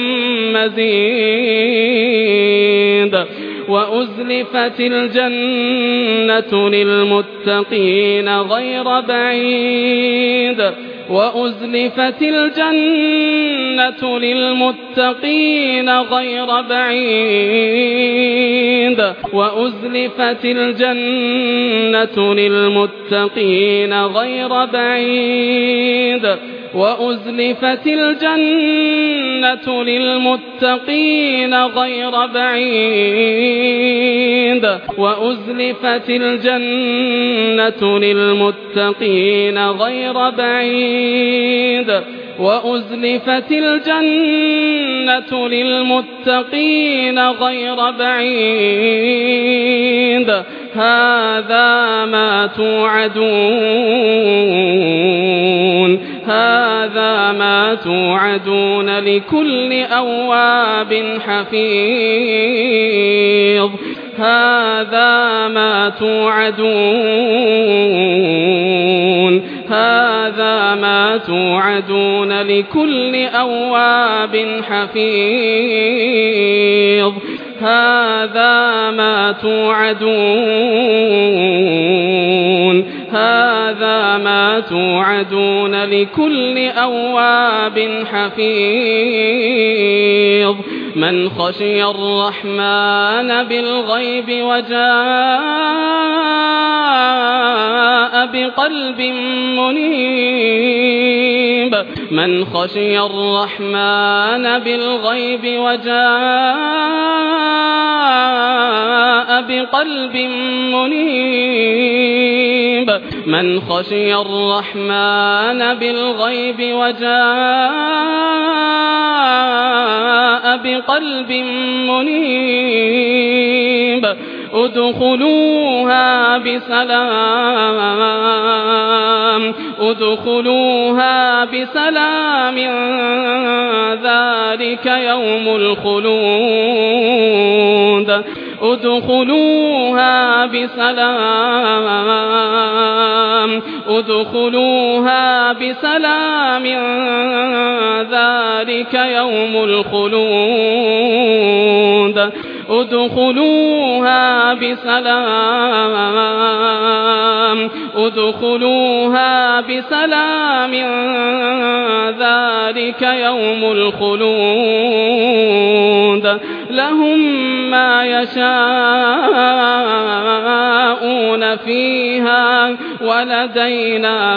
Speaker 1: مزيد وأزلفت الجنة للمتقين غير بعيد وأزلفت الجنة للمتقين غير بعيد وأزلفت الجنة للمتقين غير بعيد وأزلفت الجنة للمتقين غير بعيد وأزلفت الجنة للمتقين غير بعيد وأزلفت الجنة للمتقين غير بعيد هذا ما توعدون هذا ما توعدون لكل أواب حفيظ هذا ما توعدون هذا ما توعدون لكل أواب حفيظ هذا ما توعدون هذا ما توعدون لكل أواب حفيظ من خشي الرحمن بالغيب وجاء بقلب منيب من خشي الرحمن بالغيب وجاء بقلب منيب من خشي الرحمن بالغيب وجاء بقلب منيب ادخلوها بسلام ادخلوها بسلام ذلك يوم الخلود ادخلوها بسلام ادخلوها بسلام ذلك يوم الخلود ادخلوها بسلام ادخلوها بسلام ذلك يوم الخلود لهم ما يشاءون فيها ولدينا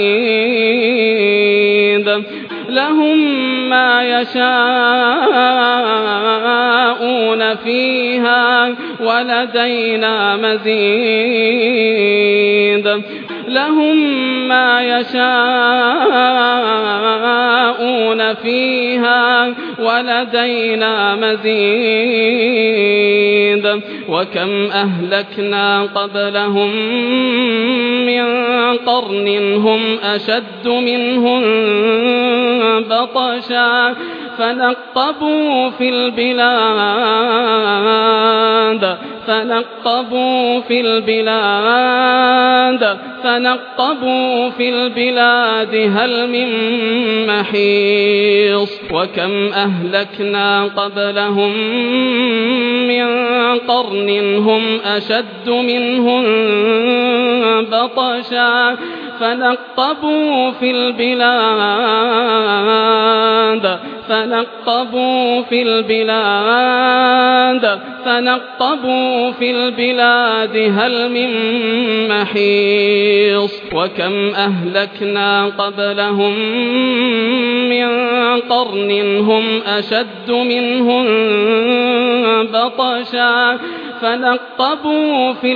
Speaker 1: مزيد لهم ما يشاءون فيها ولدينا مزيد لهم ما يشاءون فيها ولدينا مزيد وكم أهلكنا قبلهم من قرن هم أشد منهم بطشا فنقبوا في البلاد فنقبوا في البلاد فنقبوا في البلاد هل من محيص وكم أهلكنا قبلهم من قرن هم أشد منهم بطشا فنقبوا في البلاد فنقبوا في البلاد فنقبوا في البلاد هل من محيص وكم أهلكنا قبلهم من قرن هم أشد منهم بطشا فنقبوا في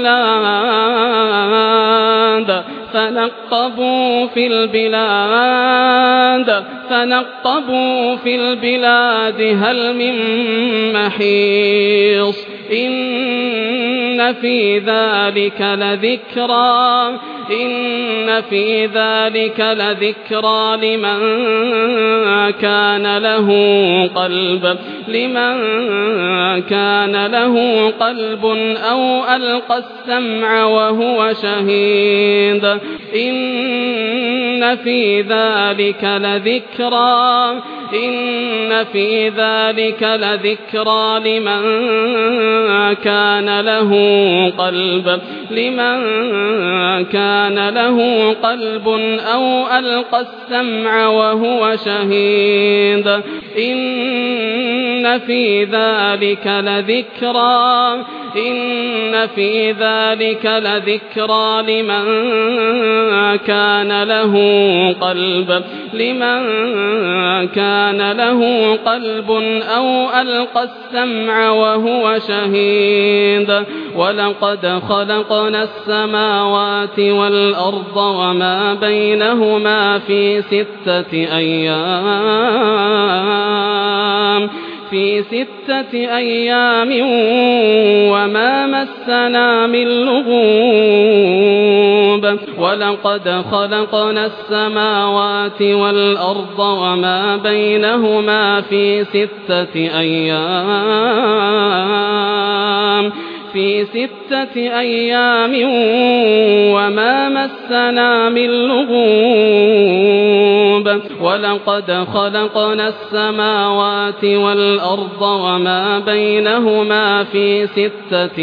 Speaker 1: البلاد فنقبوا في البلاد فنقبوا في البلاد هل من محيص إن في ذلك لذكرى إن في ذلك لذكرى لمن كان له قلب لمن كان له قلب أو ألقى السمع وهو شهيد إن في ذلك لذكرى إن في ذلك لذكرى لمن كان له قلب لمن كان له قلب أو ألقى السمع وهو شهيد إن في ذلك لذكرى إن في ذلك لذكرى لمن كان له قلب لمن كان له قلب أو ألقى السمع وهو شهيد ولقد خلقنا السماوات والأرض وما بينهما في ستة أيام في ستة أيام وما مسنا من لغوب ولقد خلقنا السماوات والأرض وما بينهما في ستة أيام في ستة أيام وما مسنا من لغوب ولقد خلقنا السماوات والأرض وما بينهما في ستة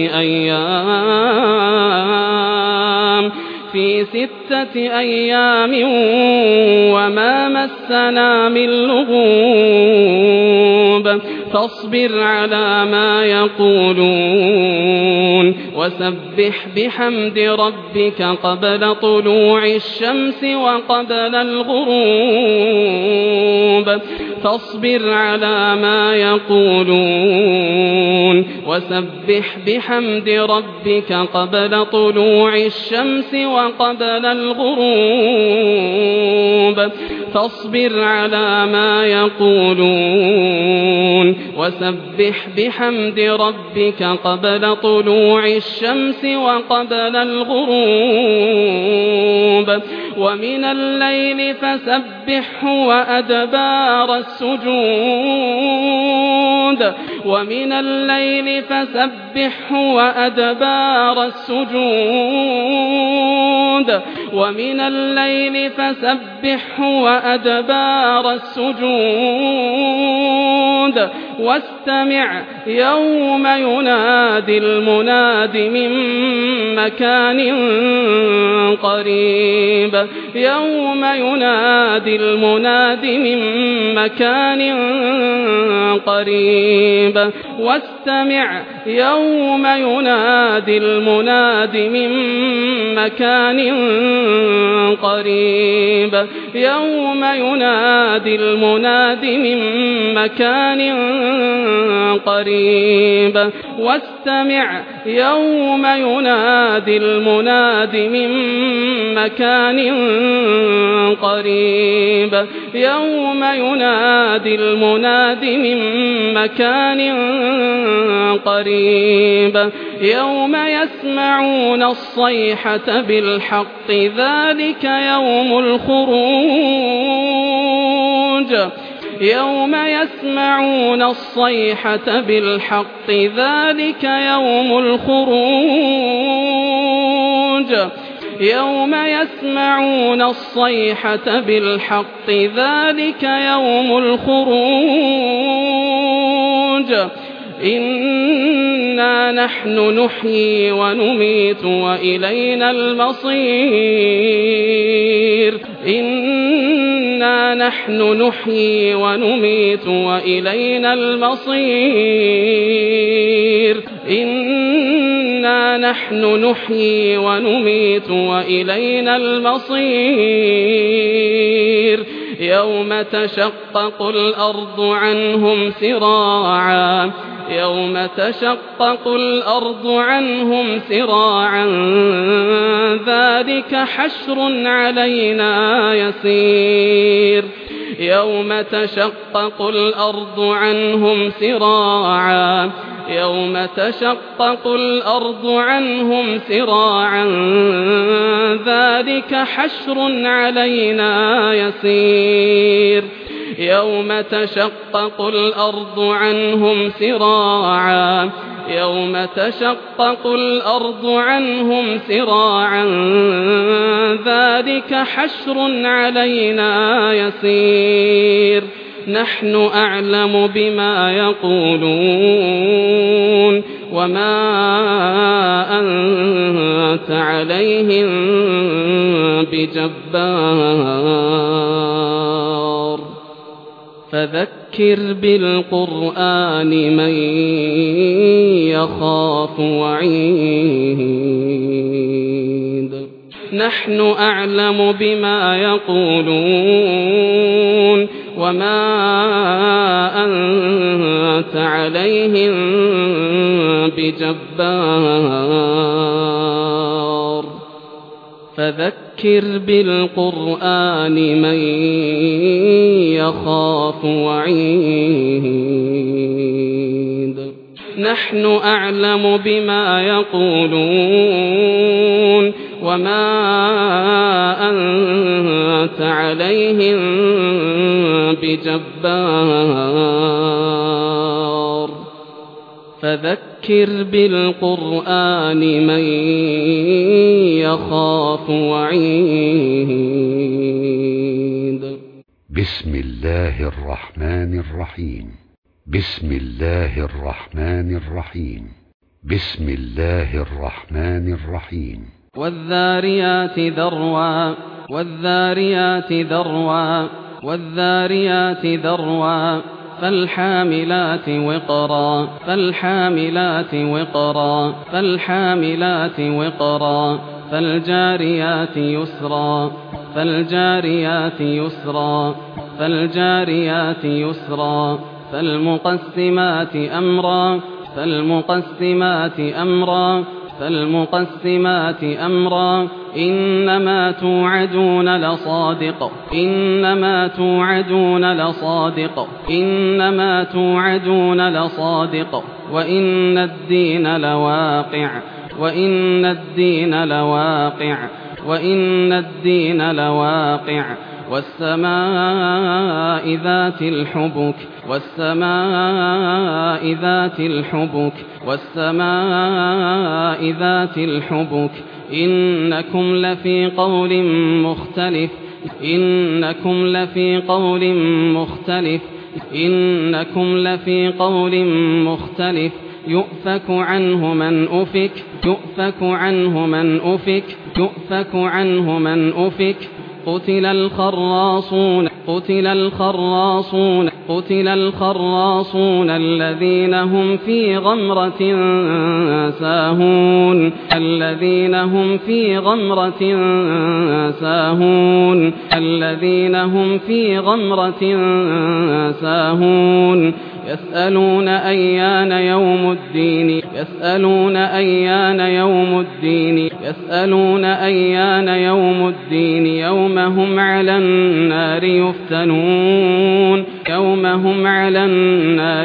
Speaker 1: أيام في ستة أيام وما مسنا من لغوب فاصبر على ما يقولون وسبح بحمد ربك قبل طلوع الشمس وقبل الغروب فاصبر على ما يقولون وسبح بحمد ربك قبل طلوع الشمس وقبل الغروب فاصبر على ما يقولون وسبح بحمد ربك قبل طلوع الشمس وقبل الغروب ومن الليل فسبحه وأدبار السجود ومن الليل فسبحه وأدبار السجود ومن الليل فسبحه وأدبار السجود واستمع يوم ينادي المناد من مكان قريب يوم ينادي المناد من مكان قريب واستمع يوم ينادي المناد من مكان قريب يوم ينادي المناد من مكان قريب واستمع يوم ينادي المناد من مكان قريب يوم ينادي المناد من مكان قريب يوم يسمعون الصيحة بالحق ذلك يوم الخروج يوم يسمعون الصيحة بالحق ذلك يوم الخروج يوم يسمعون الصيحة بالحق ذلك يوم الخروج إنا نحن نحيي ونميت وإلينا المصير إنا نحن نحيي ونميت وإلينا المصير إنا نحن نحيي ونميت وإلينا المصير يوم تشقق الأرض عنهم سراعا يوم تشقق الأرض عنهم سراعا ذلك حشر علينا يسير يوم تشقق الأرض عنهم سراعا يوم تشقق الأرض عنهم سراعا ذلك حشر علينا يسير يوم تشقق الأرض عنهم سراعا يوم تشقق الأرض عنهم سراعا ذلك حشر علينا يسير نحن أعلم بما يقولون وما أنت عليهم بجبار فذكر بالقرآن من يخاف وعيد نحن أعلم بما يقولون وما أنت عليهم بجبار فذكر بالقرآن من يخاف وعيد نحن أعلم بما يقولون وما أنت عليهم بجبار فذكر بالقرآن من يخاف وعيد
Speaker 2: بسم الله الرحمن الرحيم بسم الله الرحمن الرحيم بسم الله الرحمن الرحيم
Speaker 1: والذاريات ذروا والذاريات ذروا والذاريات ذروا فالحاملات وقرا فالحاملات وقرا فالحاملات وقرا فالجاريات يسرا فالجاريات يسرا فالجاريات يسرا فالمقسمات أمرا فالمقسمات أمرا فالمقسمات أمرا إنما توعدون لصادق إنما توعدون لصادق إنما توعدون لصادق وإن الدين لواقع وإن الدين لواقع وإن الدين لواقع والسماء ذات الحبك والسماء ذات الحبك والسماء ذات الحبك إنكم لفي قول مختلف إنكم لفي قول مختلف إنكم لفي قول مختلف يؤفك عنه من أفك يؤفك عنه من أفك يؤفك عنه من أفك قتل الخراصون قتل الخراصون قتل الخراصون الذين هم في غمرة ساهون الذين هم في غمرة ساهون الذين هم في غمرة ساهون يسألون أيان يوم الدين يسألون أيان يوم الدين يسألون أيان يوم الدين يوم هم على النار يفتنون يوم هم على النار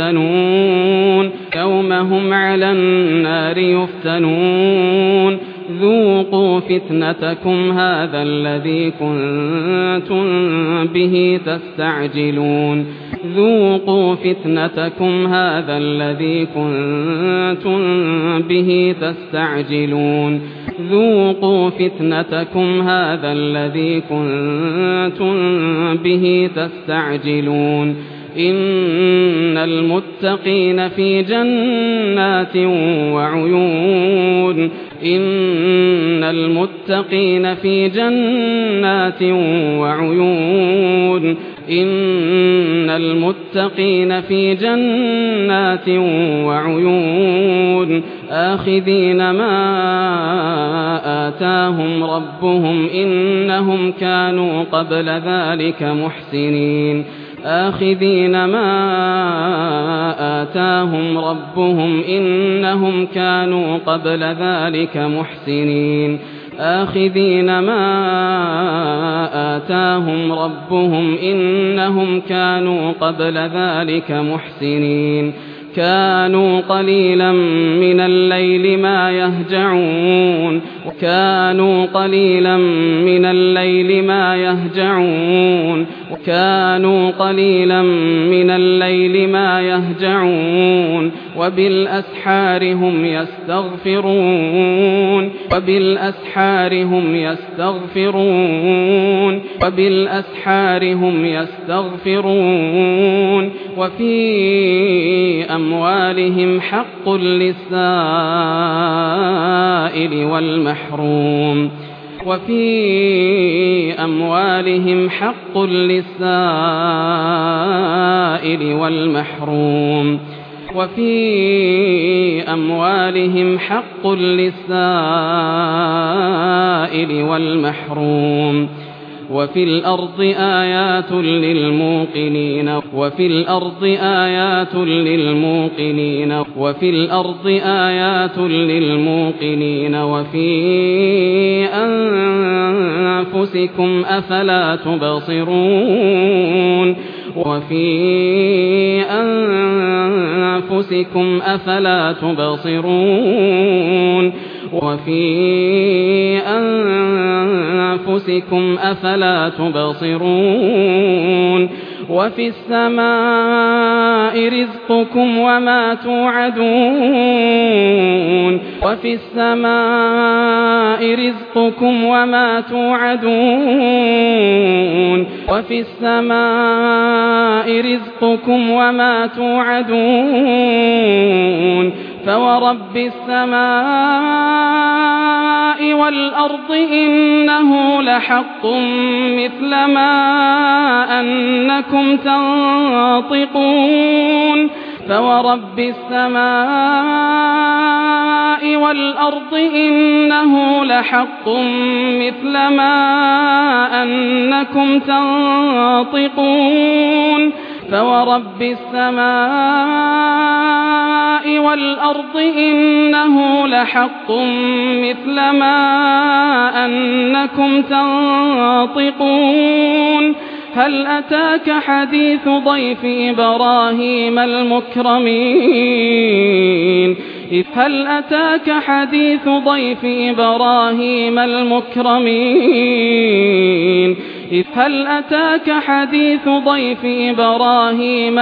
Speaker 1: يفتنون يوم هم على النار يفتنون ذوقوا فتنتكم هذا الذي كنتم به تستعجلون ذوقوا فتنتكم هذا الذي كنتم به تستعجلون ذوقوا فتنتكم هذا الذي كنتم به تستعجلون إن المتقين في جنات وعيون إن المتقين في جنات وعيون إن المتقين في جنات وعيون آخذين ما آتاهم ربهم إنهم كانوا قبل ذلك محسنين آخذين ما آتاهم ربهم إنهم كانوا قبل ذلك محسنين آخذين ما آتاهم ربهم إنهم كانوا قبل ذلك محسنين كانوا قليلا من الليل ما يهجعون وكانوا قليلا من الليل ما يهجعون وكانوا قليلا من الليل ما يهجعون وبالأسحار هم يستغفرون وبالأسحار هم يستغفرون وبالأسحار هم يستغفرون وفي أموالهم حق للسائل والمحروم وفي أموالهم حق للسائل والمحروم وفي أموالهم حق للسائل والمحروم وفي الأرض آيات للموقنين وفي الأرض آيات للموقنين وفي الأرض آيات للموقنين وفي أنفسكم أفلا تبصرون وفي أنفسكم أفلا تبصرون وفي أنفسكم أفلا تبصرون وفي السماء رزقكم وما توعدون وفي السماء رزقكم وما توعدون وفي السماء رزقكم وما توعدون فورب السماء والأرض إنه لحق مثل ما أنكم تنطقون فورب السماء والأرض إنه لحق مثل ما أنكم تنطقون فورب السماء والأرض إنه لحق مثل ما أنكم تنطقون هل أتاك حديث ضيف إبراهيم المكرمين هل أتاك حديث ضيف إبراهيم المكرمين هل أتاك حديث ضيف إبراهيم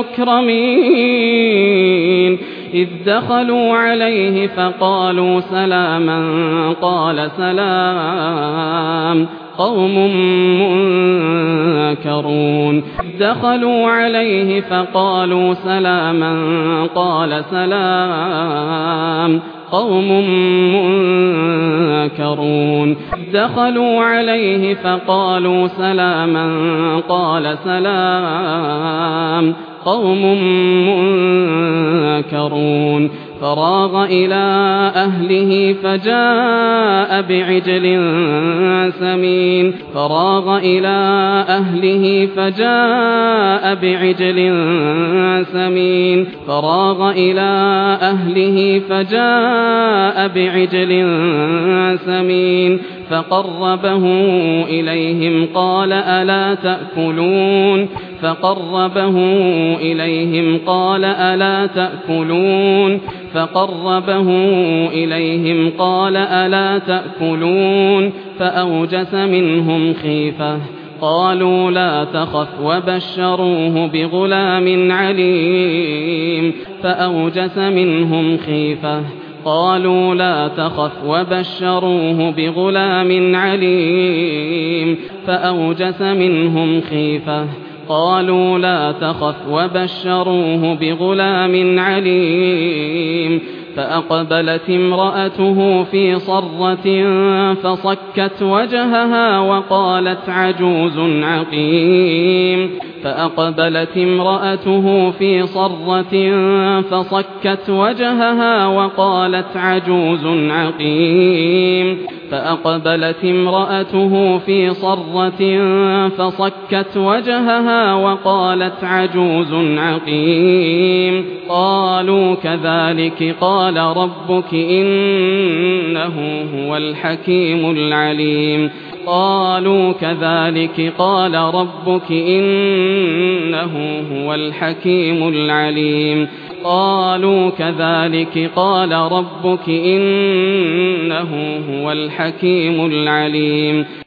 Speaker 1: المكرمين إذ دخلوا عليه فقالوا سلاما قال سلام قوم منكرون دخلوا عليه فقالوا سلاما قال سلام قوم منكرون دخلوا عليه فقالوا سلاما قال سلام قوم منكرون فراغ إلى أهله فجاء بعجل سمين فراغ إلى أهله فجاء بعجل سمين فراغ إلى أهله فجاء بعجل سمين فقربه إليهم قال ألا تأكلون فقربه إليهم قال ألا تأكلون فقربه إليهم قال ألا تأكلون فأوجس منهم خيفة قالوا لا تخف وبشروه بغلام عليم فأوجس منهم خيفة قالوا لا تخف وبشروه بغلام عليم فأوجس منهم خيفة قالوا لا تخف وبشروه بغلام عليم فأقبلت امرأته في صرة فصكت وجهها وقالت عجوز عقيم فأقبلت امرأته في صرة فصكت وجهها وقالت عجوز عقيم فأقبلت امرأته في صرة فصكت وجهها وقالت عجوز عقيم قالوا كذلك قال ربك إنه هو الحكيم العليم قالوا كذلك قال ربك إنه هو الحكيم العليم قالوا كذلك قال ربك إنه هو الحكيم العليم